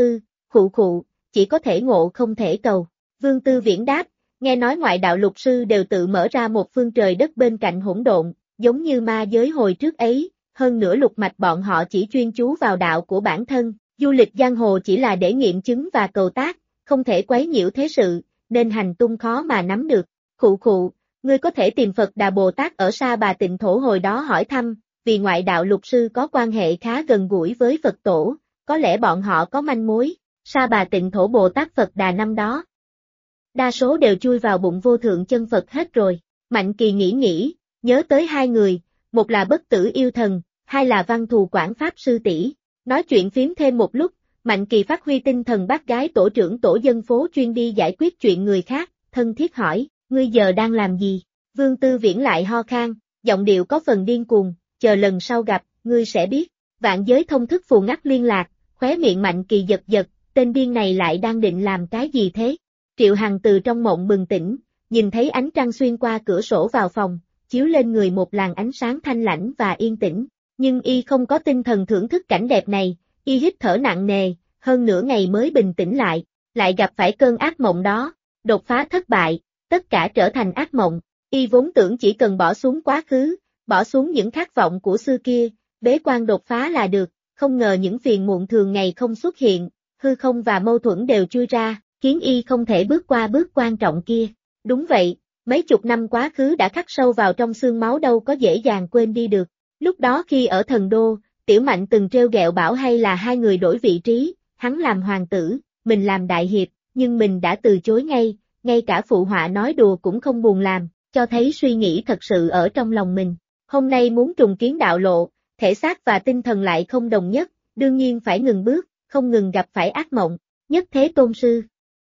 chỉ có thể ngộ không thể cầu. Vương Tư Viễn đáp, nghe nói ngoại đạo lục sư đều tự mở ra một phương trời đất bên cạnh hỗn độn, giống như ma giới hồi trước ấy, hơn nữa lục mạch bọn họ chỉ chuyên chú vào đạo của bản thân. Du lịch giang hồ chỉ là để nghiệm chứng và cầu tác, không thể quấy nhiễu thế sự, nên hành tung khó mà nắm được. Ngươi có thể tìm Phật Đà Bồ Tát ở Sa Bà Tịnh Thổ hồi đó hỏi thăm, vì ngoại đạo lục sư có quan hệ khá gần gũi với Phật Tổ, có lẽ bọn họ có manh mối. Sa Bà Tịnh Thổ Bồ Tát Phật Đà năm đó, đa số đều chui vào bụng vô thượng chân Phật hết rồi. Mạnh Kỳ nghĩ, nhớ tới 2 người, một là Bất Tử Yêu Thần, hai là Văn Thù Quảng Pháp Sư tỷ. Nói chuyện phím thêm một lúc, Mạnh Kỳ phát huy tinh thần bác gái tổ trưởng tổ dân phố chuyên đi giải quyết chuyện người khác, thân thiết hỏi, ngươi giờ đang làm gì? Vương Tư Viễn lại ho khan, giọng điệu có phần điên cuồng, chờ lần sau gặp, ngươi sẽ biết. Vạn giới thông thức phù ngắt liên lạc, khóe miệng Mạnh Kỳ giật, tên điên này lại đang định làm cái gì thế? Triệu Hằng từ trong mộng bừng tỉnh, nhìn thấy ánh trăng xuyên qua cửa sổ vào phòng, chiếu lên người một làn ánh sáng thanh lãnh và yên tĩnh. Nhưng y không có tinh thần thưởng thức cảnh đẹp này, y hít thở nặng nề, hơn nửa ngày mới bình tĩnh lại gặp phải cơn ác mộng đó, đột phá thất bại, tất cả trở thành ác mộng, Y vốn tưởng chỉ cần bỏ xuống quá khứ, bỏ xuống những khát vọng của xưa kia, bế quan đột phá là được, không ngờ những phiền muộn thường ngày không xuất hiện, hư không và mâu thuẫn đều chui ra, khiến Y không thể bước qua bước quan trọng kia. Đúng vậy, mấy chục năm quá khứ đã khắc sâu vào trong xương máu đâu có dễ dàng quên đi được. Lúc đó khi ở Thần Đô, Tiểu Mạnh từng trêu ghẹo bảo hay là hai người đổi vị trí, hắn làm hoàng tử, mình làm đại hiệp, nhưng mình đã từ chối ngay cả phụ họa nói đùa cũng không buồn làm, cho thấy suy nghĩ thật sự ở trong lòng mình. Hôm nay muốn trùng kiến đạo lộ, thể xác và tinh thần lại không đồng nhất, đương nhiên phải ngừng bước, không ngừng gặp phải ác mộng. Nhất Thế Tôn Sư.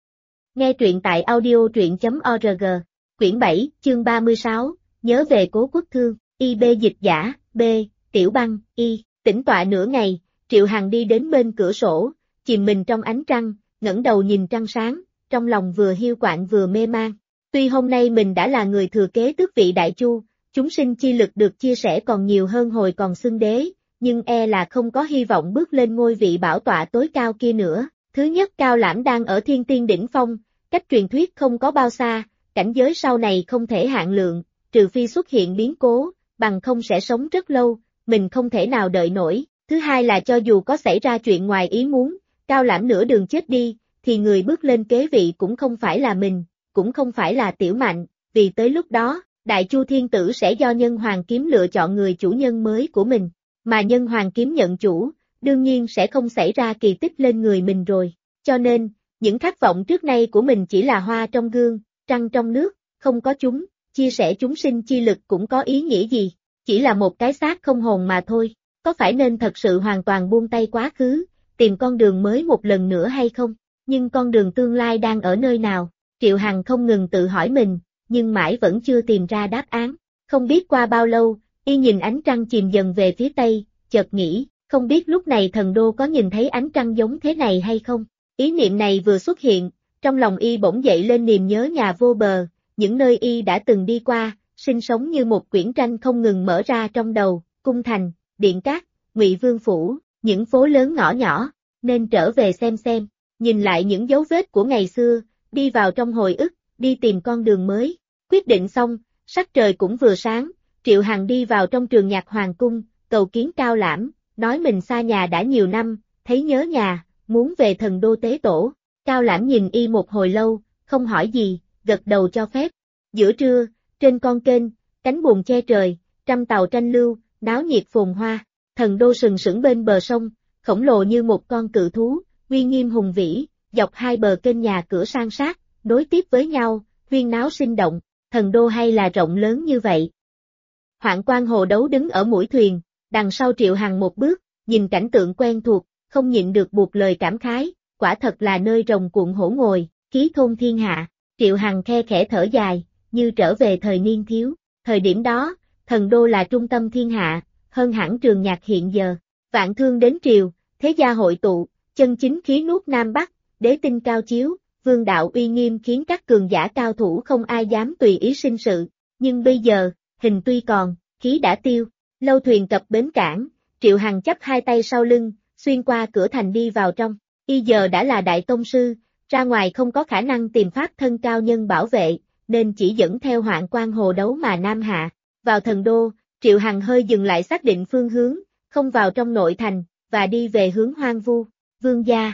Nghe truyện tại audio.org, quyển 7, chương 36, nhớ về Cố Quốc Thương, IB dịch giả, B, Tiểu Băng, Y, tĩnh tọa nửa ngày, Triệu Hằng đi đến bên cửa sổ, chìm mình trong ánh trăng, ngẩng đầu nhìn trăng sáng, trong lòng vừa hiu quạnh vừa mê man. Tuy hôm nay mình đã là người thừa kế tước vị Đại Chu, chúng sinh chi lực được chia sẻ còn nhiều hơn hồi còn xưng đế, nhưng e là không có hy vọng bước lên ngôi vị bảo tọa tối cao kia nữa. Thứ nhất, Cao Lãm đang ở thiên tiên đỉnh phong, cách truyền thuyết không có bao xa, cảnh giới sau này không thể hạn lượng, trừ phi xuất hiện biến cố, bằng không sẽ sống rất lâu, mình không thể nào đợi nổi. Thứ hai là cho dù có xảy ra chuyện ngoài ý muốn, Cao Lãm nửa đường chết đi, thì người bước lên kế vị cũng không phải là mình, cũng không phải là Tiểu Mạnh, vì tới lúc đó, Đại Chu Thiên Tử sẽ do Nhân Hoàng Kiếm lựa chọn người chủ nhân mới của mình, mà Nhân Hoàng Kiếm nhận chủ, đương nhiên sẽ không xảy ra kỳ tích lên người mình rồi, cho nên, những khát vọng trước nay của mình chỉ là hoa trong gương, trăng trong nước, không có chúng, chia sẻ chúng sinh chi lực cũng có ý nghĩa gì, chỉ là một cái xác không hồn mà thôi, có phải nên thật sự hoàn toàn buông tay quá khứ, tìm con đường mới một lần nữa hay không, nhưng con đường tương lai đang ở nơi nào, Triệu Hằng không ngừng tự hỏi mình, nhưng mãi vẫn chưa tìm ra đáp án, không biết qua bao lâu, Y nhìn ánh trăng chìm dần về phía tây, chợt nghĩ, không biết lúc này Thần Đô có nhìn thấy ánh trăng giống thế này hay không, ý niệm này vừa xuất hiện, trong lòng Y bỗng dậy lên niềm nhớ nhà vô bờ, những nơi Y đã từng đi qua, sinh sống như một quyển tranh không ngừng mở ra trong đầu, cung thành, điện cát, Ngụy Vương phủ, những phố lớn ngõ nhỏ, nên trở về xem, nhìn lại những dấu vết của ngày xưa, đi vào trong hồi ức, đi tìm con đường mới, quyết định xong, sắc trời cũng vừa sáng, Triệu Hằng đi vào trong trường nhạc hoàng cung, cầu kiến Cao Lãm, nói mình xa nhà đã nhiều năm, thấy nhớ nhà, muốn về Thần Đô tế tổ, Cao Lãm nhìn Y một hồi lâu, không hỏi gì, gật đầu cho phép. Giữa trưa, trên con kênh, cánh buồm che trời, trăm tàu tranh lưu, náo nhiệt phồn hoa, Thần Đô sừng sững bên bờ sông, khổng lồ như một con cự thú, uy nghiêm hùng vĩ, dọc hai bờ kênh nhà cửa san sát, nối tiếp với nhau, huyên náo sinh động, Thần Đô hay là rộng lớn như vậy. Hoạn Quan Hồ Đấu đứng ở mũi thuyền, đằng sau Triệu Hằng một bước, nhìn cảnh tượng quen thuộc, không nhịn được buột lời cảm khái, quả thật là nơi rồng cuộn hổ ngồi, khí thôn thiên hạ, Triệu Hằng khe khẽ thở dài, như trở về thời niên thiếu, thời điểm đó, Thần Đô là trung tâm thiên hạ, hơn hẳn trường nhạc hiện giờ, vạn thương đến triều, thế gia hội tụ, chân chính khí nuốt Nam Bắc, đế tinh cao chiếu, vương đạo uy nghiêm khiến các cường giả cao thủ không ai dám tùy ý sinh sự, nhưng bây giờ, hình tuy còn, khí đã tiêu, lâu thuyền cập bến cảng, Triệu Hằng chắp hai tay sau lưng, xuyên qua cửa thành đi vào trong, Y giờ đã là đại tông sư, ra ngoài không có khả năng tìm pháp thân cao nhân bảo vệ, nên chỉ dẫn theo Hoạn Quan Hồ Đấu mà Nam hạ, vào Thần Đô, Triệu Hằng hơi dừng lại xác định phương hướng, không vào trong nội thành, và đi về hướng hoang vu, Vương gia.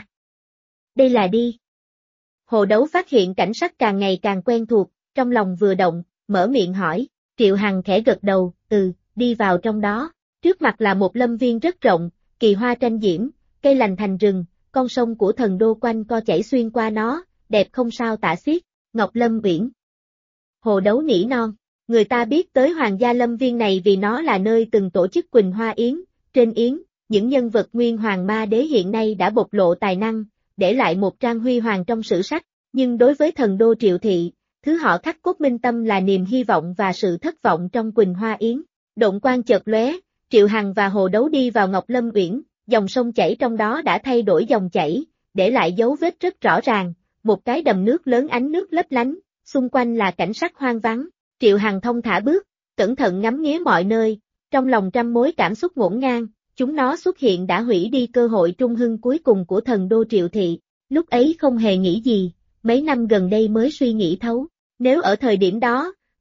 Đây là đi. Hồ Đấu phát hiện cảnh sắc càng ngày càng quen thuộc, trong lòng vừa động, mở miệng hỏi, Triệu Hằng khẽ gật đầu, đi vào trong đó, trước mặt là một lâm viên rất rộng, kỳ hoa tranh diễm, cây lành thành rừng, con sông của Thần Đô quanh co chảy xuyên qua nó, đẹp không sao tả xiết, Ngọc Lâm Uyển. Hồ Đấu nỉ non, người ta biết tới Hoàng gia lâm viên này vì nó là nơi từng tổ chức Quỳnh Hoa Yến, trên Yến, những nhân vật nguyên hoàng ma đế hiện nay đã bộc lộ tài năng, để lại một trang huy hoàng trong sử sách, nhưng đối với Thần Đô Triệu Thị, thứ họ khắc cốt minh tâm là niềm hy vọng và sự thất vọng trong Quỳnh Hoa Yến. Độn quang chợt lóe, Triệu Hằng và Hồ Đấu đi vào Ngọc Lâm Uyển, dòng sông chảy trong đó đã thay đổi dòng chảy, để lại dấu vết rất rõ ràng, một cái đầm nước lớn ánh nước lấp lánh, xung quanh là cảnh sắc hoang vắng. Triệu Hằng thông thả bước, cẩn thận ngắm nghía mọi nơi, trong lòng trăm mối cảm xúc ngổn ngang, chúng nó xuất hiện đã hủy đi cơ hội trung hưng cuối cùng của Thần Đô Triệu Thị, lúc ấy không hề nghĩ gì, mấy năm gần đây mới suy nghĩ thấu, nếu ở thời điểm đó,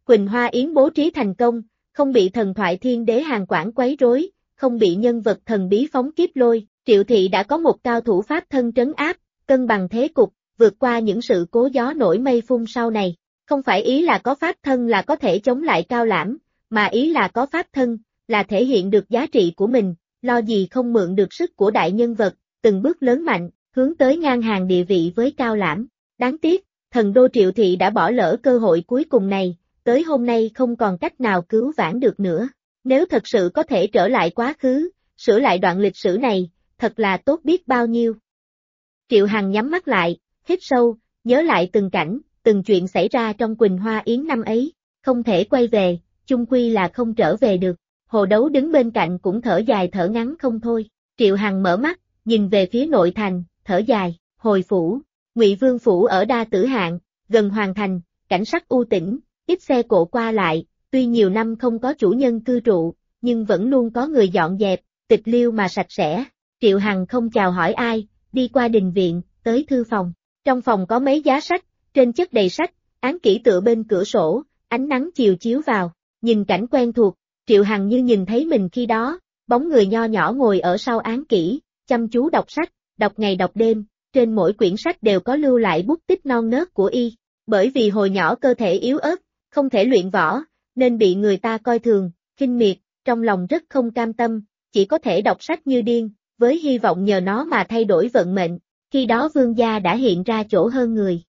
Quỳnh Hoa Yến bố trí thành công, không bị thần thoại thiên đế Hàn Quảng quấy rối, không bị nhân vật thần bí phóng kiếp lôi, Triệu Thị đã có một cao thủ pháp thân trấn áp, cân bằng thế cục, vượt qua những sự cố gió nổi mây phun sau này. Không phải ý là có pháp thân là có thể chống lại Cao Lãm, mà ý là có pháp thân, là thể hiện được giá trị của mình, lo gì không mượn được sức của đại nhân vật, từng bước lớn mạnh, hướng tới ngang hàng địa vị với Cao Lãm. Đáng tiếc, thần đô Triệu Thị đã bỏ lỡ cơ hội cuối cùng này, tới hôm nay không còn cách nào cứu vãn được nữa. Nếu thật sự có thể trở lại quá khứ, sửa lại đoạn lịch sử này, thật là tốt biết bao nhiêu. Triệu Hằng nhắm mắt lại, hít sâu, nhớ lại từng cảnh, từng chuyện xảy ra trong Quỳnh Hoa Yến năm ấy, không thể quay về, chung quy là không trở về được. Hồ Đấu đứng bên cạnh cũng thở dài thở ngắn không thôi. Triệu Hằng mở mắt, nhìn về phía nội thành, thở dài, hồi phủ, Ngụy Vương phủ ở Đa Tử Hạng, gần hoàn thành, cảnh sắc u tĩnh, ít xe cộ qua lại, tuy nhiều năm không có chủ nhân cư trụ, nhưng vẫn luôn có người dọn dẹp, tịch liêu mà sạch sẽ. Triệu Hằng không chào hỏi ai, đi qua đình viện, tới thư phòng. Trong phòng có mấy giá sách, trên chất đầy sách, án kỹ tựa bên cửa sổ, ánh nắng chiều chiếu vào, nhìn cảnh quen thuộc, Triệu Hằng như nhìn thấy mình khi đó, bóng người nho nhỏ ngồi ở sau án kỹ, chăm chú đọc sách, đọc ngày đọc đêm, trên mỗi quyển sách đều có lưu lại bút tích non nớt của y. Bởi vì hồi nhỏ cơ thể yếu ớt, không thể luyện võ, nên bị người ta coi thường, khinh miệt, trong lòng rất không cam tâm, chỉ có thể đọc sách như điên, với hy vọng nhờ nó mà thay đổi vận mệnh. Khi đó Vương gia đã hiện ra chỗ hơn người.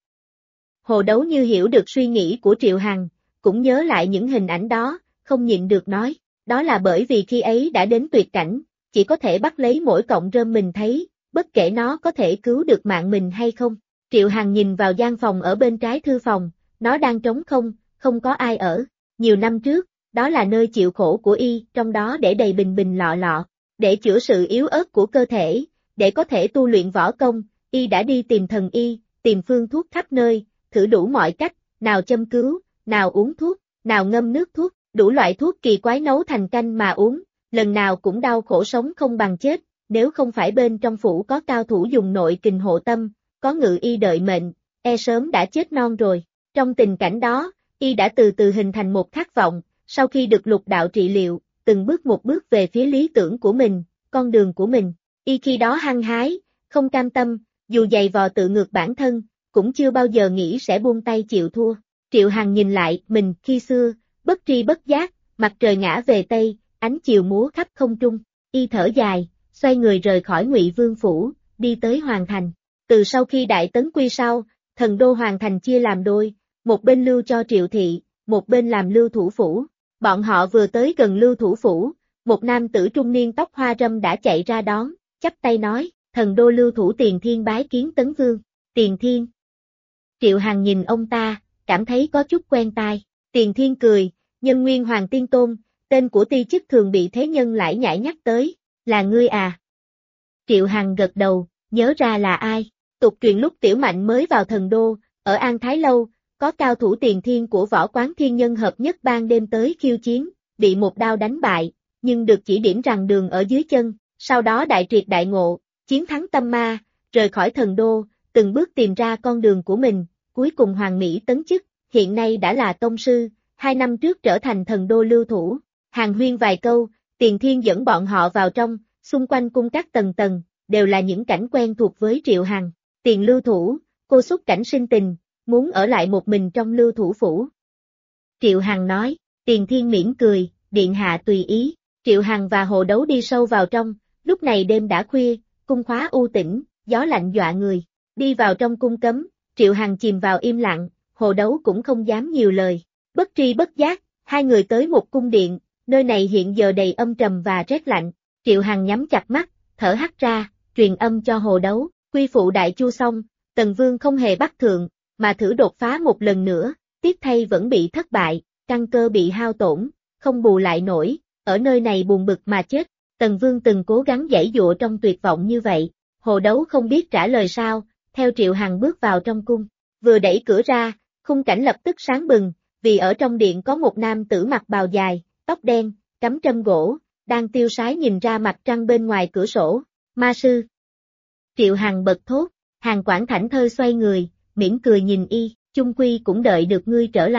Hồ Đấu như hiểu được suy nghĩ của Triệu Hằng, cũng nhớ lại những hình ảnh đó, không nhịn được nói, đó là bởi vì khi ấy đã đến tuyệt cảnh, chỉ có thể bắt lấy mỗi cọng rơm mình thấy, bất kể nó có thể cứu được mạng mình hay không. Triệu Hằng nhìn vào gian phòng ở bên trái thư phòng, nó đang trống không, không có ai ở. Nhiều năm trước, đó là nơi chịu khổ của y, trong đó để đầy bình bình lọ lọ, để chữa sự yếu ớt của cơ thể, để có thể tu luyện võ công, y đã đi tìm thần y, tìm phương thuốc khắp nơi, thử đủ mọi cách, nào châm cứu, nào uống thuốc, nào ngâm nước thuốc, đủ loại thuốc kỳ quái nấu thành canh mà uống, lần nào cũng đau khổ sống không bằng chết, nếu không phải bên trong phủ có cao thủ dùng nội kình hộ tâm, có ngự y đợi mệnh, sớm đã chết non rồi. Trong tình cảnh đó, y đã từ từ hình thành một khát vọng, sau khi được lục đạo trị liệu, từng bước một bước về phía lý tưởng của mình, con đường của mình. Y khi đó hăng hái, không cam tâm, dù giày vò tự ngược bản thân, cũng chưa bao giờ nghĩ sẽ buông tay chịu thua. Triệu Hằng nhìn lại mình khi xưa, bất tri bất giác, mặt trời ngã về Tây, ánh chiều múa khắp không trung. Y thở dài, xoay người rời khỏi Ngụy Vương phủ, đi tới Hoàng Thành. Từ sau khi Đại Tấn quy sau, thần đô Hoàng Thành chia làm đôi, một bên lưu cho Triệu Thị, một bên làm Lưu Thủ Phủ. Bọn họ vừa tới gần Lưu Thủ Phủ, một nam tử trung niên tóc hoa râm đã chạy ra đón, chắp tay nói, thần đô Lưu Thủ Tiền Thiên bái kiến Tấn Vương. Tiền Thiên. Triệu Hằng nhìn ông ta, cảm thấy có chút quen tai. Tiền Thiên cười, Nhân Nguyên Hoàng Tiên Tôn, tên của ti chức thường bị thế nhân lải nhải nhắc tới, là ngươi à? Triệu Hằng gật đầu, nhớ ra là ai. Tục truyền lúc Tiểu Mạnh mới vào thần đô, ở An Thái Lâu, có cao thủ Tiền Thiên của Võ Quán Thiên Nhân hợp nhất ban đêm tới khiêu chiến, bị một đao đánh bại, nhưng được chỉ điểm rằng đường ở dưới chân, sau đó đại triệt đại ngộ, chiến thắng tâm ma, rời khỏi thần đô, từng bước tìm ra con đường của mình, cuối cùng Hoàng Mỹ tấn chức, hiện nay đã là tông sư, 2 năm trước trở thành thần đô Lưu Thủ. Hàn huyên vài câu, Tiền Thiên dẫn bọn họ vào trong, xung quanh cung các tầng tầng, đều là những cảnh quen thuộc với Triệu Hằng. Tiền Lưu Thủ, cô xúc cảnh sinh tình, muốn ở lại một mình trong Lưu Thủ phủ. Triệu Hằng nói, Tiền Thiên mỉm cười, điện hạ tùy ý. Triệu Hằng và Hồ Đấu đi sâu vào trong, lúc này đêm đã khuya, cung khóa u tĩnh, gió lạnh dọa người. Đi vào trong cung cấm, Triệu Hằng chìm vào im lặng, Hồ Đấu cũng không dám nhiều lời. Bất tri bất giác, hai người tới một cung điện, nơi này hiện giờ đầy âm trầm và rét lạnh. Triệu Hằng nhắm chặt mắt, thở hắt ra, truyền âm cho Hồ Đấu, quy phụ đại chu xong, Tần Vương không hề bắt thượng, mà thử đột phá một lần nữa, tiếc thay vẫn bị thất bại, căn cơ bị hao tổn, không bù lại nổi, ở nơi này buồn bực mà chết. Tần Vương từng cố gắng giãy dụa trong tuyệt vọng như vậy. Hồ Đấu không biết trả lời sao, theo Triệu Hằng bước vào trong cung. Vừa đẩy cửa ra, khung cảnh lập tức sáng bừng, vì ở trong điện có một nam tử mặc bào dài, tóc đen, cắm trâm gỗ, đang tiêu sái nhìn ra mặt trăng bên ngoài cửa sổ. Ma sư. Triệu Hằng bật thốt, Hàn Quảng thảnh thơi xoay người, mỉm cười nhìn y, chung quy cũng đợi được ngươi trở lại.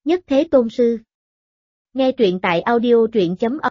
Nhất Thế Tôn Sư. Nghe truyện tại audio truyện.org.